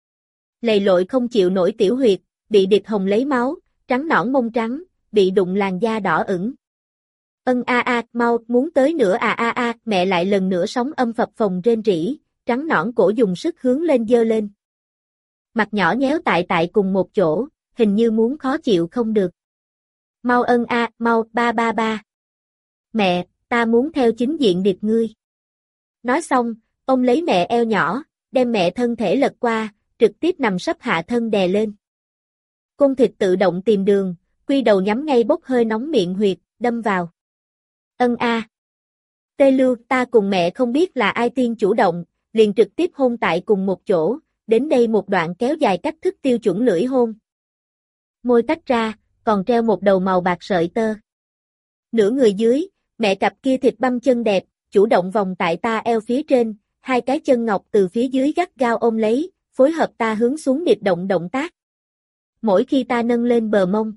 Lầy lội không chịu nổi tiểu huyệt, bị địch hồng lấy máu, trắng nõn mông trắng, bị đụng làn da đỏ ửng. Ân a a, mau, muốn tới nữa à a a, mẹ lại lần nữa sóng âm phập phồng rên rỉ, trắng nõn cổ dùng sức hướng lên giơ lên. Mặt nhỏ nhéo tại tại cùng một chỗ, hình như muốn khó chịu không được. Mau ân a, mau, ba ba ba. Mẹ, ta muốn theo chính diện điệp ngươi. Nói xong, ông lấy mẹ eo nhỏ, đem mẹ thân thể lật qua, trực tiếp nằm sấp hạ thân đè lên. Cung thịt tự động tìm đường, quy đầu nhắm ngay bốc hơi nóng miệng huyệt, đâm vào. Ân a. Tê Lưu, ta cùng mẹ không biết là ai tiên chủ động, liền trực tiếp hôn tại cùng một chỗ, đến đây một đoạn kéo dài cách thức tiêu chuẩn lưỡi hôn. Môi tách ra, còn treo một đầu màu bạc sợi tơ. Nửa người dưới, mẹ cặp kia thịt băm chân đẹp, chủ động vòng tại ta eo phía trên, hai cái chân ngọc từ phía dưới gắt gao ôm lấy, phối hợp ta hướng xuống điệp động động tác. Mỗi khi ta nâng lên bờ mông,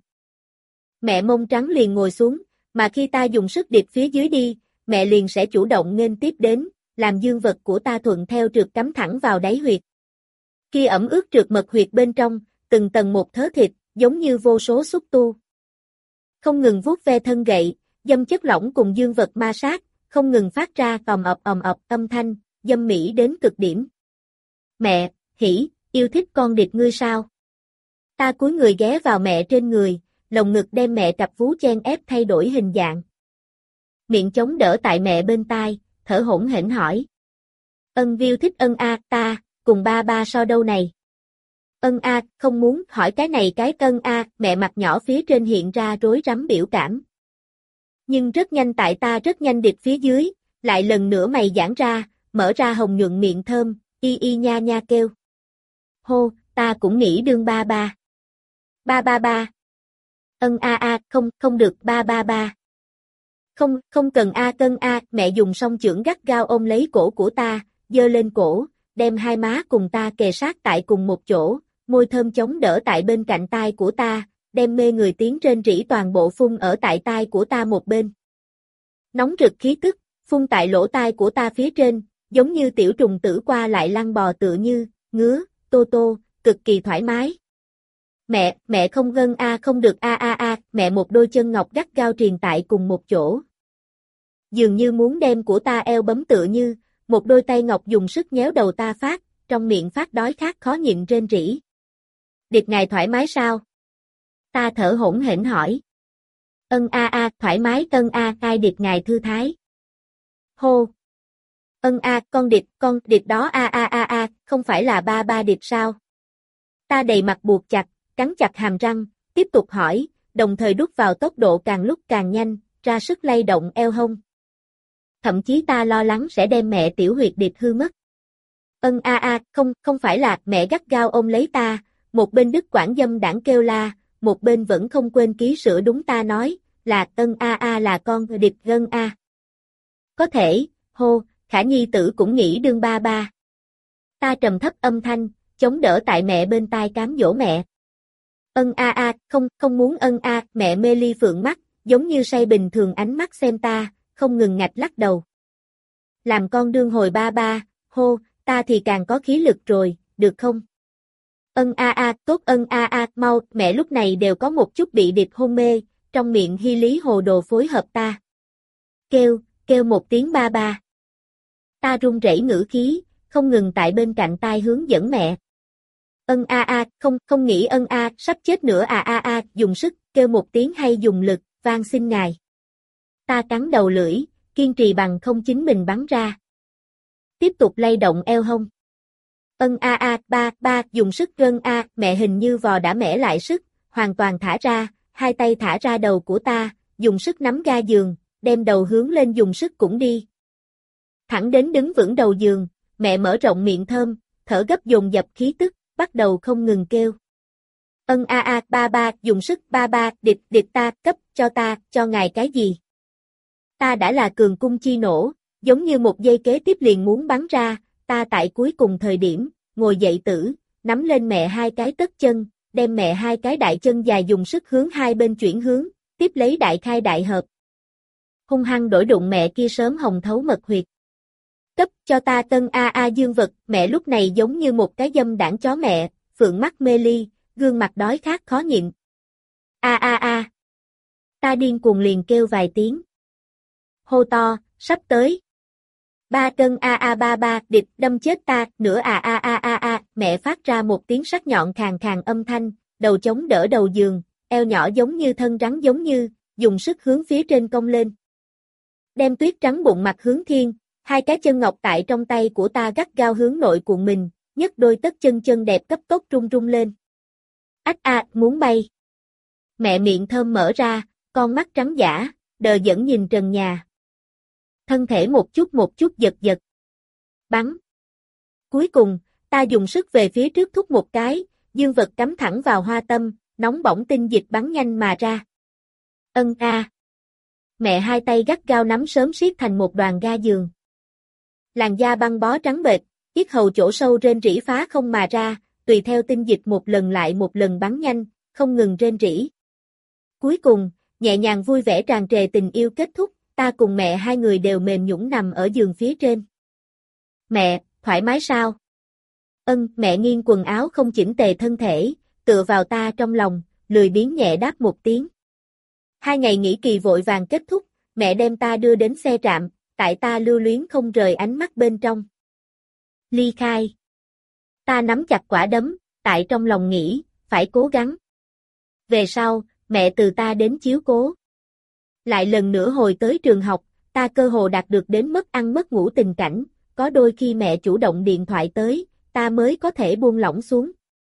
mẹ mông trắng liền ngồi xuống, mà khi ta dùng sức điệp phía dưới đi, mẹ liền sẽ chủ động nghênh tiếp đến, làm dương vật của ta thuận theo trượt cắm thẳng vào đáy huyệt. Kia ẩm ướt trượt mật huyệt bên trong, từng tầng một thớ thịt, giống như vô số xúc tu. Không ngừng vuốt ve thân gậy, dâm chất lỏng cùng dương vật ma sát, không ngừng phát ra ầm ập ầm ập âm thanh, dâm mỹ đến cực điểm. Mẹ, hỉ, yêu thích con địch ngươi sao? Ta cúi người ghé vào mẹ trên người, lồng ngực đem mẹ cặp vú chen ép thay đổi hình dạng. Miệng chống đỡ tại mẹ bên tai, thở hổn hển hỏi. Ân Viu thích ân a, ta, cùng ba ba so đâu này? Ân a, không muốn hỏi cái này cái ân a, mẹ mặt nhỏ phía trên hiện ra rối rắm biểu cảm. Nhưng rất nhanh tại ta rất nhanh điệp phía dưới, lại lần nữa mày giãn ra, mở ra hồng nhuận miệng thơm, y y nha nha kêu. Hô, ta cũng nghĩ đương ba ba. Ba ba ba. Ân a a, không, không được ba ba ba. Không, không cần a cân a, mẹ dùng song chưởng gắt gao ôm lấy cổ của ta, giơ lên cổ, đem hai má cùng ta kề sát tại cùng một chỗ, môi thơm chống đỡ tại bên cạnh tai của ta, đem mê người tiếng rên rỉ toàn bộ phun ở tại tai của ta một bên. Nóng rực khí tức, phun tại lỗ tai của ta phía trên, giống như tiểu trùng tử qua lại lăn bò tựa như, ngứa, tô tô, cực kỳ thoải mái. Mẹ, mẹ không gân a không được a a a, mẹ một đôi chân ngọc gắt gao triền tại cùng một chỗ. Dường như muốn đem của ta eo bấm tựa như, một đôi tay ngọc dùng sức nhéo đầu ta phát, trong miệng phát đói khát khó nhịn rên rỉ. Điệp ngài thoải mái sao? Ta thở hổn hển hỏi. Ân a a, thoải mái ân a, ai điệp ngài thư thái. Hô. Ân a, con điệp, con điệp đó a a a a, không phải là ba ba điệp sao? Ta đầy mặt buộc chặt, cắn chặt hàm răng, tiếp tục hỏi, đồng thời đút vào tốc độ càng lúc càng nhanh, ra sức lay động eo hông. Thậm chí ta lo lắng sẽ đem mẹ tiểu huyệt điệp hư mất. Ân a a, không, không phải là, mẹ gắt gao ôm lấy ta, một bên đứt quãng dâm đảng kêu la, một bên vẫn không quên ký sửa đúng ta nói, là ân a a là con điệp gân a. Có thể, hô, Khả Nhi tử cũng nghĩ đương ba ba. Ta trầm thấp âm thanh, chống đỡ tại mẹ bên tai cám dỗ mẹ. Ân a a, không, không muốn ân a, mẹ mê ly phượng mắt, giống như say bình thường ánh mắt xem ta, không ngừng ngạch lắc đầu. Làm con đương hồi ba ba, hô, ta thì càng có khí lực rồi, được không? Ân a a, tốt ân a a, mau, mẹ lúc này đều có một chút bị điệp hôn mê, trong miệng hy lý hồ đồ phối hợp ta. Kêu, kêu một tiếng ba ba. Ta run rẩy ngữ khí, không ngừng tại bên cạnh tai hướng dẫn mẹ. Ân a a, không, không nghĩ ân a, sắp chết nữa à a a, dùng sức, kêu một tiếng hay dùng lực, van xin ngài. Ta cắn đầu lưỡi, kiên trì bằng không chính mình bắn ra. Tiếp tục lay động eo hông. Ân a a, ba, ba, dùng sức gân a, mẹ hình như vò đã mẻ lại sức, hoàn toàn thả ra, hai tay thả ra đầu của ta, dùng sức nắm ga giường, đem đầu hướng lên dùng sức cũng đi. Thẳng đến đứng vững đầu giường, mẹ mở rộng miệng thơm, thở gấp dồn dập khí tức, bắt đầu không ngừng kêu. Ân a a, ba ba, dùng sức ba ba, điệp, điệp ta, cấp, cho ta, cho ngài cái gì? Ta đã là cường cung chi nổ, giống như một giây kế tiếp liền muốn bắn ra, ta tại cuối cùng thời điểm, ngồi dậy tử, nắm lên mẹ hai cái tất chân, đem mẹ hai cái đại chân dài dùng sức hướng hai bên chuyển hướng, tiếp lấy đại khai đại hợp. Hung hăng đổi đụng mẹ kia sớm hồng thấu mật huyệt. Cấp cho ta tân a a dương vật, mẹ lúc này giống như một cái dâm đảng chó mẹ, phượng mắt mê ly, gương mặt đói khát khó nhịn. A a a. Ta điên cuồng liền kêu vài tiếng. Hô to, sắp tới. Ba cân a a ba ba, địch đâm chết ta, nửa a a a a a, mẹ phát ra một tiếng sắc nhọn khàn khàn âm thanh, đầu chống đỡ đầu giường, eo nhỏ giống như thân rắn giống như, dùng sức hướng phía trên cong lên. Đem tuyết trắng bụng mặt hướng thiên, hai cái chân ngọc tại trong tay của ta gắt gao hướng nội cuộn mình, nhấc đôi tất chân chân đẹp cấp tốc rung rung lên. Ách a, muốn bay. Mẹ miệng thơm mở ra, con mắt trắng dã, đờ dẫn nhìn trần nhà. Thân thể một chút một chút giật giật. Bắn. Cuối cùng, ta dùng sức về phía trước thúc một cái, dương vật cắm thẳng vào hoa tâm, nóng bỏng tinh dịch bắn nhanh mà ra. Ân a. Mẹ hai tay gắt gao nắm sớm siết thành một đoàn ga giường. Làn da băng bó trắng bệch, yết hầu chỗ sâu rên rỉ phá không mà ra, tùy theo tinh dịch một lần lại một lần bắn nhanh, không ngừng rên rỉ. Cuối cùng, nhẹ nhàng vui vẻ tràn trề tình yêu kết thúc, ta cùng mẹ hai người đều mềm nhũn nằm ở giường phía trên. Mẹ, thoải mái sao? Ân, mẹ nghiêng quần áo không chỉnh tề thân thể, tựa vào ta trong lòng, lười biếng nhẹ đáp một tiếng. Hai ngày nghỉ kỳ vội vàng kết thúc, mẹ đem ta đưa đến xe trạm, tại ta lưu luyến không rời ánh mắt bên trong. Ly khai. Ta nắm chặt quả đấm, tại trong lòng nghĩ, phải cố gắng. Về sau, mẹ từ ta đến chiếu cố. Lại lần nữa hồi tới trường học, ta cơ hồ đạt được đến mất ăn mất ngủ tình cảnh, có đôi khi mẹ chủ động điện thoại tới, ta mới có thể buông lỏng xuống.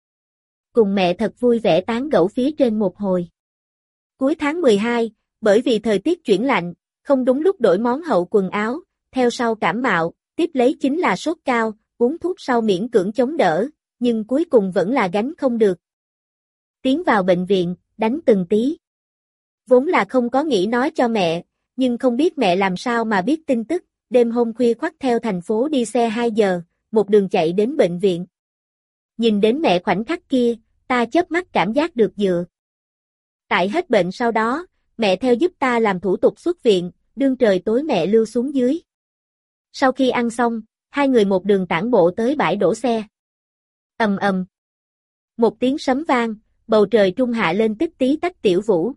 Cùng mẹ thật vui vẻ tán gẫu phía trên một hồi. Cuối tháng mười hai, bởi vì thời tiết chuyển lạnh, không đúng lúc đổi món hậu quần áo, theo sau cảm mạo, tiếp lấy chính là sốt cao, uống thuốc sau miễn cưỡng chống đỡ, nhưng cuối cùng vẫn là gánh không được. Tiến vào bệnh viện, đánh từng tí. Vốn là không có nghĩ nói cho mẹ, nhưng không biết mẹ làm sao mà biết tin tức, đêm hôm khuya khoắt theo thành phố đi xe hai giờ, một đường chạy đến bệnh viện. Nhìn đến mẹ khoảnh khắc kia, ta chớp mắt cảm giác được dựa. Tại hết bệnh sau đó, mẹ theo giúp ta làm thủ tục xuất viện, đương trời tối mẹ lưu xuống dưới. Sau khi ăn xong, hai người một đường tản bộ tới bãi đổ xe. Ầm ầm. Một tiếng sấm vang, bầu trời trung hạ lên tích tí tách tiểu vũ.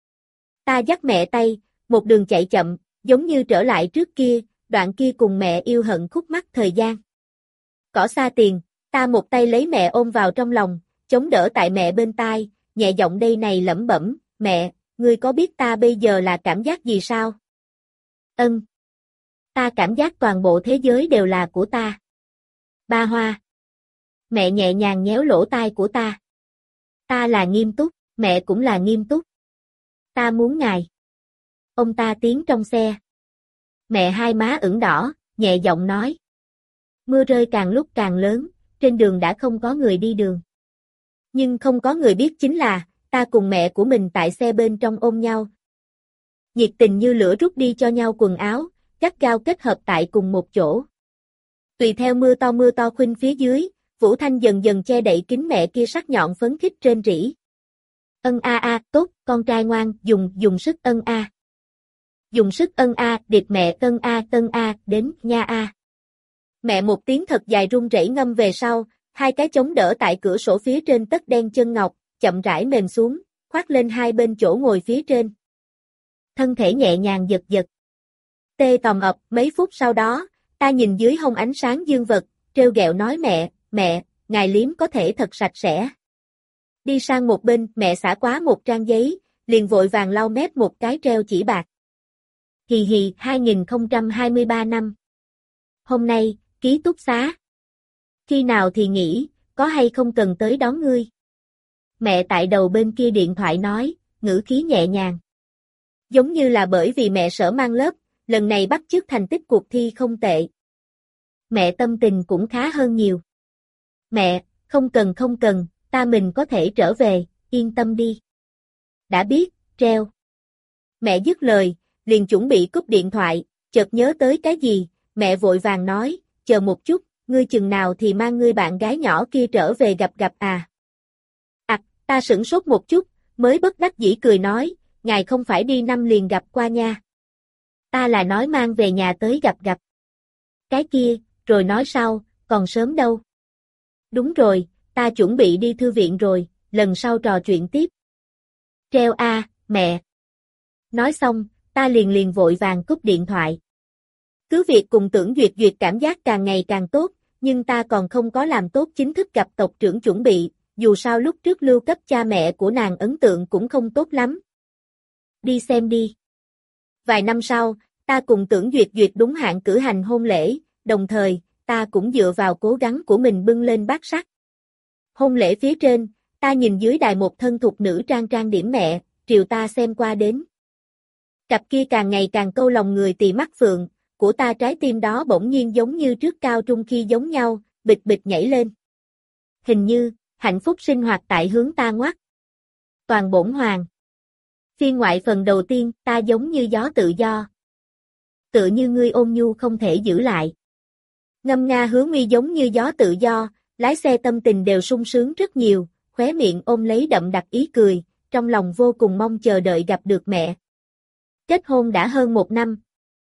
Ta dắt mẹ tay, một đường chạy chậm, giống như trở lại trước kia, đoạn kia cùng mẹ yêu hận khúc mắc thời gian. Cỏ xa tiền, ta một tay lấy mẹ ôm vào trong lòng, chống đỡ tại mẹ bên tai, nhẹ giọng đây này lẩm bẩm, mẹ, ngươi có biết ta bây giờ là cảm giác gì sao? Ân. Ta cảm giác toàn bộ thế giới đều là của ta. Ba Hoa. Mẹ nhẹ nhàng nhéo lỗ tai của ta. Ta là nghiêm túc, mẹ cũng là nghiêm túc. Ta muốn ngài. Ông ta tiến trong xe. Mẹ hai má ửng đỏ, nhẹ giọng nói. Mưa rơi càng lúc càng lớn, trên đường đã không có người đi đường. Nhưng không có người biết chính là, ta cùng mẹ của mình tại xe bên trong ôm nhau. Nhiệt tình như lửa rút đi cho nhau quần áo, gắt gao kết hợp tại cùng một chỗ. Tùy theo mưa to mưa to khuynh phía dưới, Vũ Thanh dần dần che đậy kín mẹ kia sắc nhọn phấn khích trên rỉ. Ân a a, tốt, con trai ngoan, dùng, dùng sức ân a. Dùng sức ân a, điệp mẹ tân a tân a, đến, nha a. Mẹ một tiếng thật dài run rẩy ngâm về sau, hai cái chống đỡ tại cửa sổ phía trên tất đen chân ngọc, chậm rãi mềm xuống, khoác lên hai bên chỗ ngồi phía trên. Thân thể nhẹ nhàng giật giật. Tê tòm ập, mấy phút sau đó, ta nhìn dưới hông ánh sáng dương vật, trêu ghẹo nói mẹ, mẹ, ngài liếm có thể thật sạch sẽ. Đi sang một bên, mẹ xả quá một trang giấy, liền vội vàng lau mép một cái treo chỉ bạc. Hì hì, hai nghìn không trăm hai mươi ba năm. Hôm nay, ký túc xá. Khi nào thì nghỉ, có hay không cần tới đón ngươi? Mẹ tại đầu bên kia điện thoại nói, ngữ khí nhẹ nhàng. Giống như là bởi vì mẹ sở mang lớp, lần này bắt chước thành tích cuộc thi không tệ. Mẹ tâm tình cũng khá hơn nhiều. Mẹ, không cần không cần, ta mình có thể trở về, yên tâm đi. Đã biết, treo. Mẹ dứt lời, liền chuẩn bị cúp điện thoại, chợt nhớ tới cái gì, mẹ vội vàng nói, chờ một chút, ngươi chừng nào thì mang ngươi bạn gái nhỏ kia trở về gặp gặp à. À, ta sửng sốt một chút, mới bất đắc dĩ cười nói, ngài không phải đi năm liền gặp qua nha. Ta là nói mang về nhà tới gặp gặp. Cái kia, rồi nói sau, còn sớm đâu. Đúng rồi, ta chuẩn bị đi thư viện rồi, lần sau trò chuyện tiếp. Treo a, mẹ. Nói xong, ta liền liền vội vàng cúp điện thoại. Cứ việc cùng Tưởng Duyệt Duyệt cảm giác càng ngày càng tốt, nhưng ta còn không có làm tốt chính thức gặp tộc trưởng chuẩn bị, dù sao lúc trước lưu cấp cha mẹ của nàng ấn tượng cũng không tốt lắm. Đi xem đi. Vài năm sau, ta cùng Tưởng Duyệt Duyệt đúng hạn cử hành hôn lễ, đồng thời, ta cũng dựa vào cố gắng của mình bưng lên bát sắt. Hôn lễ phía trên, ta nhìn dưới đài một thân thục nữ trang trang điểm mẹ, triều ta xem qua đến. Cặp kia càng ngày càng câu lòng người tỳ mắt phượng, của ta trái tim đó bỗng nhiên giống như trước cao trung khi giống nhau, bịch bịch nhảy lên. Hình như, hạnh phúc sinh hoạt tại hướng ta ngoắt. Toàn bổn hoàng. Phiên ngoại phần đầu tiên, ta giống như gió tự do. Tựa như ngươi ôn nhu không thể giữ lại. Ngâm nga Hứa Nguy giống như gió tự do, lái xe tâm tình đều sung sướng rất nhiều, khóe miệng ôm lấy đậm đặc ý cười, trong lòng vô cùng mong chờ đợi gặp được mẹ. Kết hôn đã hơn một năm.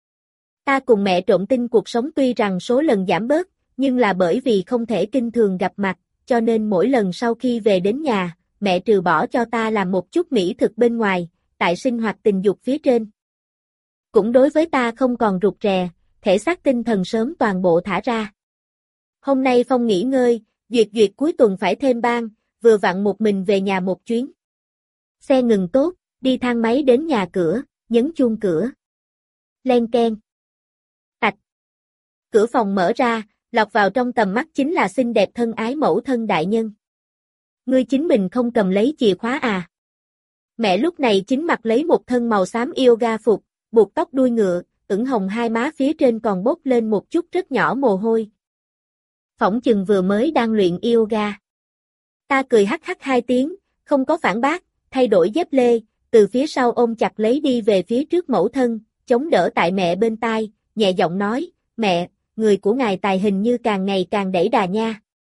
Ta cùng mẹ trộn tin cuộc sống tuy rằng số lần giảm bớt, nhưng là bởi vì không thể kinh thường gặp mặt, cho nên mỗi lần sau khi về đến nhà, mẹ trừ bỏ cho ta làm một chút mỹ thực bên ngoài, tại sinh hoạt tình dục phía trên. Cũng đối với ta không còn rụt rè, thể xác tinh thần sớm toàn bộ thả ra. Hôm nay Phong nghỉ ngơi, Duyệt Duyệt cuối tuần phải thêm ban, vừa vặn một mình về nhà một chuyến. Xe ngừng tốt, đi thang máy đến nhà cửa, nhấn chuông cửa. Len keng. Tạch. Cửa phòng mở ra, lọt vào trong tầm mắt chính là xinh đẹp thân ái mẫu thân đại nhân. Ngươi chính mình không cầm lấy chìa khóa à? Mẹ lúc này chính mặc lấy một thân màu xám yoga phục, buộc tóc đuôi ngựa, ửng hồng hai má phía trên còn bốc lên một chút rất nhỏ mồ hôi. Phỏng chừng vừa mới đang luyện yoga. Ta cười hắc hắc hai tiếng, không có phản bác, thay đổi dép lê, từ phía sau ôm chặt lấy đi về phía trước mẫu thân, chống đỡ tại mẹ bên tai, nhẹ giọng nói, mẹ, người của ngài tài hình như càng ngày càng đẩy đà nha.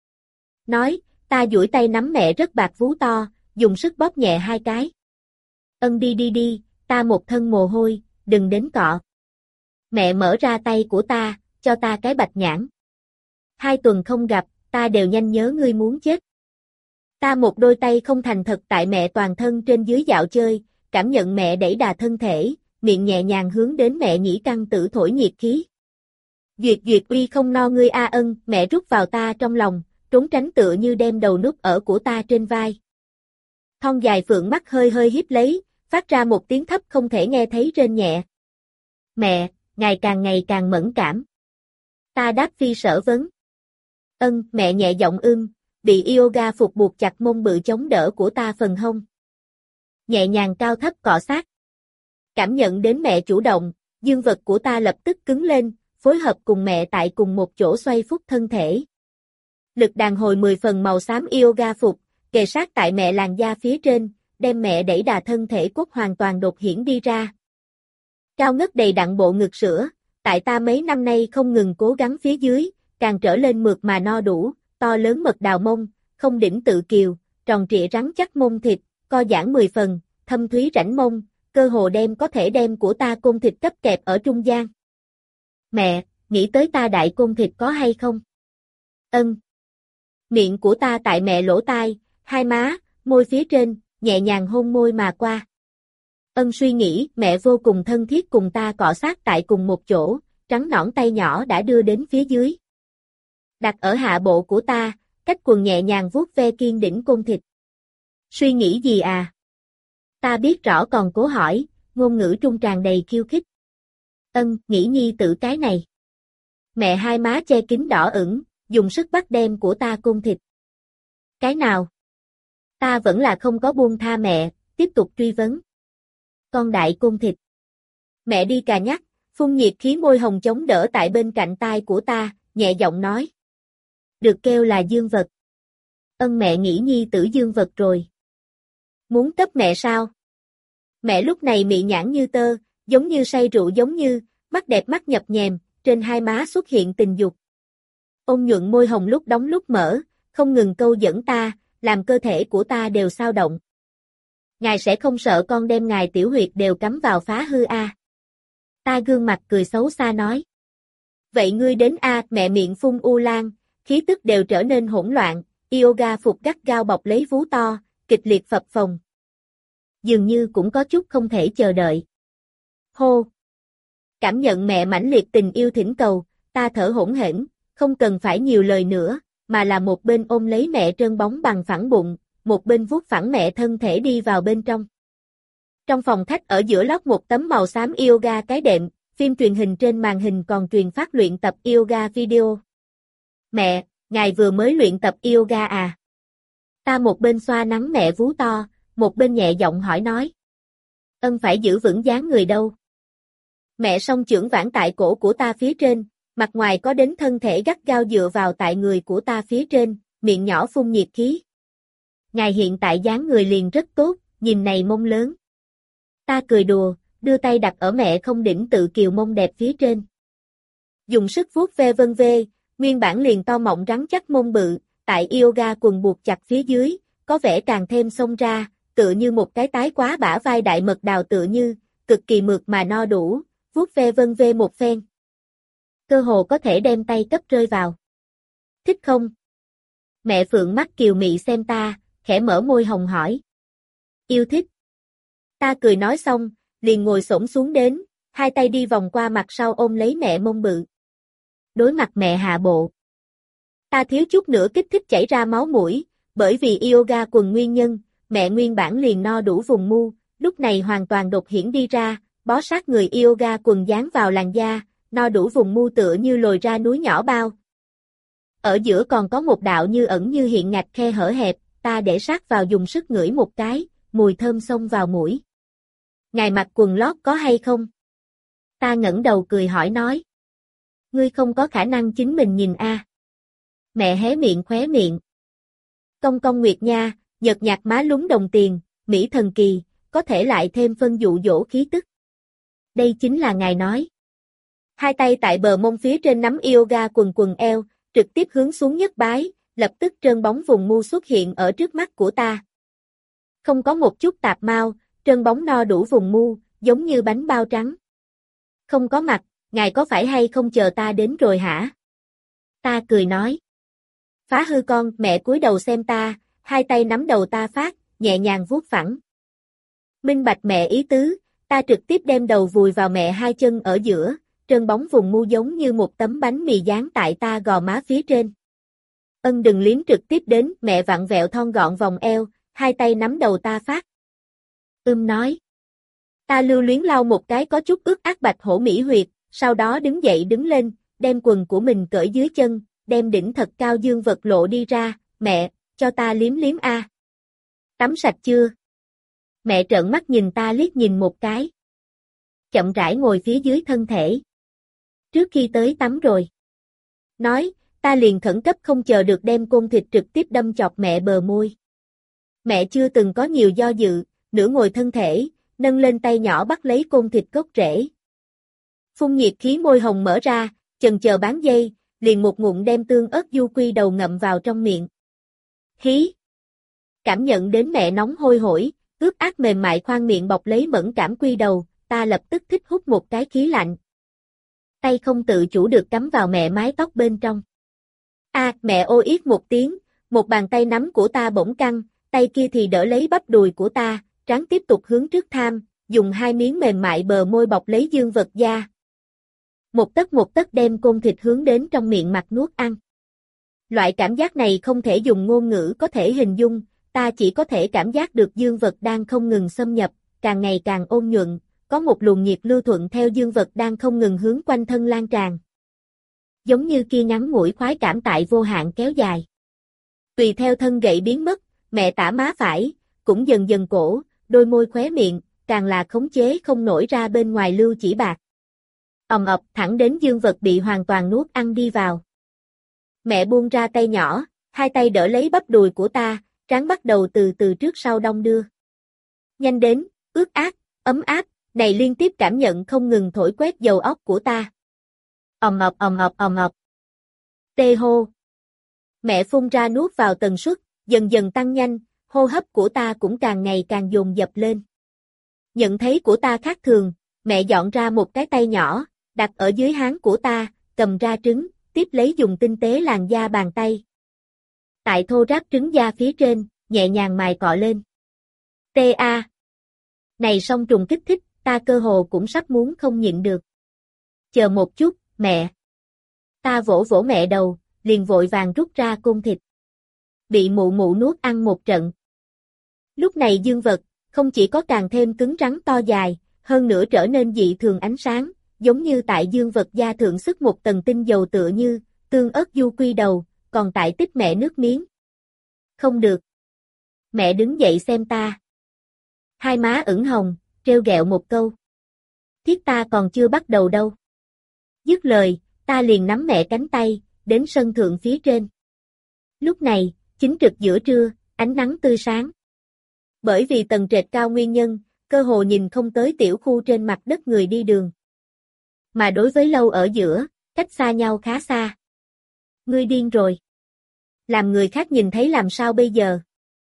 Nói, ta duỗi tay nắm mẹ rất bạc vú to, dùng sức bóp nhẹ hai cái. Ân đi đi đi, ta một thân mồ hôi, đừng đến cọ. Mẹ mở ra tay của ta, cho ta cái bạch nhãn. Hai tuần không gặp, ta đều nhanh nhớ ngươi muốn chết. Ta một đôi tay không thành thật tại mẹ toàn thân trên dưới dạo chơi, cảm nhận mẹ đẩy đà thân thể, miệng nhẹ nhàng hướng đến mẹ nhĩ căn tử thổi nhiệt khí. Duyệt Duyệt uy không no ngươi a ân, mẹ rút vào ta trong lòng, trốn tránh tựa như đem đầu núp ở của ta trên vai. Thon dài phượng mắt hơi hơi híp lấy, phát ra một tiếng thấp không thể nghe thấy rên nhẹ. Mẹ, ngài càng ngày càng mẫn cảm. Ta đáp phi sở vấn. Ân, mẹ nhẹ giọng ưm, bị yoga phục buộc chặt mông bự chống đỡ của ta phần hông. Nhẹ nhàng cao thấp cọ sát. Cảm nhận đến mẹ chủ động, dương vật của ta lập tức cứng lên, phối hợp cùng mẹ tại cùng một chỗ xoay phúc thân thể. Lực đàn hồi mười phần màu xám yoga phục, kề sát tại mẹ làn da phía trên, đem mẹ đẩy đà thân thể cốt hoàn toàn đột hiển đi ra. Cao ngất đầy đặn bộ ngực sữa, tại ta mấy năm nay không ngừng cố gắng phía dưới, càng trở lên mượt mà no đủ, to lớn mật đào mông, không đỉnh tự kiều, tròn trịa rắn chắc mông thịt, co giãn mười phần, thâm thúy rãnh mông, cơ hồ đem có thể đem của ta côn thịt cấp kẹp ở trung gian. Mẹ, nghĩ tới ta đại côn thịt có hay không? Ân. Miệng của ta tại mẹ lỗ tai, hai má, môi phía trên, nhẹ nhàng hôn môi mà qua. Ân suy nghĩ, mẹ vô cùng thân thiết cùng ta cọ sát tại cùng một chỗ, trắng nõn tay nhỏ đã đưa đến phía dưới. Đặt ở hạ bộ của ta, cách quần nhẹ nhàng vuốt ve kiên đỉnh côn thịt. Suy nghĩ gì à? Ta biết rõ còn cố hỏi, ngôn ngữ trung tràn đầy khiêu khích. Ân, nghĩ nhi tử cái này. Mẹ hai má che kín đỏ ửng, dùng sức bắt đem của ta côn thịt. Cái nào? Ta vẫn là không có buông tha mẹ, tiếp tục truy vấn. Con đại côn thịt. Mẹ đi cà nhắc, phun nhiệt khí môi hồng chống đỡ tại bên cạnh tai của ta, nhẹ giọng nói. Được kêu là dương vật. Ân mẹ nghĩ nhi tử dương vật rồi. Muốn cấp mẹ sao? Mẹ lúc này mị nhãn như tơ, giống như say rượu giống như, mắt đẹp mắt nhập nhèm, trên hai má xuất hiện tình dục. Ôn nhuận môi hồng lúc đóng lúc mở, không ngừng câu dẫn ta, làm cơ thể của ta đều xao động. Ngài sẽ không sợ con đem ngài tiểu huyệt đều cắm vào phá hư a? Ta gương mặt cười xấu xa nói. Vậy ngươi đến a, mẹ miệng phun u lan, khí tức đều trở nên hỗn loạn, yoga phục gắt gao bọc lấy vú to, kịch liệt phập phồng. Dường như cũng có chút không thể chờ đợi. Hô! Cảm nhận mẹ mãnh liệt tình yêu thỉnh cầu, ta thở hổn hển, không cần phải nhiều lời nữa, mà là một bên ôm lấy mẹ trơn bóng bằng phẳng bụng, một bên vuốt phẳng mẹ thân thể đi vào bên trong. Trong phòng khách ở giữa lót một tấm màu xám yoga cái đệm, phim truyền hình trên màn hình còn truyền phát luyện tập yoga video. Mẹ, ngài vừa mới luyện tập yoga à? Ta một bên xoa nắng mẹ vú to, một bên nhẹ giọng hỏi nói. Ân, phải giữ vững dáng người đâu. Mẹ song chưởng vãn tại cổ của ta phía trên, mặt ngoài có đến thân thể gắt gao dựa vào tại người của ta phía trên, miệng nhỏ phun nhiệt khí. Ngài hiện tại dáng người liền rất tốt, nhìn này mông lớn. Ta cười đùa, đưa tay đặt ở mẹ không đỉnh tự kiều mông đẹp phía trên. Dùng sức vuốt ve vân vê, nguyên bản liền to mọng rắn chắc mông bự, tại yoga quần buộc chặt phía dưới, có vẻ càng thêm xông ra, tựa như một cái tái quá bả vai đại mật đào tựa như, cực kỳ mượt mà no đủ, vuốt ve vân vê một phen. Cơ hồ có thể đem tay cấp rơi vào. Thích không? Mẹ Phượng mắt kiều mị xem ta, khẽ mở môi hồng hỏi. Yêu thích. Ta cười nói xong, liền ngồi xổm xuống đến, hai tay đi vòng qua mặt sau ôm lấy mẹ mông bự. Đối mặt mẹ hạ bộ. Ta thiếu chút nữa kích thích chảy ra máu mũi, bởi vì yoga quần nguyên nhân, mẹ nguyên bản liền no đủ vùng mu, lúc này hoàn toàn đột hiển đi ra, bó sát người yoga quần dán vào làn da, no đủ vùng mu tựa như lồi ra núi nhỏ bao. Ở giữa còn có một đạo như ẩn như hiện ngạch khe hở hẹp, ta để sát vào dùng sức ngửi một cái, mùi thơm xông vào mũi. Ngài mặc quần lót có hay không? Ta ngẩng đầu cười hỏi nói. Ngươi không có khả năng chính mình nhìn a. Mẹ hé miệng khóe miệng. Công công nguyệt nha, nhợt nhạt má lúng đồng tiền, mỹ thần kỳ, có thể lại thêm phân dụ dỗ khí tức. Đây chính là ngài nói. Hai tay tại bờ mông phía trên nắm yoga quần quần eo, trực tiếp hướng xuống nhất bái, lập tức trơn bóng vùng mu xuất hiện ở trước mắt của ta. Không có một chút tạp mau, trơn bóng no đủ vùng mu, giống như bánh bao trắng. Không có mặt, ngài có phải hay không chờ ta đến rồi hả? Ta cười nói. Phá hư con, mẹ cúi đầu xem ta, hai tay nắm đầu ta phát, nhẹ nhàng vuốt phẳng. Minh bạch mẹ ý tứ, ta trực tiếp đem đầu vùi vào mẹ hai chân ở giữa, trơn bóng vùng mu giống như một tấm bánh mì dán tại ta gò má phía trên. Ân đừng liếm trực tiếp đến, mẹ vặn vẹo thon gọn vòng eo, hai tay nắm đầu ta phát. Ưm nói. Ta lưu luyến lau một cái có chút ướt át bạch hổ mỹ huyệt, sau đó đứng dậy đứng lên, đem quần của mình cởi dưới chân, đem đỉnh thật cao dương vật lộ đi ra, mẹ, cho ta liếm liếm a. Tắm sạch chưa? Mẹ trợn mắt nhìn ta liếc nhìn một cái. Chậm rãi ngồi phía dưới thân thể. Trước khi tới tắm rồi. Nói, ta liền khẩn cấp không chờ được đem côn thịt trực tiếp đâm chọc mẹ bờ môi. Mẹ chưa từng có nhiều do dự, nửa ngồi thân thể, nâng lên tay nhỏ bắt lấy côn thịt gốc rễ. Phun nhiệt khí môi hồng mở ra, chần chờ bán giây, liền một ngụm đem tương ớt du quy đầu ngậm vào trong miệng. Hí! Cảm nhận đến mẹ nóng hôi hổi, ướt át mềm mại khoang miệng bọc lấy mẫn cảm quy đầu, ta lập tức thích hút một cái khí lạnh. Tay không tự chủ được cắm vào mẹ mái tóc bên trong. A, à, mẹ ô yết một tiếng, một bàn tay nắm của ta bỗng căng, tay kia thì đỡ lấy bắp đùi của ta, trán tiếp tục hướng trước tham, dùng hai miếng mềm mại bờ môi bọc lấy dương vật da. Một tấc một tấc đem côn thịt hướng đến trong miệng mặt nuốt ăn. Loại cảm giác này không thể dùng ngôn ngữ có thể hình dung, ta chỉ có thể cảm giác được dương vật đang không ngừng xâm nhập, càng ngày càng ôn nhuận, có một luồng nhiệt lưu thuận theo dương vật đang không ngừng hướng quanh thân lan tràn. Giống như kia ngắn ngủi khoái cảm tại vô hạn kéo dài. Tùy theo thân gậy biến mất, mẹ tả má phải, cũng dần dần cổ, đôi môi khóe miệng, càng là khống chế không nổi ra bên ngoài lưu chỉ bạc. Ầm ập thẳng đến dương vật bị hoàn toàn nuốt ăn đi vào. Mẹ buông ra tay nhỏ, hai tay đỡ lấy bắp đùi của ta, trán bắt đầu từ từ trước sau đong đưa. Nhanh đến, ướt át, ấm áp, này liên tiếp cảm nhận không ngừng thổi quét dầu óc của ta. Ầm ập ầm ập ầm ập. Tê hô. Mẹ phun ra nuốt vào tần suất, dần dần tăng nhanh, hô hấp của ta cũng càng ngày càng dồn dập lên. Nhận thấy của ta khác thường, mẹ dọn ra một cái tay nhỏ, đặt ở dưới háng của ta, cầm ra trứng, tiếp lấy dùng tinh tế làn da bàn tay. Tại thô ráp trứng da phía trên, nhẹ nhàng mài cọ lên. Tê a. Này song trùng kích thích, ta cơ hồ cũng sắp muốn không nhịn được. Chờ một chút, mẹ. Ta vỗ vỗ mẹ đầu, liền vội vàng rút ra côn thịt. Bị mụ mụ nuốt ăn một trận. Lúc này dương vật, không chỉ có càng thêm cứng rắn to dài, hơn nữa trở nên dị thường ánh sáng, giống như tại dương vật da thượng sức một tầng tinh dầu tựa như, tương ớt du quy đầu, còn tại tích mẹ nước miếng. Không được. Mẹ đứng dậy xem ta. Hai má ửng hồng, trêu ghẹo một câu. Thiết ta còn chưa bắt đầu đâu. Dứt lời, ta liền nắm mẹ cánh tay, đến sân thượng phía trên. Lúc này, chính trực giữa trưa, ánh nắng tươi sáng. Bởi vì tầng trệt cao nguyên nhân, cơ hồ nhìn không tới tiểu khu trên mặt đất người đi đường. Mà đối với lâu ở giữa, cách xa nhau khá xa. Ngươi điên rồi. Làm người khác nhìn thấy làm sao bây giờ?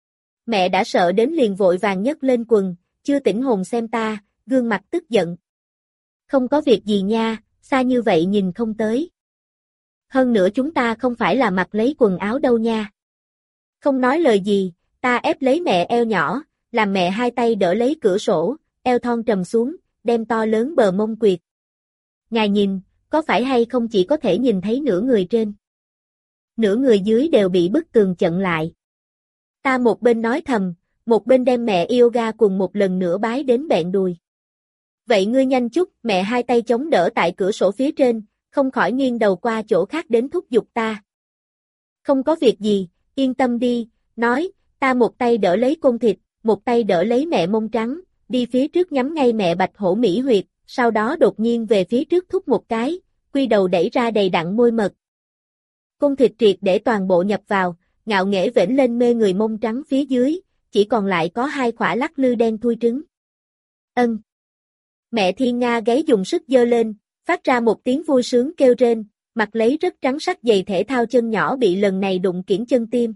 Mẹ đã sợ đến liền vội vàng nhấc lên quần, chưa tỉnh hồn xem ta, gương mặt tức giận. Không có việc gì nha, xa như vậy nhìn không tới. Hơn nữa chúng ta không phải là mặc lấy quần áo đâu nha. Không nói lời gì, ta ép lấy mẹ eo nhỏ, làm mẹ hai tay đỡ lấy cửa sổ, eo thon trầm xuống, đem to lớn bờ mông quyệt. Ngài nhìn, có phải hay không chỉ có thể nhìn thấy nửa người trên. Nửa người dưới đều bị bức tường chặn lại. Ta một bên nói thầm, một bên đem mẹ yoga cùng một lần nữa bái đến bẹn đùi. Vậy ngươi nhanh chút, mẹ hai tay chống đỡ tại cửa sổ phía trên, không khỏi nghiêng đầu qua chỗ khác đến thúc giục ta. Không có việc gì, yên tâm đi, nói, ta một tay đỡ lấy côn thịt, một tay đỡ lấy mẹ mông trắng, đi phía trước nhắm ngay mẹ bạch hổ mỹ huyệt, sau đó đột nhiên về phía trước thúc một cái, quy đầu đẩy ra đầy đặn môi mật. Côn thịt triệt để toàn bộ nhập vào, ngạo nghễ vểnh lên mê người mông trắng phía dưới, chỉ còn lại có hai khỏa lắc lư đen thui trứng. Ân. Mẹ Thiên Nga gáy dùng sức giơ lên, phát ra một tiếng vui sướng kêu rên, mặc lấy rất trắng sắc giày thể thao chân nhỏ bị lần này đụng kiển chân tim.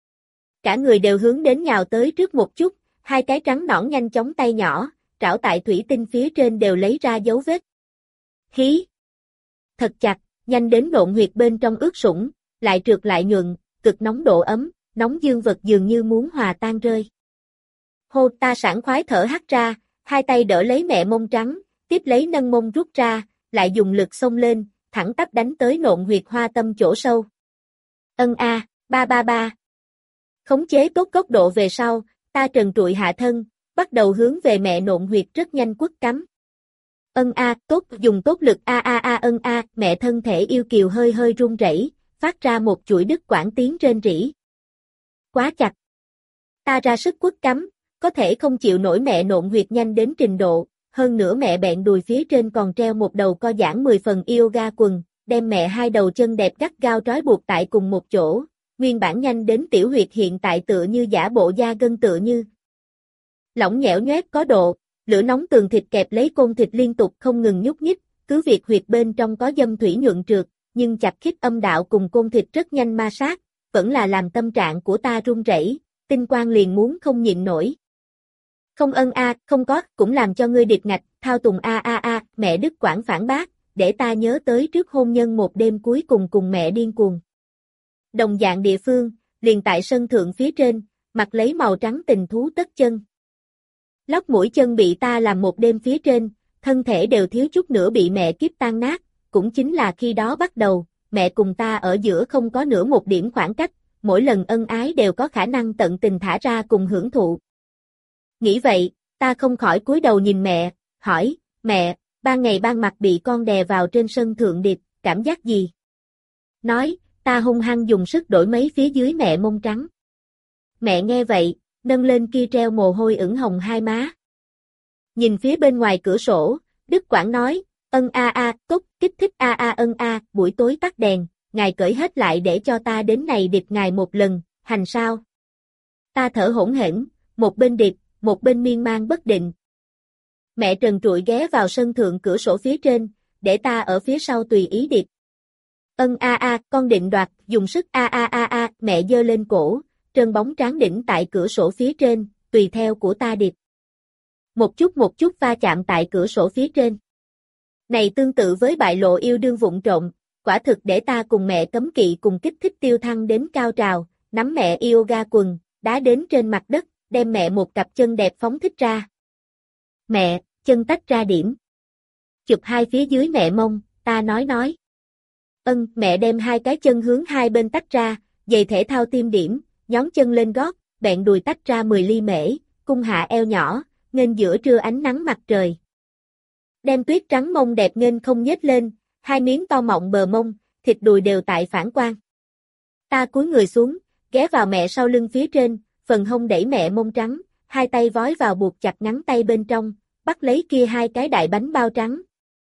Cả người đều hướng đến nhào tới trước một chút, hai cái trắng nõn nhanh chóng tay nhỏ, trảo tại thủy tinh phía trên đều lấy ra dấu vết. Hí! Thật chặt, nhanh đến nộn huyệt bên trong ướt sũng, lại trượt lại nhuận, cực nóng độ ấm, nóng dương vật dường như muốn hòa tan rơi. Hô, ta sảng khoái thở hắt ra, hai tay đỡ lấy mẹ mông trắng, tiếp lấy nâng mông rút ra, lại dùng lực xông lên, thẳng tắp đánh tới nộn huyệt hoa tâm chỗ sâu. Ân a, ba ba ba. Khống chế tốt góc độ về sau, ta trần trụi hạ thân, bắt đầu hướng về mẹ nộn huyệt rất nhanh quất cắm. Ân a, tốt, dùng tốt lực a a a ân a, mẹ thân thể yêu kiều hơi hơi run rẩy, phát ra một chuỗi đứt quãng tiếng rên rỉ. Quá chặt. Ta ra sức quất cắm, có thể không chịu nổi mẹ nộn huyệt nhanh đến trình độ, hơn nữa mẹ bẹn đùi phía trên còn treo một đầu co giãn mười phần yoga quần, đem mẹ hai đầu chân đẹp gắt gao trói buộc tại cùng một chỗ, nguyên bản nhanh đến tiểu huyệt hiện tại tựa như giả bộ da gân tựa như. Lỏng nhẽo nhoét có độ, lửa nóng tường thịt kẹp lấy côn thịt liên tục không ngừng nhúc nhích, cứ việc huyệt bên trong có dâm thủy nhuận trượt, nhưng chặt khít âm đạo cùng côn thịt rất nhanh ma sát, vẫn là làm tâm trạng của ta run rẩy, tinh quang liền muốn không nhịn nổi. Không ân a, không có, cũng làm cho ngươi điệp ngạch, thao tùng a a a, mẹ Đức Quảng phản bác, để ta nhớ tới trước hôn nhân một đêm cuối cùng cùng mẹ điên cuồng. Đồng dạng địa phương, liền tại sân thượng phía trên, mặc lấy màu trắng tình thú tất chân. Lóc mũi chân bị ta làm một đêm phía trên, thân thể đều thiếu chút nữa bị mẹ kiếp tan nát, cũng chính là khi đó bắt đầu, mẹ cùng ta ở giữa không có nửa một điểm khoảng cách, mỗi lần ân ái đều có khả năng tận tình thả ra cùng hưởng thụ. Nghĩ vậy, ta không khỏi cúi đầu nhìn mẹ, hỏi, mẹ, ban ngày ban mặt bị con đè vào trên sân thượng điệp, cảm giác gì? Nói, ta hung hăng dùng sức đổi mấy phía dưới mẹ mông trắng. Mẹ nghe vậy, nâng lên kia treo mồ hôi ửng hồng hai má. Nhìn phía bên ngoài cửa sổ, Đức Quảng nói, ân a a, tốt, kích thích a a ân a, buổi tối tắt đèn, ngài cởi hết lại để cho ta đến này điệp ngài một lần, hành sao? Ta thở hổn hển, một bên điệp, một bên miên man bất định. Mẹ trần trụi ghé vào sân thượng cửa sổ phía trên, để ta ở phía sau tùy ý điệp. Ân a a, con định đoạt, dùng sức a a a a, mẹ giơ lên cổ, trơn bóng tráng đỉnh tại cửa sổ phía trên, tùy theo của ta điệp. Một chút một chút va chạm tại cửa sổ phía trên. Này tương tự với bại lộ yêu đương vụng trộm, quả thực để ta cùng mẹ cấm kỵ cùng kích thích tiêu thăng đến cao trào, nắm mẹ yoga quần, đá đến trên mặt đất, đem mẹ một cặp chân đẹp phóng thích ra. Mẹ, chân tách ra điểm. Chụp hai phía dưới mẹ mông, ta nói nói. Ân, mẹ đem hai cái chân hướng hai bên tách ra, giày thể thao tiêm điểm, nhón chân lên gót, bẹn đùi tách ra mười ly mễ, cung hạ eo nhỏ, nghênh giữa trưa ánh nắng mặt trời. Đem tuyết trắng mông đẹp nghênh không nhếch lên, hai miếng to mọng bờ mông, thịt đùi đều tại phản quang. Ta cúi người xuống, ghé vào mẹ sau lưng phía trên, phần hông đẩy mẹ mông trắng, hai tay vói vào buộc chặt ngắn tay bên trong, bắt lấy kia hai cái đại bánh bao trắng.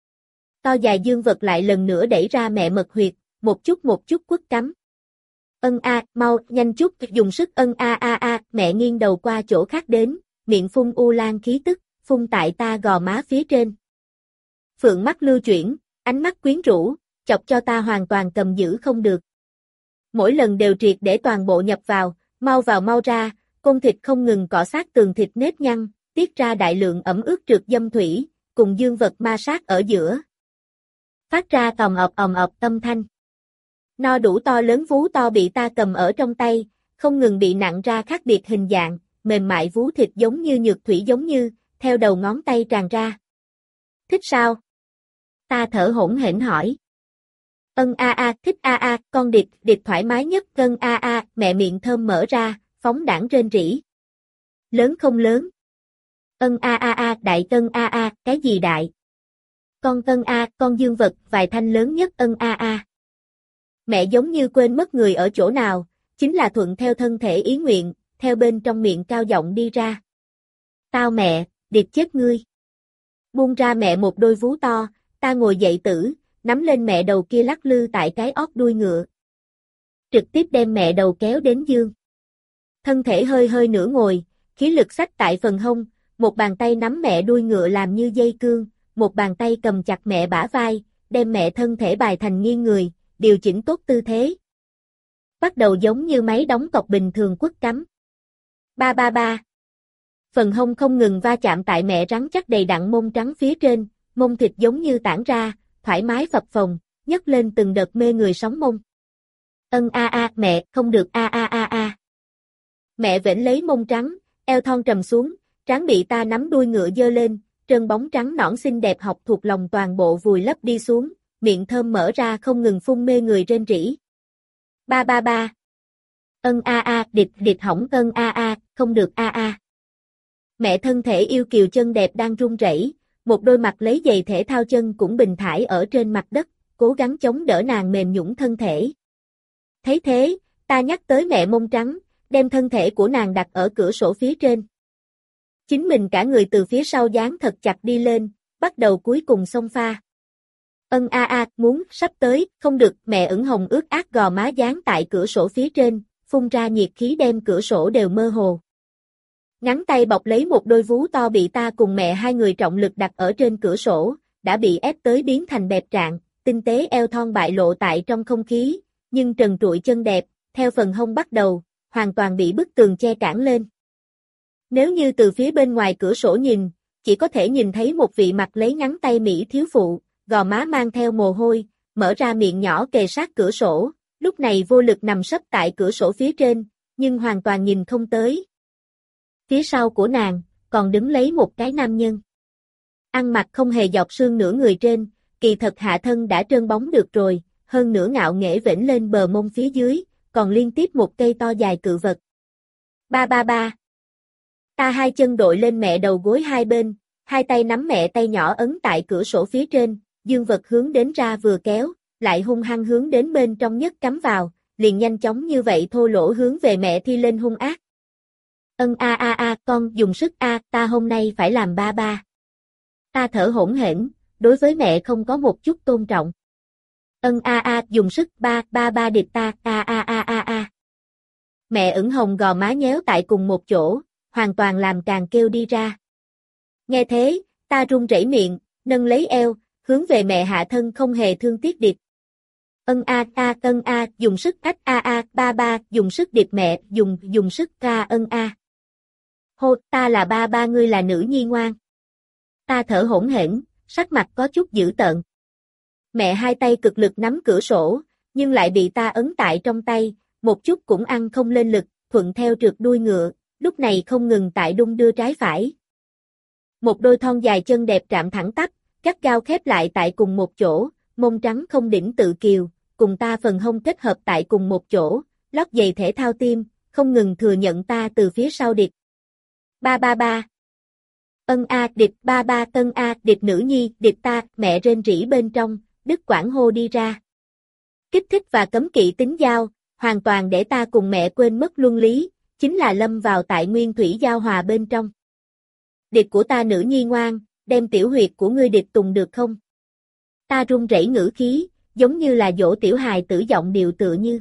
To dài dương vật lại lần nữa đẩy ra mẹ mật huyệt, một chút một chút quất cắm. Ân a, mau, nhanh chút, dùng sức ân a a a, mẹ nghiêng đầu qua chỗ khác đến, miệng phun u lan khí tức, phun tại ta gò má phía trên. Phượng mắt lưu chuyển, ánh mắt quyến rũ, chọc cho ta hoàn toàn cầm giữ không được. Mỗi lần đều triệt để toàn bộ nhập vào, mau vào mau ra, côn thịt không ngừng cọ sát tường thịt nếp nhăn, tiết ra đại lượng ẩm ướt trượt dâm thủy, cùng dương vật ma sát ở giữa. Phát ra tòm ọc ầm ọc âm thanh. No đủ to lớn vú to bị ta cầm ở trong tay, không ngừng bị nặng ra khác biệt hình dạng, mềm mại vú thịt giống như nhược thủy giống như, theo đầu ngón tay tràn ra. Thích sao? Ta thở hổn hển hỏi. Ân a a, thích a a, con địch, địch thoải mái nhất, cân a a, mẹ miệng thơm mở ra, phóng đãng rên rỉ. Lớn không lớn? Ân a a a, đại cân a a, cái gì đại? Con cân a, con dương vật, vài thanh lớn nhất ân a a. Mẹ giống như quên mất người ở chỗ nào, chính là thuận theo thân thể ý nguyện, theo bên trong miệng cao giọng đi ra. Tao mẹ, điệp chết ngươi. Buông ra mẹ một đôi vú to, ta ngồi dậy tử, nắm lên mẹ đầu kia lắc lư tại cái ót đuôi ngựa. Trực tiếp đem mẹ đầu kéo đến dương. Thân thể hơi hơi nửa ngồi, khí lực xách tại phần hông, một bàn tay nắm mẹ đuôi ngựa làm như dây cương, một bàn tay cầm chặt mẹ bả vai, đem mẹ thân thể bài thành nghiêng người, điều chỉnh tốt tư thế. Bắt đầu giống như máy đóng cọc bình thường quất cắm. Ba ba ba. Phần hông không ngừng va chạm tại mẹ rắn chắc đầy đặn mông trắng phía trên, mông thịt giống như tản ra, thoải mái phập phồng, nhấc lên từng đợt mê người sóng mông. Ân a a, mẹ, không được a a a a. Mẹ vểnh lấy mông trắng, eo thon trầm xuống, trán bị ta nắm đuôi ngựa dơ lên, trơn bóng trắng nõn xinh đẹp học thuộc lòng toàn bộ vùi lấp đi xuống, miệng thơm mở ra không ngừng phun mê người rên rỉ. Ba ba ba. Ân a a, địch địch hỏng ân a a, không được a a. Mẹ thân thể yêu kiều chân đẹp đang run rẩy, một đôi mặt lấy giày thể thao chân cũng bình thải ở trên mặt đất, cố gắng chống đỡ nàng mềm nhũn thân thể. Thấy thế, ta nhắc tới mẹ mông trắng, đem thân thể của nàng đặt ở cửa sổ phía trên. Chính mình cả người từ phía sau dán thật chặt đi lên, bắt đầu cuối cùng xông pha. Ân a a, muốn, sắp tới, không được, mẹ ửng hồng ướt át gò má dán tại cửa sổ phía trên, phun ra nhiệt khí đem cửa sổ đều mơ hồ. Ngắn tay bọc lấy một đôi vú to bị ta cùng mẹ hai người trọng lực đặt ở trên cửa sổ, đã bị ép tới biến thành bẹp trạng, tinh tế eo thon bại lộ tại trong không khí, nhưng trần trụi chân đẹp, theo phần hông bắt đầu, hoàn toàn bị bức tường che cản lên. Nếu như từ phía bên ngoài cửa sổ nhìn, chỉ có thể nhìn thấy một vị mặt lấy ngắn tay Mỹ thiếu phụ, gò má mang theo mồ hôi, mở ra miệng nhỏ kề sát cửa sổ, lúc này vô lực nằm sấp tại cửa sổ phía trên, nhưng hoàn toàn nhìn không tới. Phía sau của nàng, còn đứng lấy một cái nam nhân. Ăn mặc không hề dọc xương nửa người trên, kỳ thật hạ thân đã trơn bóng được rồi, hơn nửa ngạo nghễ vểnh lên bờ mông phía dưới, còn liên tiếp một cây to dài cự vật. Ba ba ba. Ta hai chân đội lên mẹ đầu gối hai bên, hai tay nắm mẹ tay nhỏ ấn tại cửa sổ phía trên, dương vật hướng đến ra vừa kéo, lại hung hăng hướng đến bên trong nhất cắm vào, liền nhanh chóng như vậy thô lỗ hướng về mẹ thi lên hung ác. Ân a a a, con dùng sức a, ta hôm nay phải làm ba ba. Ta thở hổn hển, đối với mẹ không có một chút tôn trọng. Ân a a, dùng sức ba, ba ba điệp ta, a a a a a. Mẹ ửng hồng gò má nhéo tại cùng một chỗ, hoàn toàn làm càng kêu đi ra. Nghe thế, ta run rẩy miệng, nâng lấy eo, hướng về mẹ hạ thân không hề thương tiếc điệp. Ân a a ân a, dùng sức ách a a, ba ba, dùng sức điệp mẹ, dùng, dùng sức ca ân a. Hô, ta là ba ba ngươi là nữ nhi ngoan. Ta thở hổn hển, sắc mặt có chút dữ tợn. Mẹ hai tay cực lực nắm cửa sổ, nhưng lại bị ta ấn tại trong tay, một chút cũng ăn không lên lực, thuận theo trượt đuôi ngựa, lúc này không ngừng tại đung đưa trái phải. Một đôi thon dài chân đẹp chạm thẳng tắp, gắt gao khép lại tại cùng một chỗ, mông trắng không đỉnh tự kiều, cùng ta phần hông kết hợp tại cùng một chỗ, lót giày thể thao tim, không ngừng thừa nhận ta từ phía sau địch. Ba ba ba. Ân a địch ba ba tân a địch nữ nhi địch ta, mẹ rên rỉ bên trong, đứt quãng hô đi ra. Kích thích và cấm kỵ tính giao, hoàn toàn để ta cùng mẹ quên mất luân lý, chính là lâm vào tại nguyên thủy giao hòa bên trong. Địch của ta nữ nhi ngoan, đem tiểu huyệt của ngươi địch tùng được không? Ta run rẩy ngữ khí, giống như là dỗ tiểu hài tử giọng điệu tựa như.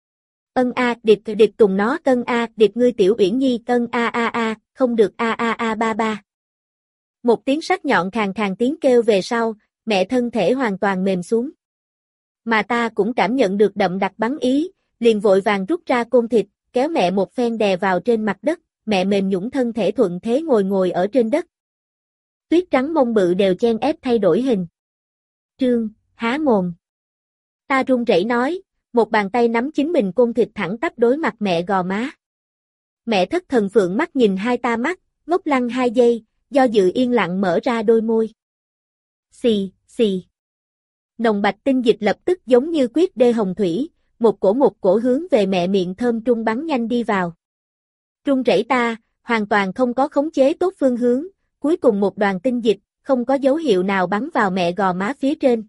Ân a địch địch tùng nó cân a địch ngươi tiểu uyển nhi cân a a a, không được a a a ba ba. Một tiếng sắc nhọn khàn khàn tiếng kêu về sau, mẹ thân thể hoàn toàn mềm xuống. Mà ta cũng cảm nhận được đậm đặc bắn ý, liền vội vàng rút ra côn thịt, kéo mẹ một phen đè vào trên mặt đất, mẹ mềm nhũn thân thể thuận thế ngồi ngồi ở trên đất. Tuyết trắng mông bự đều chen ép thay đổi hình. Trương, há mồm. Ta run rẩy nói, một bàn tay nắm chính mình côn thịt thẳng tắp đối mặt mẹ gò má. Mẹ thất thần phượng mắt nhìn hai ta mắt, ngốc lăng hai giây, do dự yên lặng mở ra đôi môi. Xì, xì. Nồng bạch tinh dịch lập tức giống như quyết đê hồng thủy, một cổ một cổ hướng về mẹ miệng thơm trung bắn nhanh đi vào. Run rẩy ta, hoàn toàn không có khống chế tốt phương hướng, cuối cùng một đoàn tinh dịch, không có dấu hiệu nào bắn vào mẹ gò má phía trên.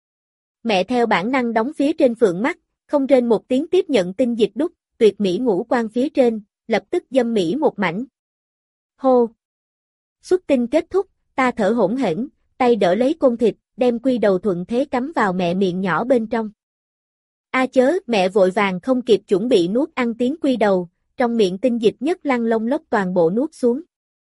Mẹ theo bản năng đóng phía trên phượng mắt, không rên một tiếng tiếp nhận tinh dịch đúc, tuyệt mỹ ngũ quan phía trên, lập tức dâm mỹ một mảnh. Hô! Xuất tinh kết thúc, ta thở hổn hển, tay đỡ lấy côn thịt, đem quy đầu thuận thế cắm vào mẹ miệng nhỏ bên trong. A chớ, mẹ vội vàng không kịp chuẩn bị nuốt ăn tiếng quy đầu, trong miệng tinh dịch nhất lăn lông lốc toàn bộ nuốt xuống.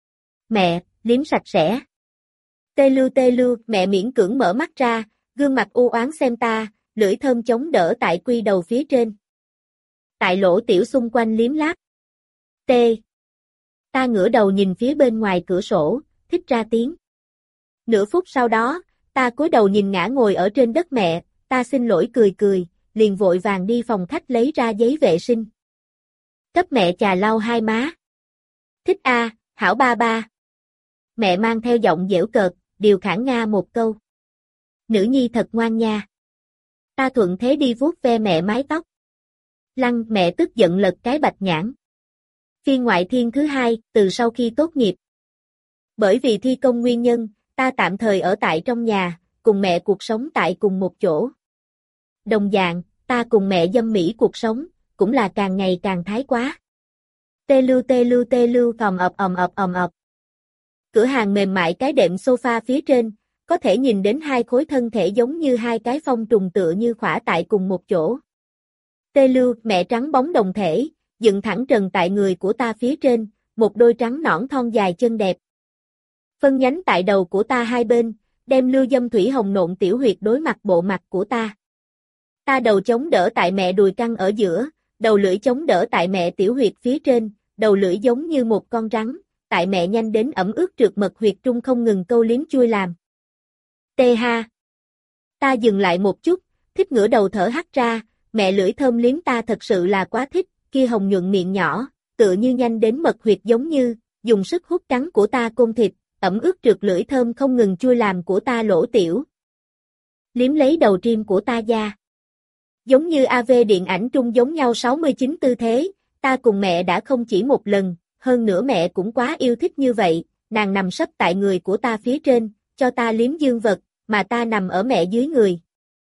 Mẹ, liếm sạch sẽ. Tê lưu tê lưu, mẹ miễn cưỡng mở mắt ra, gương mặt u oán xem ta, lưỡi thơm chống đỡ tại quy đầu phía trên. Tại lỗ tiểu xung quanh liếm láp. Tê. Ta ngửa đầu nhìn phía bên ngoài cửa sổ, thích ra tiếng. Nửa phút sau đó, ta cúi đầu nhìn ngã ngồi ở trên đất mẹ, ta xin lỗi cười cười, liền vội vàng đi phòng khách lấy ra giấy vệ sinh. Cấp mẹ chà lau hai má. Thích a, hảo ba ba. Mẹ mang theo giọng dễu cợt, điều khản nga một câu. Nữ nhi thật ngoan nha. Ta thuận thế đi vuốt ve mẹ mái tóc. Lăng mẹ tức giận lật cái bạch nhãn. Phiên ngoại thiên thứ hai, từ sau khi tốt nghiệp. Bởi vì thi công nguyên nhân, ta tạm thời ở tại trong nhà, cùng mẹ cuộc sống tại cùng một chỗ. Đồng dạng, ta cùng mẹ dâm mỹ cuộc sống, cũng là càng ngày càng thái quá. Tê lưu tê lưu tê lưu ầm ập ầm ập ầm ập. Cửa hàng mềm mại cái đệm sofa phía trên, có thể nhìn đến hai khối thân thể giống như hai cái phong trùng tựa như khỏa tại cùng một chỗ. Tê lưu, mẹ trắng bóng đồng thể, dựng thẳng trần tại người của ta phía trên, một đôi trắng nõn thon dài chân đẹp. Phân nhánh tại đầu của ta hai bên, đem lưu dâm thủy hồng nộn tiểu huyệt đối mặt bộ mặt của ta. Ta đầu chống đỡ tại mẹ đùi căng ở giữa, đầu lưỡi chống đỡ tại mẹ tiểu huyệt phía trên, đầu lưỡi giống như một con rắn, tại mẹ nhanh đến ẩm ướt trượt mật huyệt trung không ngừng câu liếm chui làm. Tê ha! Ta dừng lại một chút, thích ngửa đầu thở hắt ra, mẹ lưỡi thơm liếm ta thật sự là quá thích, kia hồng nhuận miệng nhỏ, tựa như nhanh đến mật huyệt giống như, dùng sức hút cắn của ta côn thịt, ẩm ướt trượt lưỡi thơm không ngừng chui làm của ta lỗ tiểu. Liếm lấy đầu tim của ta da. Giống như a vê điện ảnh trung giống nhau sáu mươi chín tư thế, ta cùng mẹ đã không chỉ một lần, hơn nữa mẹ cũng quá yêu thích như vậy, nàng nằm sấp tại người của ta phía trên, cho ta liếm dương vật, mà ta nằm ở mẹ dưới người.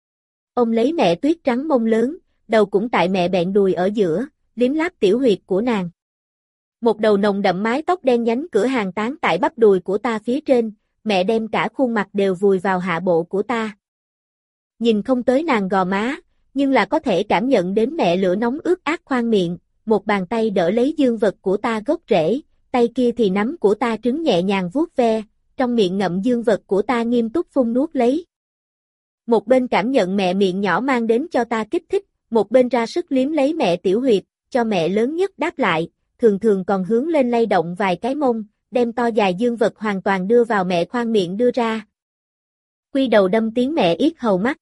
Ôm lấy mẹ tuyết trắng mông lớn, đầu cũng tại mẹ bẹn đùi ở giữa, liếm láp tiểu huyệt của nàng. Một đầu nồng đậm mái tóc đen nhánh cửa hàng tán tại bắp đùi của ta phía trên, mẹ đem cả khuôn mặt đều vùi vào hạ bộ của ta. Nhìn không tới nàng gò má, nhưng là có thể cảm nhận đến mẹ lửa nóng ướt át khoang miệng, một bàn tay đỡ lấy dương vật của ta gốc rễ, tay kia thì nắm của ta trứng nhẹ nhàng vuốt ve, trong miệng ngậm dương vật của ta nghiêm túc phun nuốt lấy. Một bên cảm nhận mẹ miệng nhỏ mang đến cho ta kích thích, một bên ra sức liếm lấy mẹ tiểu huyệt, cho mẹ lớn nhất đáp lại, thường thường còn hướng lên lay động vài cái mông, đem to dài dương vật hoàn toàn đưa vào mẹ khoang miệng đưa ra. Quy đầu đâm tiếng mẹ yết hầu mắt.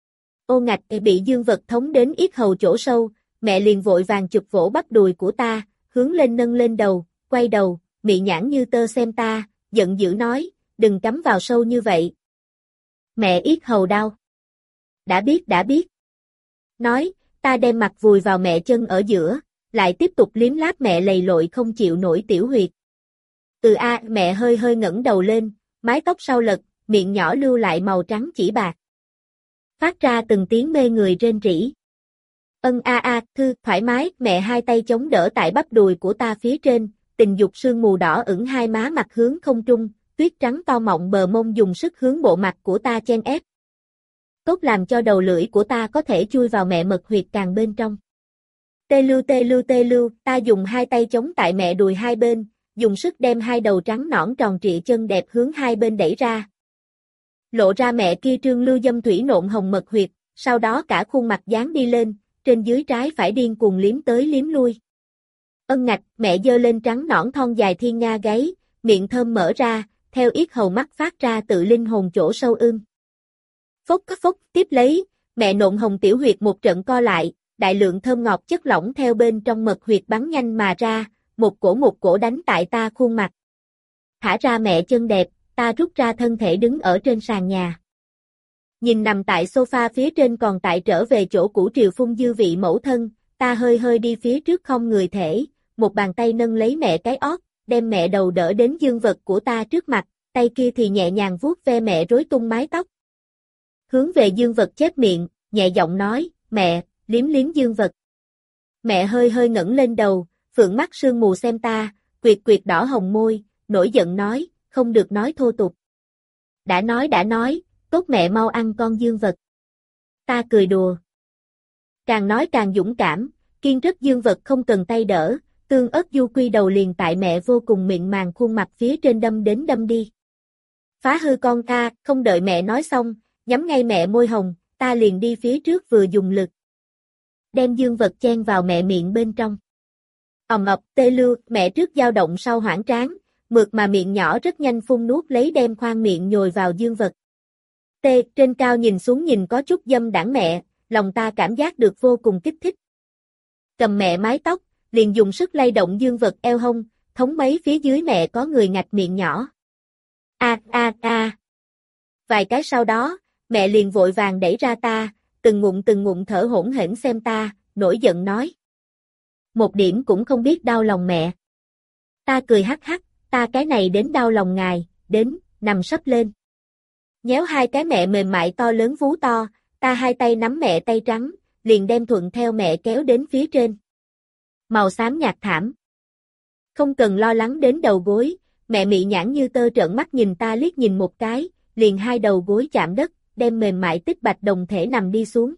Ô ngạch bị dương vật thống đến yết hầu chỗ sâu, mẹ liền vội vàng chụp vỗ bắp đùi của ta, hướng lên nâng lên đầu, quay đầu, mị nhãn như tơ xem ta, giận dữ nói, đừng cắm vào sâu như vậy. Mẹ yết hầu đau. Đã biết đã biết. Nói, ta đem mặt vùi vào mẹ chân ở giữa, lại tiếp tục liếm láp mẹ lầy lội không chịu nổi tiểu huyệt. Ừ a, mẹ hơi hơi ngẩng đầu lên, mái tóc sau lật, miệng nhỏ lưu lại màu trắng chỉ bạc. Phát ra từng tiếng mê người rên rỉ. Ân a a, thư, thoải mái, mẹ hai tay chống đỡ tại bắp đùi của ta phía trên, tình dục sương mù đỏ ửng hai má mặt hướng không trung, tuyết trắng to mọng bờ mông dùng sức hướng bộ mặt của ta chen ép. Tốt làm cho đầu lưỡi của ta có thể chui vào mẹ mật huyệt càng bên trong. Tê lưu tê lưu tê lưu, ta dùng hai tay chống tại mẹ đùi hai bên, dùng sức đem hai đầu trắng nõn tròn trịa chân đẹp hướng hai bên đẩy ra. Lộ ra mẹ kia trương lưu dâm thủy nộn hồng mật huyệt, sau đó cả khuôn mặt dán đi lên, trên dưới trái phải điên cuồng liếm tới liếm lui. Ân ngạch, mẹ giơ lên trắng nõn thon dài thiên nga gáy, miệng thơm mở ra, theo yết hầu mắt phát ra tự linh hồn chỗ sâu ưm. Phốc phốc, tiếp lấy, mẹ nộn hồng tiểu huyệt một trận co lại, đại lượng thơm ngọt chất lỏng theo bên trong mật huyệt bắn nhanh mà ra, một cổ một cổ đánh tại ta khuôn mặt. Thả ra mẹ chân đẹp, ta rút ra thân thể đứng ở trên sàn nhà. Nhìn nằm tại sofa phía trên còn tại trở về chỗ cũ triều phung dư vị mẫu thân, ta hơi hơi đi phía trước không người thể, một bàn tay nâng lấy mẹ cái ót, đem mẹ đầu đỡ đến dương vật của ta trước mặt, tay kia thì nhẹ nhàng vuốt ve mẹ rối tung mái tóc. Hướng về dương vật chép miệng, nhẹ giọng nói, mẹ, liếm liếm dương vật. Mẹ hơi hơi ngẩng lên đầu, phượng mắt sương mù xem ta, quyệt quyệt đỏ hồng môi, nổi giận nói, không được nói thô tục. Đã nói đã nói, tốt mẹ mau ăn con dương vật. Ta cười đùa. Càng nói càng dũng cảm, kiên rất dương vật không cần tay đỡ, tương ớt du quy đầu liền tại mẹ vô cùng mịn màng khuôn mặt phía trên đâm đến đâm đi. Phá hư con ta, không đợi mẹ nói xong, nhắm ngay mẹ môi hồng, ta liền đi phía trước vừa dùng lực. Đem dương vật chen vào mẹ miệng bên trong. Ầm ập, tê lưu, mẹ trước dao động sau hoảng tráng, mượt mà miệng nhỏ rất nhanh phun nuốt lấy đem khoang miệng nhồi vào dương vật. Tê, trên cao nhìn xuống nhìn có chút dâm đãng mẹ, lòng ta cảm giác được vô cùng kích thích. Cầm mẹ mái tóc, liền dùng sức lay động dương vật eo hông, thống mấy phía dưới mẹ có người ngạch miệng nhỏ. A a a. Vài cái sau đó, mẹ liền vội vàng đẩy ra ta, từng ngụm từng ngụm thở hổn hển xem ta, nổi giận nói. Một điểm cũng không biết đau lòng mẹ. Ta cười hắc hắc, ta cái này đến đau lòng ngài, đến, nằm sấp lên. Nhéo hai cái mẹ mềm mại to lớn vú to, ta hai tay nắm mẹ tay trắng, liền đem thuận theo mẹ kéo đến phía trên. Màu xám nhạt thảm. Không cần lo lắng đến đầu gối, mẹ mị nhãn như tơ trợn mắt nhìn ta liếc nhìn một cái, liền hai đầu gối chạm đất, đem mềm mại tích bạch đồng thể nằm đi xuống.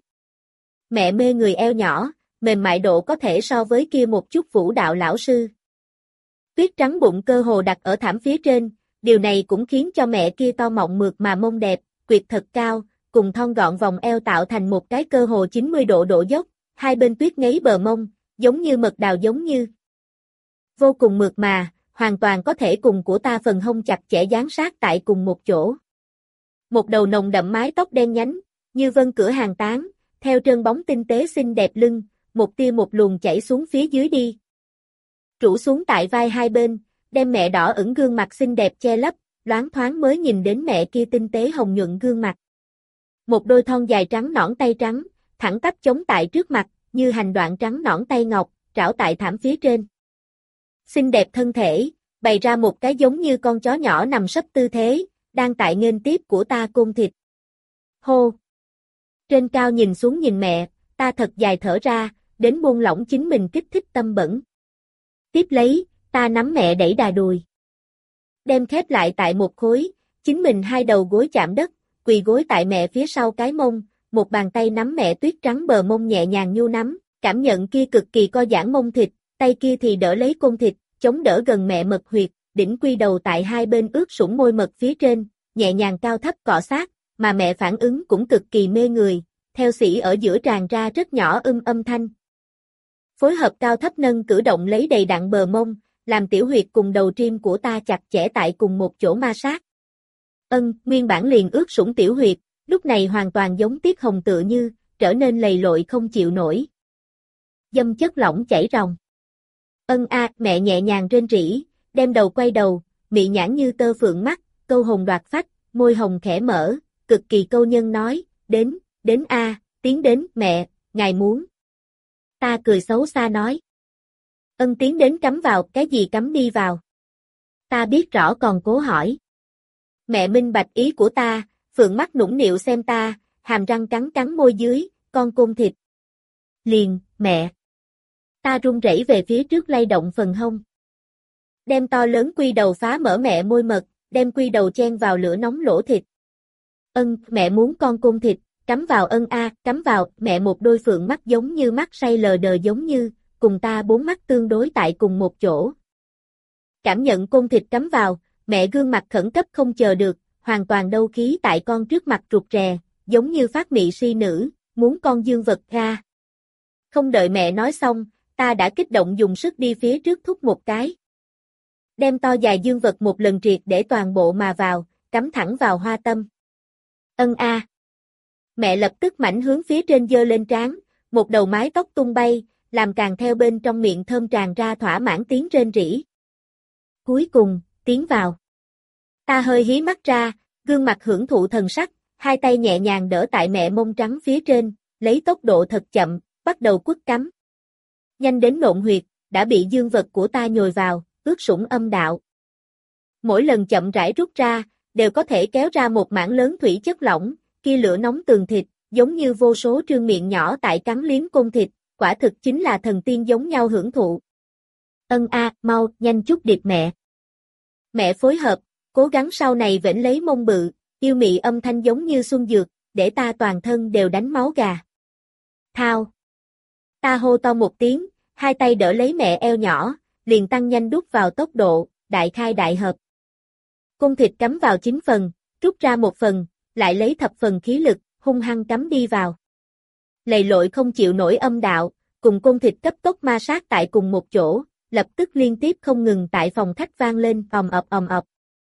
Mẹ mê người eo nhỏ, mềm mại độ có thể so với kia một chút vũ đạo lão sư. Tuyết trắng bụng cơ hồ đặt ở thảm phía trên, điều này cũng khiến cho mẹ kia to mọng mượt mà mông đẹp, quyệt thật cao, cùng thon gọn vòng eo tạo thành một cái cơ hồ chín mươi độ độ dốc, hai bên tuyết ngấy bờ mông, giống như mật đào giống như. Vô cùng mượt mà, hoàn toàn có thể cùng của ta phần hông chặt chẽ dán sát tại cùng một chỗ. Một đầu nồng đậm mái tóc đen nhánh, như vân cửa hàng tán, theo trơn bóng tinh tế xinh đẹp lưng, một tia một luồng chảy xuống phía dưới đi. Trụ xuống tại vai hai bên, đem mẹ đỏ ửng gương mặt xinh đẹp che lấp, loáng thoáng mới nhìn đến mẹ kia tinh tế hồng nhuận gương mặt. Một đôi thon dài trắng nõn tay trắng, thẳng tắp chống tại trước mặt, như hành đoạn trắng nõn tay ngọc, trảo tại thảm phía trên. Xinh đẹp thân thể, bày ra một cái giống như con chó nhỏ nằm sấp tư thế, đang tại nghênh tiếp của ta côn thịt. Hô! Trên cao nhìn xuống nhìn mẹ, ta thật dài thở ra, đến buông lỏng chính mình kích thích tâm bẩn. Tiếp lấy, ta nắm mẹ đẩy đà đùi. Đem khép lại tại một khối, chính mình hai đầu gối chạm đất, quỳ gối tại mẹ phía sau cái mông, một bàn tay nắm mẹ tuyết trắng bờ mông nhẹ nhàng nhu nắm, cảm nhận kia cực kỳ co giãn mông thịt, tay kia thì đỡ lấy côn thịt, chống đỡ gần mẹ mật huyệt, đỉnh quy đầu tại hai bên ướt sũng môi mật phía trên, nhẹ nhàng cao thấp cọ sát, mà mẹ phản ứng cũng cực kỳ mê người, theo xỉ ở giữa tràn ra rất nhỏ ưm âm thanh. Phối hợp cao thấp nâng cử động lấy đầy đặn bờ mông, làm tiểu huyệt cùng đầu tim của ta chặt chẽ tại cùng một chỗ ma sát. Ân, nguyên bản liền ướt sũng tiểu huyệt, lúc này hoàn toàn giống tiết hồng tựa như, trở nên lầy lội không chịu nổi. Dâm chất lỏng chảy ròng. Ân a, mẹ nhẹ nhàng rên rỉ, đem đầu quay đầu, mị nhãn như tơ phượng mắt, câu hồn đoạt phách, môi hồng khẽ mở, cực kỳ câu nhân nói, đến, đến a, tiến đến, mẹ, ngài muốn. Ta cười xấu xa nói. Ân tiến đến cắm vào, cái gì cắm đi vào? Ta biết rõ còn cố hỏi. Mẹ minh bạch ý của ta, phượng mắt nũng nịu xem ta, hàm răng cắn cắn môi dưới, con côn thịt. Liền, mẹ. Ta run rẩy về phía trước lay động phần hông. Đem to lớn quy đầu phá mở mẹ môi mật, đem quy đầu chen vào lửa nóng lỗ thịt. Ân, mẹ muốn con côn thịt, cắm vào ân a, cắm vào, mẹ một đôi phượng mắt giống như mắt say lờ đờ giống như, cùng ta bốn mắt tương đối tại cùng một chỗ. Cảm nhận côn thịt cắm vào, mẹ gương mặt khẩn cấp không chờ được, hoàn toàn đâu khí tại con trước mặt rụt rè, giống như phát mị si nữ, muốn con dương vật ra. Không đợi mẹ nói xong, ta đã kích động dùng sức đi phía trước thúc một cái. Đem to dài dương vật một lần triệt để toàn bộ mà vào, cắm thẳng vào hoa tâm. Ân a. Mẹ lập tức mảnh hướng phía trên giơ lên trán, một đầu mái tóc tung bay, làm càng theo bên trong miệng thơm tràn ra thỏa mãn tiếng rên rỉ. Cuối cùng, tiến vào. Ta hơi hí mắt ra, gương mặt hưởng thụ thần sắc, hai tay nhẹ nhàng đỡ tại mẹ mông trắng phía trên, lấy tốc độ thật chậm, bắt đầu quất cắm. Nhanh đến nộn huyệt, đã bị dương vật của ta nhồi vào, ướt sũng âm đạo. Mỗi lần chậm rãi rút ra, đều có thể kéo ra một mảng lớn thủy chất lỏng, kia lửa nóng tường thịt, giống như vô số trương miệng nhỏ tại cắn liếm côn thịt, quả thực chính là thần tiên giống nhau hưởng thụ. Ân a, mau, nhanh chút điệp mẹ. Mẹ phối hợp, cố gắng sau này vểnh lấy mông bự, yêu mị âm thanh giống như xuân dược, để ta toàn thân đều đánh máu gà. Thao. Ta hô to một tiếng, hai tay đỡ lấy mẹ eo nhỏ, liền tăng nhanh đút vào tốc độ, đại khai đại hợp. Cung thịt cắm vào chín phần, rút ra một phần, lại lấy thập phần khí lực, hung hăng cắm đi vào. Lầy lội không chịu nổi âm đạo, cùng cung thịt cấp tốc ma sát tại cùng một chỗ, lập tức liên tiếp không ngừng tại phòng khách vang lên ầm ập ầm ập.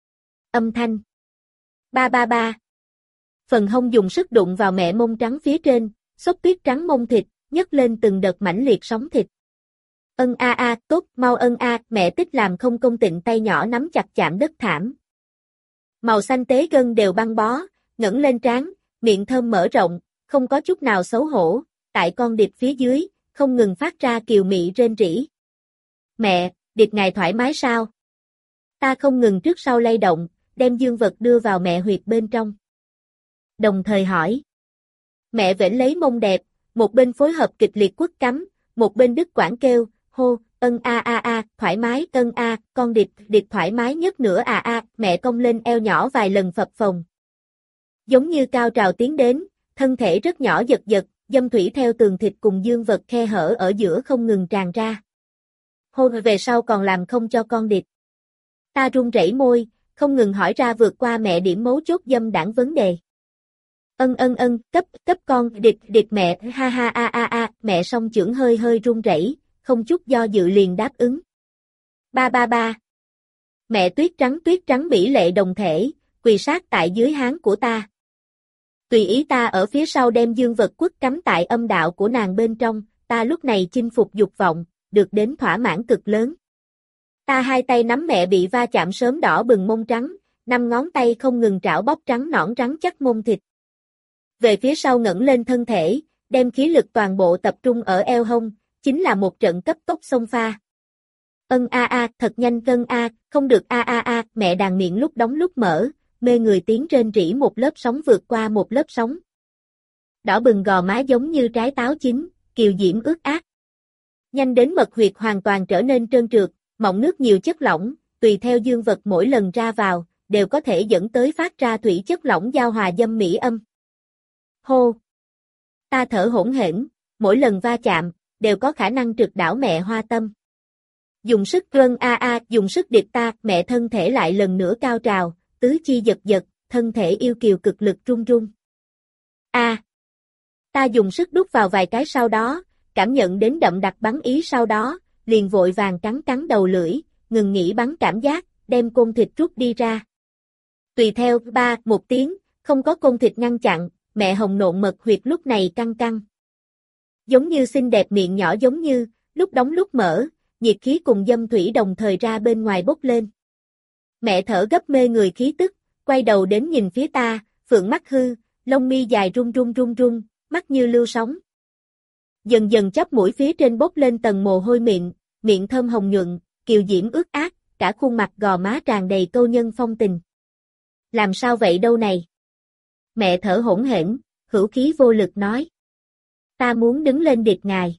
Âm thanh. Ba ba ba. Phần hông dùng sức đụng vào mẹ mông trắng phía trên, xốc tuyết trắng mông thịt, nhấc lên từng đợt mãnh liệt sóng thịt. Ân a a, tốt, mau ân a, mẹ tích làm không công tịnh tay nhỏ nắm chặt chạm đất thảm. Màu xanh tế gân đều băng bó, ngẩng lên trán, miệng thơm mở rộng, không có chút nào xấu hổ, tại con điệp phía dưới, không ngừng phát ra kiều mị rên rỉ. Mẹ, điệp ngài thoải mái sao? Ta không ngừng trước sau lay động, đem dương vật đưa vào mẹ huyệt bên trong. Đồng thời hỏi. Mẹ vểnh lấy mông đẹp, một bên phối hợp kịch liệt quất cắm, một bên đứt quãng kêu, hô, ân a a a, thoải mái, ân a, con điệp, điệp thoải mái nhất nữa à a, mẹ cong lên eo nhỏ vài lần phập phồng. Giống như cao trào tiến đến, thân thể rất nhỏ giật giật, dâm thủy theo tường thịt cùng dương vật khe hở ở giữa không ngừng tràn ra. Hô về sau còn làm không cho con điệp. Ta run rẩy môi, không ngừng hỏi ra vượt qua mẹ điểm mấu chốt dâm đảng vấn đề. Ân ân ân, cấp, cấp con, điệp, điệp mẹ, ha ha a a a, mẹ song chưởng hơi hơi run rẩy, không chút do dự liền đáp ứng. Ba ba ba. Mẹ tuyết trắng tuyết trắng bỉ lệ đồng thể, quỳ sát tại dưới háng của ta. Tùy ý ta ở phía sau đem dương vật quất cắm tại âm đạo của nàng bên trong, ta lúc này chinh phục dục vọng, được đến thỏa mãn cực lớn. Ta hai tay nắm mẹ bị va chạm sớm đỏ bừng mông trắng, năm ngón tay không ngừng trảo bóp trắng nõn trắng chắc mông thịt. Về phía sau ngẩng lên thân thể, đem khí lực toàn bộ tập trung ở eo hông, chính là một trận cấp tốc xông pha. Ân a a, thật nhanh cân a, không được a a a, mẹ đàn miệng lúc đóng lúc mở, mê người tiếng rên rỉ một lớp sóng vượt qua một lớp sóng. Đỏ bừng gò má giống như trái táo chín, kiều diễm ướt át. Nhanh đến mật huyệt hoàn toàn trở nên trơn trượt, mọng nước nhiều chất lỏng, tùy theo dương vật mỗi lần ra vào, đều có thể dẫn tới phát ra thủy chất lỏng giao hòa dâm mỹ âm. Hô! Ta thở hỗn hển, mỗi lần va chạm, đều có khả năng trượt đảo mẹ hoa tâm. Dùng sức rân a a, dùng sức điệp ta, mẹ thân thể lại lần nữa cao trào, tứ chi giật giật, thân thể yêu kiều cực lực run run. A. Ta dùng sức đút vào vài cái sau đó, cảm nhận đến đậm đặc bắn ý sau đó, liền vội vàng cắn cắn đầu lưỡi, ngừng nghỉ bắn cảm giác, đem côn thịt rút đi ra. Tùy theo ba một tiếng, không có côn thịt ngăn chặn, mẹ hồng nộn mật huyệt lúc này căng căng. Giống như xinh đẹp miệng nhỏ giống như, lúc đóng lúc mở, nhiệt khí cùng dâm thủy đồng thời ra bên ngoài bốc lên. Mẹ thở gấp mê người khí tức, quay đầu đến nhìn phía ta, phượng mắt hư, lông mi dài run run run run, mắt như lưu sóng. Dần dần chóp mũi phía trên bốc lên tầng mồ hôi miệng, miệng thơm hồng nhuận, kiều diễm ướt át, cả khuôn mặt gò má tràn đầy câu nhân phong tình. Làm sao vậy đâu này? Mẹ thở hổn hển, hữu khí vô lực nói. Ta muốn đứng lên điệt ngài.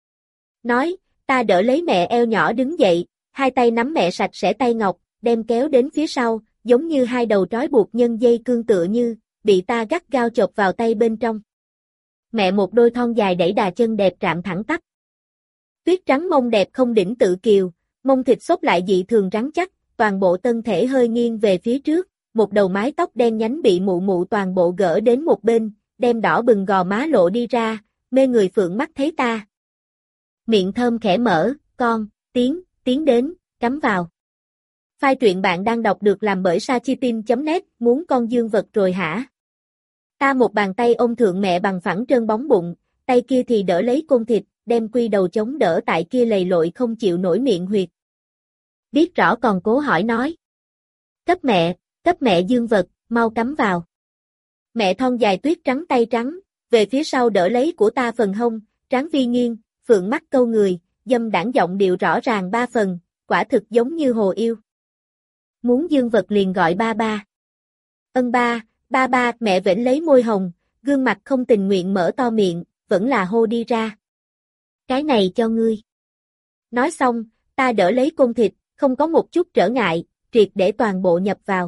Nói, ta đỡ lấy mẹ eo nhỏ đứng dậy, hai tay nắm mẹ sạch sẽ tay ngọc, đem kéo đến phía sau, giống như hai đầu trói buộc nhân dây cương tựa như, bị ta gắt gao chộp vào tay bên trong. Mẹ một đôi thon dài đẩy đà chân đẹp chạm thẳng tắp. Tuyết trắng mông đẹp không đỉnh tự kiều, mông thịt xốp lại dị thường rắn chắc, toàn bộ thân thể hơi nghiêng về phía trước, một đầu mái tóc đen nhánh bị mụ mụ toàn bộ gỡ đến một bên, đem đỏ bừng gò má lộ đi ra, mê người phượng mắt thấy ta. Miệng thơm khẽ mở, con, tiến, tiến đến, cắm vào. File truyện bạn đang đọc được làm bởi sachitin chấm net, muốn con dương vật rồi hả? Ta một bàn tay ôm thượng mẹ bằng phẳng trơn bóng bụng, tay kia thì đỡ lấy côn thịt, đem quy đầu chống đỡ tại kia lầy lội không chịu nổi miệng huyệt. Biết rõ còn cố hỏi nói. Cấp mẹ, cấp mẹ dương vật, mau cắm vào. Mẹ thon dài tuyết trắng tay trắng, về phía sau đỡ lấy của ta phần hông, trán vi nghiêng, phượng mắt câu người, dâm đãng giọng điệu rõ ràng ba phần, quả thực giống như hồ yêu. Muốn dương vật liền gọi ba ba. Ân ba, ba ba, mẹ vểnh lấy môi hồng, gương mặt không tình nguyện mở to miệng, vẫn là hô đi ra. Cái này cho ngươi. Nói xong, ta đỡ lấy côn thịt, không có một chút trở ngại, triệt để toàn bộ nhập vào.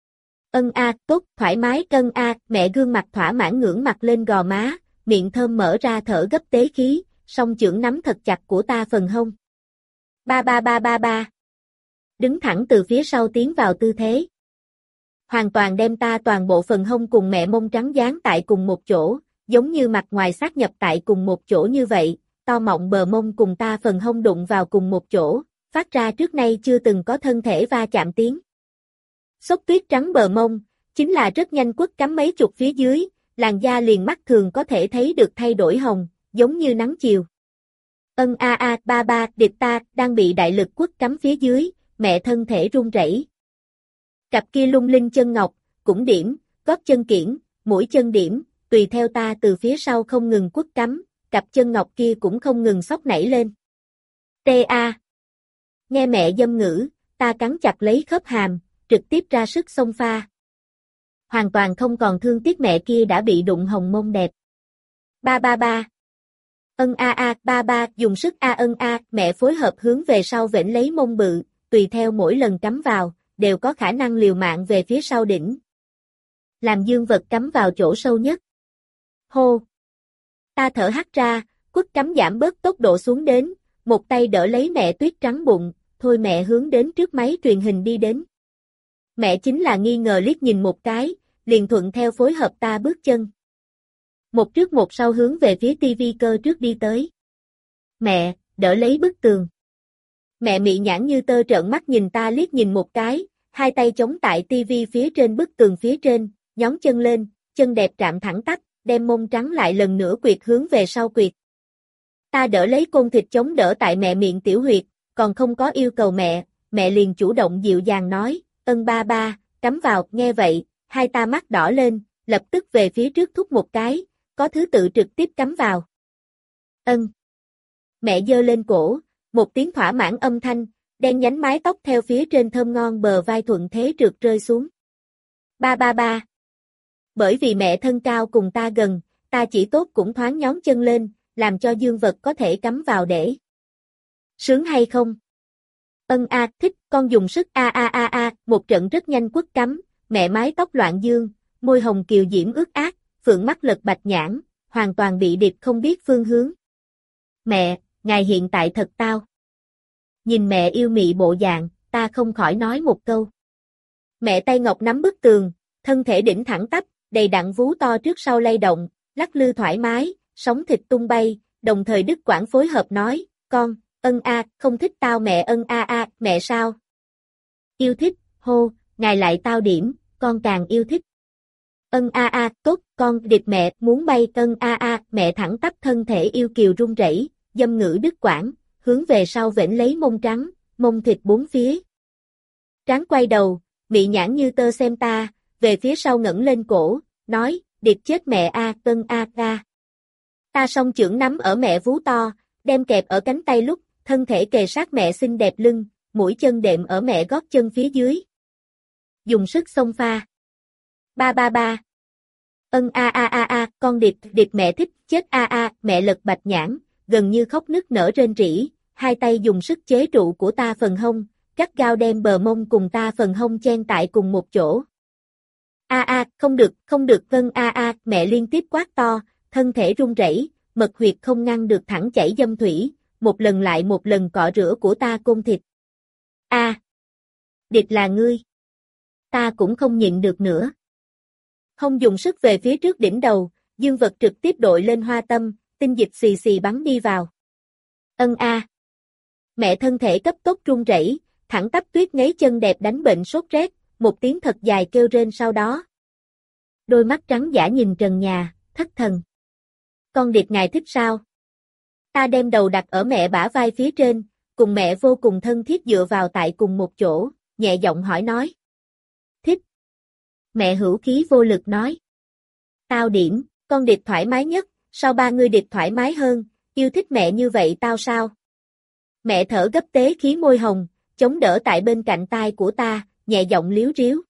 Ân a, tốt, thoải mái cân a, mẹ gương mặt thỏa mãn ngưỡng mặt lên gò má, miệng thơm mở ra thở gấp tế khí, song chưởng nắm thật chặt của ta phần hông. Ba ba ba ba ba. Đứng thẳng từ phía sau tiến vào tư thế. Hoàn toàn đem ta toàn bộ phần hông cùng mẹ mông trắng dán tại cùng một chỗ, giống như mặt ngoài sát nhập tại cùng một chỗ như vậy, to mọng bờ mông cùng ta phần hông đụng vào cùng một chỗ, phát ra trước nay chưa từng có thân thể va chạm tiếng. Xốc tuyết trắng bờ mông, chính là rất nhanh quất cắm mấy chục phía dưới, làn da liền mắt thường có thể thấy được thay đổi hồng, giống như nắng chiều. Ân a a, ba ba, địch ta, đang bị đại lực quất cắm phía dưới, mẹ thân thể run rẩy. Cặp kia lung linh chân ngọc, cũng điểm, gót chân kiển, mũi chân điểm, tùy theo ta từ phía sau không ngừng quất cắm, cặp chân ngọc kia cũng không ngừng xốc nảy lên. Tê a. Nghe mẹ dâm ngữ, ta cắn chặt lấy khớp hàm, trực tiếp ra sức xông pha. Hoàn toàn không còn thương tiếc mẹ kia đã bị đụng hồng mông đẹp. Ba ba ba. Ân a a, ba ba, dùng sức a ân a, mẹ phối hợp hướng về sau vểnh lấy mông bự, tùy theo mỗi lần cắm vào, đều có khả năng liều mạng về phía sau đỉnh. Làm dương vật cắm vào chỗ sâu nhất. Hô. Ta thở hắt ra, quất cắm giảm bớt tốc độ xuống đến, một tay đỡ lấy mẹ tuyết trắng bụng, thôi mẹ hướng đến trước máy truyền hình đi đến. Mẹ chính là nghi ngờ liếc nhìn một cái, liền thuận theo phối hợp ta bước chân. Một trước một sau hướng về phía tivi cơ trước đi tới. Mẹ, đỡ lấy bức tường. Mẹ mị nhãn như tơ trợn mắt nhìn ta liếc nhìn một cái, hai tay chống tại tivi phía trên bức tường phía trên, nhón chân lên, chân đẹp chạm thẳng tắp, đem mông trắng lại lần nữa quyệt hướng về sau quyệt. Ta đỡ lấy côn thịt chống đỡ tại mẹ miệng tiểu huyệt, còn không có yêu cầu mẹ, mẹ liền chủ động dịu dàng nói, ân ba ba, cắm vào, nghe vậy, hai ta mắt đỏ lên, lập tức về phía trước thúc một cái, có thứ tự trực tiếp cắm vào. Ân. Mẹ giơ lên cổ, một tiếng thỏa mãn âm thanh, đen nhánh mái tóc theo phía trên thơm ngon bờ vai thuận thế trượt rơi xuống. Ba ba ba. Bởi vì mẹ thân cao cùng ta gần, ta chỉ tốt cũng thoáng nhón chân lên, làm cho dương vật có thể cắm vào để. Sướng hay không? Ân a, thích, con dùng sức a a a a, một trận rất nhanh quất cắm, mẹ mái tóc loạn dương, môi hồng kiều diễm ướt át, phượng mắt lật bạch nhãn, hoàn toàn bị điệp không biết phương hướng. Mẹ, ngài hiện tại thật tao. Nhìn mẹ yêu mị bộ dạng, ta không khỏi nói một câu. Mẹ tay ngọc nắm bức tường, thân thể đỉnh thẳng tắp, đầy đặn vú to trước sau lay động, lắc lư thoải mái, sống thịt tung bay, đồng thời đứt quãng phối hợp nói, con, ân a, không thích tao mẹ ân a a, mẹ sao? Yêu thích, hô, ngài lại tao điểm, con càng yêu thích. Ân a a, tốt, con điệp mẹ, muốn bay ân a a, mẹ thẳng tắp thân thể yêu kiều run rẩy, dâm ngữ đứt quãng, hướng về sau vểnh lấy mông trắng, mông thịt bốn phía. Tráng quay đầu, mị nhãn như tơ xem ta, về phía sau ngẩng lên cổ, nói, điệp chết mẹ a, ân a a. Ta song chưởng nắm ở mẹ vú to, đem kẹp ở cánh tay lúc, thân thể kề sát mẹ xinh đẹp lưng, mũi chân đệm ở mẹ gót chân phía dưới. Dùng sức xông pha. Ba ba ba. Ân a a a a, con điệp, điệp mẹ thích, chết a a, mẹ lật bạch nhãn, gần như khóc nức nở rên rỉ, hai tay dùng sức chế trụ của ta phần hông, cắt gao đem bờ mông cùng ta phần hông chen tại cùng một chỗ. A a, không được, không được, vâng a a, mẹ liên tiếp quát to, thân thể run rẩy, mật huyệt không ngăn được thẳng chảy dâm thủy, một lần lại một lần cọ rửa của ta côn thịt. A. À, địch là ngươi. Ta cũng không nhịn được nữa. Không dùng sức về phía trước đỉnh đầu, dương vật trực tiếp đội lên hoa tâm, tinh dịch xì xì bắn đi vào. Ân a. À. Mẹ thân thể cấp tốc run rẩy, thẳng tắp tuyết ngáy chân đẹp đánh bệnh sốt rét, một tiếng thật dài kêu rên sau đó. Đôi mắt trắng dã nhìn trần nhà, thất thần. Con điệp ngài thích sao? Ta đem đầu đặt ở mẹ bả vai phía trên, cùng mẹ vô cùng thân thiết dựa vào tại cùng một chỗ, nhẹ giọng hỏi nói. Thích. Mẹ hữu khí vô lực nói. Tao điểm, con điệp thoải mái nhất, sao ba ngươi điệp thoải mái hơn, yêu thích mẹ như vậy tao sao? Mẹ thở gấp tế khí môi hồng, chống đỡ tại bên cạnh tai của ta, nhẹ giọng líu ríu.